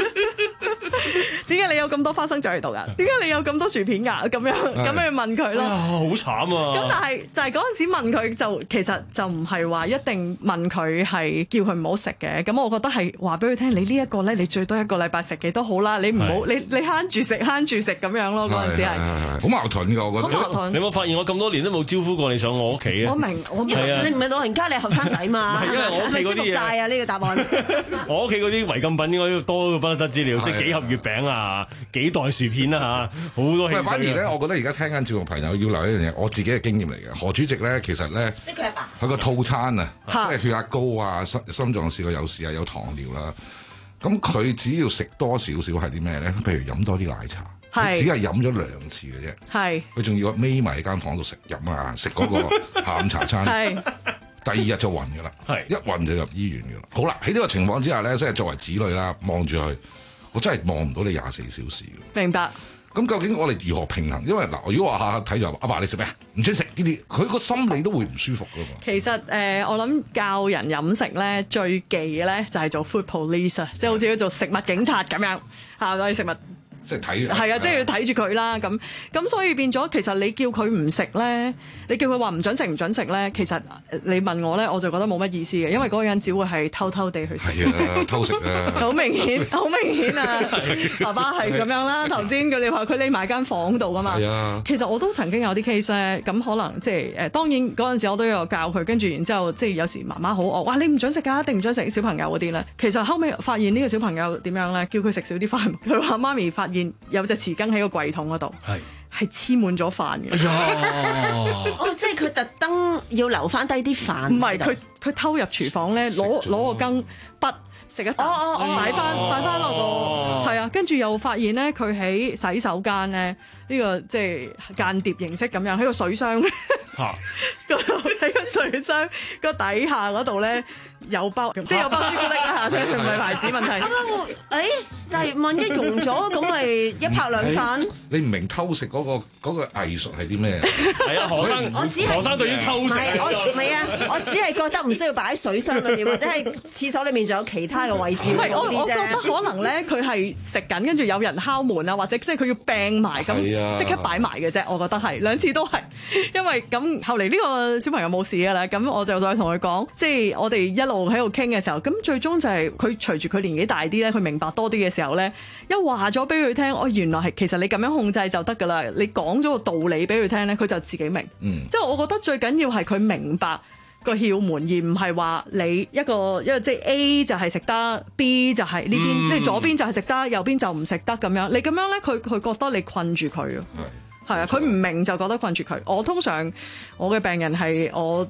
點解你有咁多花生醬喺度㗎？點解你有咁多薯片㗎？咁樣咁樣去問佢咯， 好慘啊！ 咁但係就係嗰陣時問佢就其實就唔係話一定問佢係叫佢唔好食嘅，咁我覺得係話俾佢聽，你呢一個咧，你最多一個禮拜食幾多好啦，你唔好你你慳住食慳住食咁樣咯，嗰陣時係好矛盾㗎，我覺得。 好矛盾。 你有冇發現我咁多年都冇招呼過你上我屋企啊？ 我明，我明， 啊、 你唔係老人家，你係後生仔嘛？ 因為我屋企嗰啲嘢晒啊！呢個答案。 我屋企嗰啲違禁品應該都多到不得之了，即係幾盒月餅啊，幾袋薯片啦、啊、嚇，好多汽水。 反而咧，我覺得而家聽緊節目朋友要留一樣嘢，我自己嘅經驗嚟嘅。何主席咧，其實咧， 即係佢阿爸， 佢個套餐啊，即係血壓高啊、心心臟試過有事啊、有糖尿啦。咁佢只要食多少少係啲咩咧？譬如飲多啲奶茶，佢只係飲咗兩次嘅啫。係，佢仲要匿埋喺間房度食飲啊，食嗰個下午茶餐。係，第二日就暈㗎啦。係，一暈就入醫院㗎啦。好啦，喺呢個情況之下咧，即係作為子女啦，望住佢，我真係望唔到你廿四小時。 明白。 咁究竟我哋如何平衡？因為嗱，如果我下下睇住阿爸你食咩？唔准食呢啲，佢個心理都會唔舒服噶嘛。 其實誒、呃，我諗教人飲食咧，最忌嘅咧就係做 food police 啊，即係好似要做食物警察咁樣嚇，嗰啲食物。 即係睇， 係啊，即係要睇住佢啦。咁咁，所以變咗，其實你叫佢唔食咧，你叫佢話唔準食唔準食咧，其實你問我咧，我就覺得冇乜意思嘅，因為嗰個人只會係偷偷地去食。 係啊，偷食啊！ 好明顯，好明顯啊！爸爸係咁樣啦。頭先佢哋話佢匿埋間房度㗎嘛。係啊。其實我都曾經有啲 case 咧，咁可能即係誒，當然嗰陣時我都有教佢，跟住然之後即係有時媽媽好惡，哇！你唔準食㗎，一定唔準食小朋友嗰啲咧。其實後尾發現呢個小朋友點樣咧，叫佢食少啲飯，佢話媽咪發有隻匙羹喺個櫃桶嗰度，係係黐滿咗飯嘅。哎呀！ 哦，即係佢特登要留翻低啲飯。 唔係，佢佢偷入廚房咧，攞攞個羹筆食一啖，擺翻擺翻落個係啊，跟住又發現咧，佢喺洗手間咧呢個即係間諜形式咁樣喺個水箱，喺個水箱個底下嗰度咧。有包，即係有包朱古力啦，唔係牌子問題。 誒，但係萬一溶咗，咁咪一拍兩散。 你唔明偷食嗰個嗰個藝術係啲咩？ 係啊，何生， 我只係何生對於偷食， 我唔係啊，我只係覺得唔需要擺喺水箱裏面，或者係廁所裏面仲有其他嘅位置。 唔係，我我覺得可能咧，佢係食緊，跟住有人敲門啊，或者即係佢要病埋咁，即刻擺埋嘅啫。我覺得係兩次都係，因為咁後嚟呢個小朋友冇事㗎啦。咁我就再同佢講，即係我哋一路喺度傾嘅時候，咁最終就係佢隨住佢年紀大啲咧，佢明白多啲嘅時候咧，一話咗俾佢聽，哦，原來係其實你咁樣控制就得噶啦，你講咗個道理俾佢聽咧，佢就自己明。嗯，即係我覺得最緊要係佢明白個竅門，而唔係話你一個一個即係 A 就係食得 ，B 就係呢邊，即係左邊就係食得，右邊就唔食得咁樣。你咁樣咧，佢佢覺得你困住佢啊，係啊，佢唔明就覺得困住佢。我通常我嘅病人係我。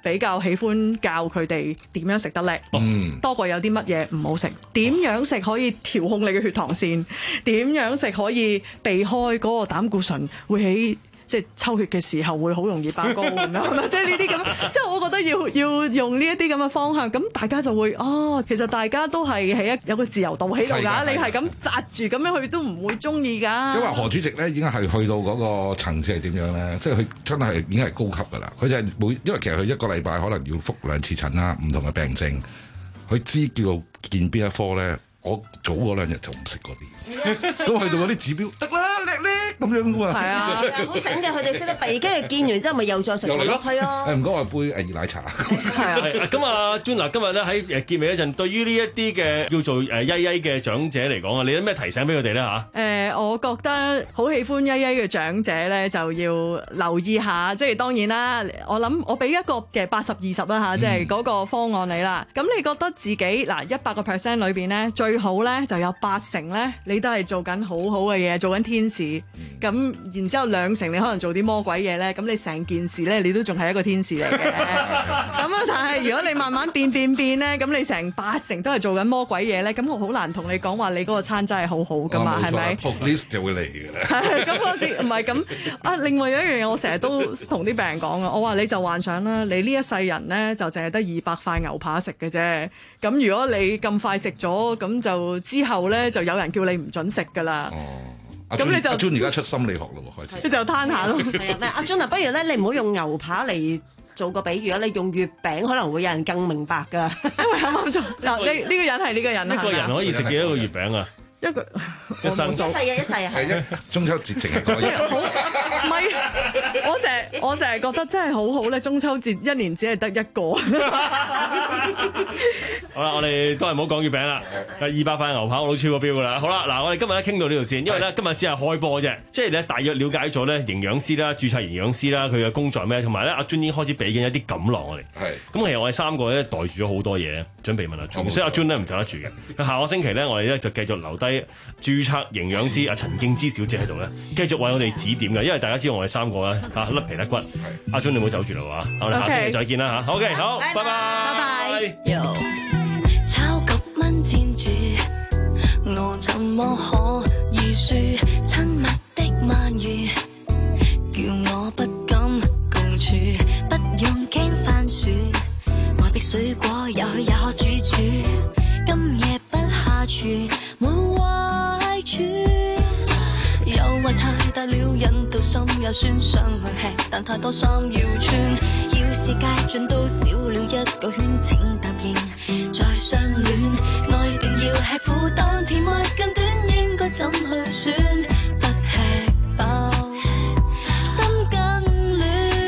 比較喜歡教佢哋點樣食得叻， 嗯多過有啲乜嘢唔好食。點樣食可以調控你嘅血糖線？點樣食可以避開嗰個膽固醇會喺即係抽血嘅時候會好容易爆高咁樣，係咪？即係呢啲咁，即係我覺得要要用呢一啲咁嘅方向，咁大家就會哦，其實大家都係喺一有個自由度喺度㗎，你係咁紮住咁樣去都唔會中意㗎。 因為何主席咧已經係去到嗰個層次係點樣咧？即係佢真係已經係高級㗎啦。佢就係每因為其實佢一個禮拜可能要覆兩次診啦，唔同嘅病症，佢知叫見邊一科咧。我早嗰兩日就唔食嗰啲，咁去到嗰啲指標得啦，叻叻咁樣㗎嘛。 係啊，好醒嘅，佢哋識得避，跟住見完之後咪又再食。 又嚟咯， 係啊。 誒唔該，我杯誒熱奶茶。 係啊。 咁啊，June嗱，今日咧喺誒結尾嗰陣，對於呢一啲嘅叫做誒曳曳嘅長者嚟講啊，你有咩提醒俾佢哋咧嚇？ 誒，我覺得好喜歡曳曳嘅長者咧，就要留意下，即係當然啦。我諗我俾一個嘅八十二十啦嚇，即係嗰個方案你啦。咁你覺得自己嗱一百個 percent 裏邊咧，最好咧就有八成咧，你都係做緊好好嘅嘢，做緊天使。咁、嗯、然之後兩成你可能做啲魔鬼嘢咧，咁你成件事咧你都仲係一個天使嚟嘅。咁啊，但係如果你慢慢變變變咧，咁你成八成都係做緊魔鬼嘢咧，咁我好難同你講話你嗰個餐真係好好噶嘛，係咪 ？List 就會嚟嘅啦。 係咁，我知唔係咁啊。另外有一樣嘢，我成日都同啲病人講啊，我話你就幻想啦，你呢一世人咧就淨係得二百塊牛扒食嘅啫。咁如果你咁快食咗，咁就之後咧就有人叫你唔準食噶啦。 哦， 咁你就阿 June 而家出心理學咯喎，開始。 你就攤下咯。 係啊，咩阿 June 啊，不如咧你唔好用牛扒嚟做個比喻啊，你用月餅可能會有人更明白㗎。因為啱啱做嗱，呢呢個人係呢個人啊。 一個人可以食幾多個月餅啊？ 一個一生一世啊，一世啊， 係啊！中秋節淨係講即係好，唔係我成日我成日覺得真係好好咧。中秋節一年只係得一個。 好啦，我哋都係唔好講月餅啦。二百塊牛扒我都超過標㗎啦。好啦，嗱，我哋今日咧傾到呢度先，因為咧今日先係開播啫，即係咧大約了解咗咧營養師啦、註冊營養師啦，佢嘅工作係咩，同埋咧阿 June 已經開始俾緊一啲錦囊我哋。係。咁其實我哋三個咧袋住咗好多嘢，準備問阿 June，所以阿 June 咧唔走得住嘅。下個星期咧，我哋咧就繼續留低註冊營養師阿陳敬之小姐喺度咧，繼續為我哋指點嘅，因為大家知道我哋三個咧嚇甩皮甩骨。阿 June 你唔好走住啦喎，我哋下星期再見啦嚇。OK，好，拜拜，拜拜。 炒九蚊煎煮，我怎麼可以輸？親密的鰻魚，叫我不敢共處，不用驚番薯，我的水果也許也可煮煮，今夜不下廚沒壞處。誘惑太大了，引到心也酸，想去吃，但太多衫要穿。要是界盡都少了一個圈，請答應再相戀。愛定要吃苦，但甜蜜更短，應該怎去選？不吃飽，心更亂。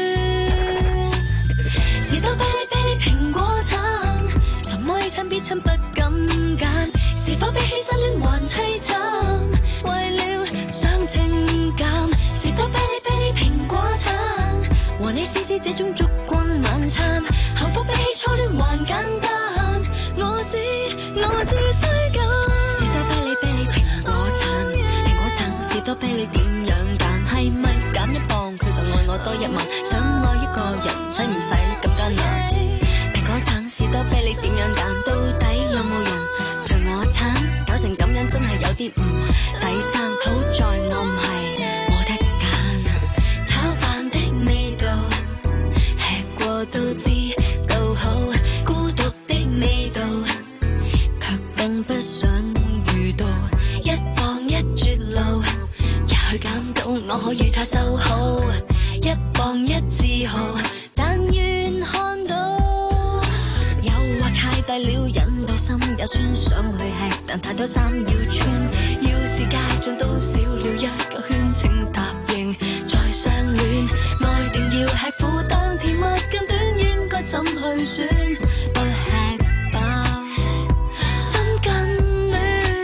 士多啤梨啤梨蘋果橙，怎麼 A 餐 B 餐不敢揀？是否比起失戀還凄慘？為了想情感，士多啤梨啤梨蘋果橙，和你試試這種燭光晚餐，幸福比起初戀還簡單。我知我只需揀士多啤梨啤梨蘋果橙，蘋果橙士多啤梨點樣揀？係咪減一磅佢就愛我多一萬？想愛一個人使唔使咁艱難？蘋果橙士多啤梨點樣揀？到底有冇人陪我橙？搞成咁樣真係有啲唔抵爭，好在我唔係冇得揀。炒飯的味道吃過都知道好，孤獨的味道卻更不想遇到。一磅一絕路，也許減到我可與他修好。一磅一自豪，但願看到。誘惑太大了，引到心也酸，想去吃，但太多衫要穿。要是界盡都少了一個圈，請答應再相戀。愛定要吃苦，但甜蜜更短，應該怎去選？不吃飽，心更亂。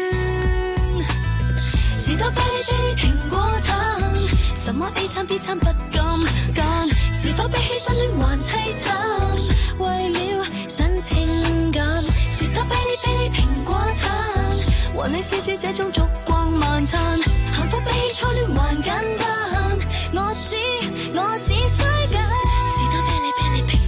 士多啤梨啤梨蘋果橙，什麼 A 餐 B 餐不敢揀？是否比起失戀還凄慘？為了想情感，士多啤梨啤梨蘋果橙，和你試試這種燭光晚餐，幸福比起初戀還簡單。我只我只需揀士多啤梨啤梨蘋果橙。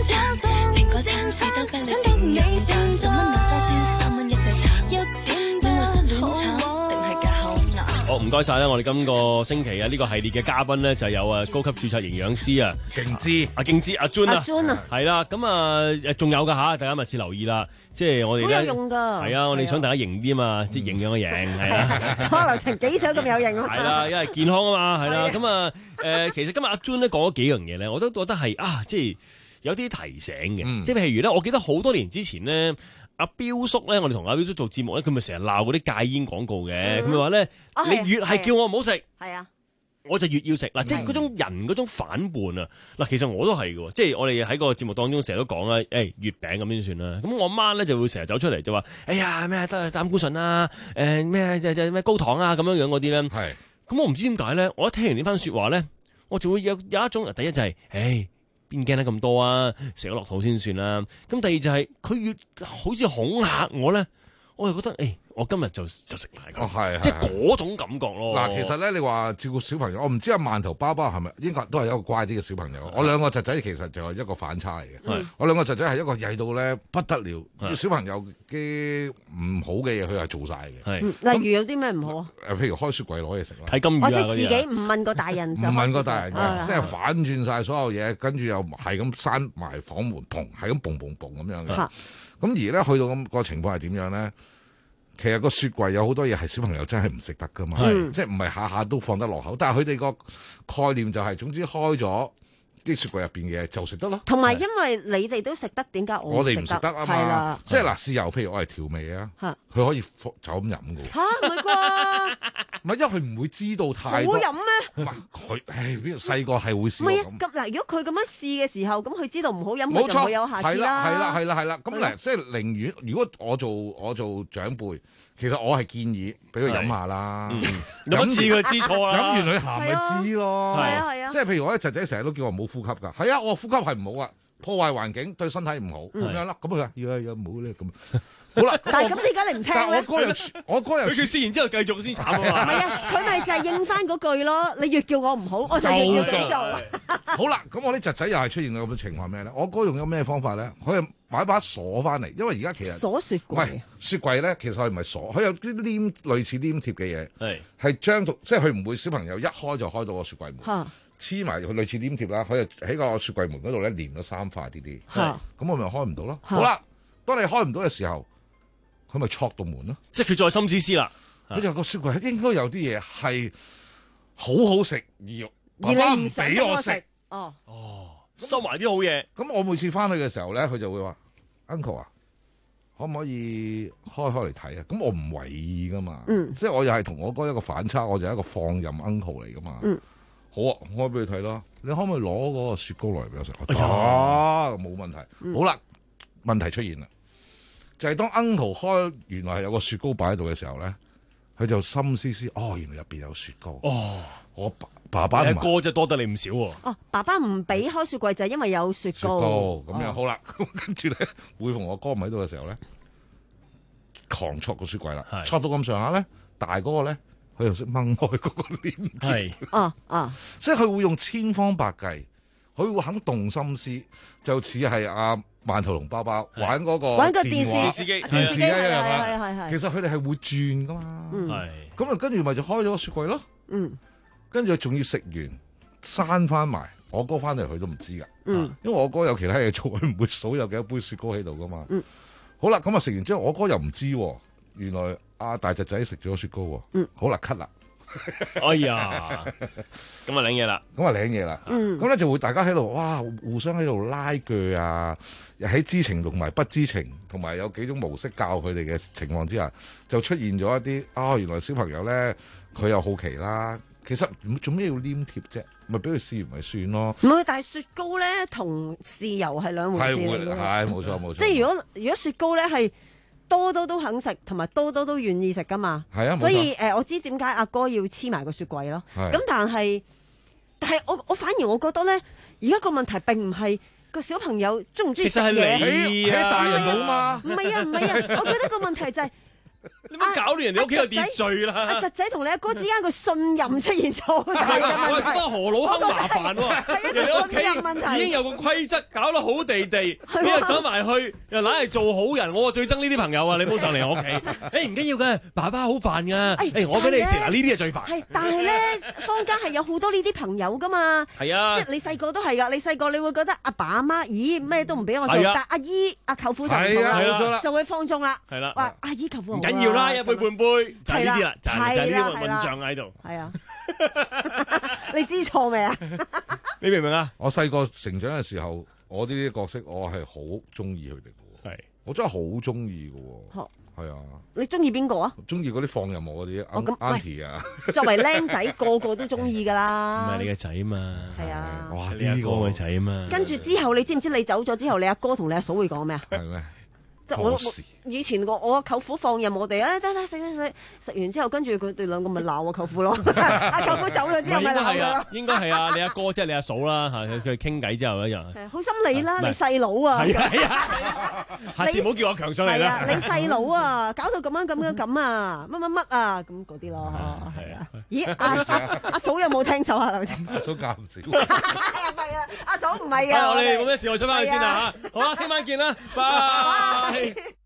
找蘋果餐士多啤梨想到你變十蚊能多招三蚊一隻茶，一點另外失戀茶定係戒口牙。 好，唔該晒啦！我哋今個星期啊，呢個系列嘅嘉賓咧就有啊高級註冊營養師啊， 勁知阿勁知阿 Jun 啊， 阿 Jun 啊， 係啦，咁啊誒仲有㗎嚇，大家密切留意啦。即係我哋咧， 好有用㗎， 係啊，我哋想大家型啲啊嘛，即係營養嘅營，係啊， 所有流程幾想咁有型啊， 係啦，因為健康啊嘛，係啦，咁啊誒，其實今日阿 Jun 咧講咗幾樣嘢咧，我都覺得係啊，即係有啲提醒嘅，即係譬如咧，我記得好多年之前咧。阿彪叔咧，我哋同阿彪叔做節目咧，佢咪成日鬧嗰啲戒煙廣告嘅，佢咪話咧，你越係叫我唔好食， 係啊， 我就越要食嗱，即係嗰種人嗰種反叛啊！嗱，其實我都係嘅，即係我哋喺個節目當中成日都講啦，誒月餅咁先算啦。咁我媽咧就會成日走出嚟就話：哎呀咩得膽固醇啊，誒咩就就咩高糖啊咁樣樣嗰啲咧。係。咁我唔知點解咧，我一聽完呢番説話咧，我就會有有一種第一就係、是，誒。邊驚得咁多啊？食咗落肚先算啦。咁第二就係、是、佢越好似恐嚇我咧，我就覺得誒、欸，我今日就就食埋佢， 哦係， 即係嗰種感覺咯。 嗱，其實咧，你話照顧小朋友，我唔知阿饅頭包包係咪應該都係一個乖啲嘅小朋友。我兩個侄仔其實就係一個反差嚟嘅。我兩個侄仔係一個曳到咧不得了，小朋友嘅唔好嘅嘢佢係做晒嘅。 例如有啲咩唔好啊？ 誒，譬如開雪櫃攞嘢食啦， 睇金魚或者自己唔問個大人就唔問個大人嘅，即係係反轉晒所有嘢，跟住又係咁閂埋房門，砰，係咁砰砰砰咁樣嘅。咁而咧去到咁個情況係點樣咧？其實個雪櫃有好多嘢係小朋友真係唔食得噶嘛，即係唔係下下都放得落口。但係佢哋個概念就係、是，總之開咗啲雪櫃入邊嘅嘢就食得咯。 同埋因為你哋都食得，點解我哋唔食得啊嘛？ 係啦， 即係嗱，豉油譬如我係調味啊，佢可以就咁飲嘅喎。 嚇唔係啩？ 唔係，因為佢唔會知道太多。 好飲咩？ 唔係佢，誒邊度細個係會試唔係啊，咁嗱，如果佢咁樣試嘅時候，咁佢知道唔好飲，佢就會有下次啦。 係啦，係啦，係啦，咁嗱，即係寧願如果我做我做長輩，其實我係建議俾佢飲下啦。 飲一次佢知錯啦， 飲完佢鹹咪知咯。 係啊係啊， 即係譬如我啲侄仔成日都叫我唔好呼吸㗎。係啊，我呼吸係唔好啊，破壞環境對身體唔好咁樣啦。咁佢話要啊要唔好咧咁。好啦， 但係咁點解你唔聽咧？ 我哥又我哥又佢試完之後繼續先慘啊嘛。 唔係啊，佢咪就係應翻嗰句咯。你越叫我唔好，我就越要咁做。 好啦，咁我啲侄仔又係出現咁嘅情況咩咧？我哥用咗咩方法咧？佢係買把鎖翻嚟，因為而家其實鎖雪櫃。 喂，雪櫃咧其實佢唔係鎖，佢有啲黏類似黏貼嘅嘢，係係將到即係佢唔會小朋友一開就開到個雪櫃門，黐埋佢類似黏貼啦。佢就喺個雪櫃門嗰度咧黏咗三塊啲啲，咁我咪開唔到咯。好啦，當你開唔到嘅時候。佢咪戳到門咯， 即係佢再心思思啦。 佢就個雪櫃應該有啲嘢係好好食，而爸爸唔俾我食。 哦哦，收埋啲好嘢。 咁我每次翻去嘅時候咧，佢就會話 Uncle 啊，可唔可以開開嚟睇啊？咁我唔為意噶嘛，嗯、即係我又係同我哥一個反差，我就係一個放任 Uncle 嚟噶嘛。嗯、好啊，開俾你睇啦。你可唔可以攞嗰個雪糕嚟俾我食？啊，冇問題。嗯、好啦，問題出現啦。就係當 Uncle 開原來係有個雪糕擺喺度嘅時候咧，佢就心思思，哦，原來入邊有雪糕。哦，我爸爸爸唔哥就多得你唔少喎。 哦，爸爸唔俾開雪櫃就係因為有雪糕。 雪糕咁樣、哦、好啦，咁跟住咧，每逢我哥唔喺度嘅時候咧，狂戳個雪櫃啦，戳到咁上下咧，大嗰個咧，佢又識掹開嗰個黏貼。係， 啊啊， 即係佢會用千方百計，佢會肯動心思，就似係阿饅頭同包包玩嗰個玩個電電視機， 電視機係係係係。 其實佢哋係會轉噶嘛，係咁啊，跟住咪就開咗個雪櫃咯。嗯，跟住仲要食完閂翻埋，我哥翻嚟佢都唔知噶。嗯，因為我哥有其他嘢做，佢唔會數有幾多杯雪糕喺度噶嘛。嗯，好啦，咁啊食完之後，我哥又唔知，原來阿大侄仔食咗雪糕。嗯，好啦，cut啦。 哎呀，咁啊領嘢啦， 咁啊領嘢啦，咁咧就會大家喺度哇，互相喺度拉鋸啊，喺知情同埋不知情，同埋有幾種模式教佢哋嘅情況之下，就出現咗一啲啊、哦，原來小朋友咧佢又好奇啦，其實做咩要黏貼啫？咪俾佢試完咪算咯。 唔係，但係雪糕咧同豉油係兩回事嚟嘅。 係冇錯冇錯。 即係如果如果雪糕咧係。多多都肯食，同埋多多都願意食噶嘛。係啊，所以誒、呃，我知點解阿哥要黐埋個雪櫃咯。咁但係，但係我我反而我覺得咧，而家個問題並唔係個小朋友中唔中意食嘢， 其實係你喺大人度嘛。 唔係啊唔係啊，我覺得個問題就係、是。 你唔好搞亂人哋屋企有秩序啦。 阿侄仔同你阿哥之間個信任出現咗好大嘅問題。 何老坑麻煩喎， 係一人哋屋個信任問企題。 已經有個規則，搞得好地地，你又走埋去，又懶係做好人。我最憎呢啲朋友啊！你唔好上嚟我屋企。誒唔緊要嘅，爸爸好煩㗎。誒我俾你食嗱，呢啲係最煩。 係，但係咧，坊間係有好多呢啲朋友噶嘛。 係啊， 即係你細個都係噶，你細個你會覺得阿爸阿媽，咦咩都唔俾我做， 係啊但阿姨阿舅父就唔係啊係啦同啦，就會放縱啦。 係啦， 話阿姨舅父唔緊要啦，一杯半杯就係呢啲啦，就係就係呢啲係啦混象喺度。 係啊，你知錯未啊？ 你明唔明啊？ 我細個成長嘅時候，我呢啲角色我係好中意佢哋嘅喎。 係， 我真係好中意嘅喎。 好係啊。 你中意邊個啊？ 中意嗰啲放任我嗰啲哦咁 auntie 啊。 作為僆仔，個個都中意噶唔啦。 係你嘅仔嘛？ 係啊。 哇！ 你阿哥嘅仔嘛？ 跟住之後，你知唔知你走咗之後，你阿哥同你阿嫂會講咩啊？ 係咩？ 即係我何時以前我我舅父放任我哋啊，得得食食食，食完之後跟住佢哋兩個咪鬧我舅父咯。阿舅父走咗之後咪鬧佢咯。 應該係啊，你阿哥即係你阿嫂啦嚇，佢佢傾偈之後咧就係好心你啦，你細佬啊。 係啊係啊，下次唔好叫我強上嚟啦。 係啊，你細佬啊，搞到咁樣咁樣咁啊，乜乜乜啊，咁嗰啲咯。係啊。咦？阿阿阿嫂有冇聽手啊？劉靜。 阿嫂教唔少。 係啊係啊，阿嫂唔係啊。 我哋冇咩事，我出翻去先啦嚇。好啦，聽晚見啦，拜。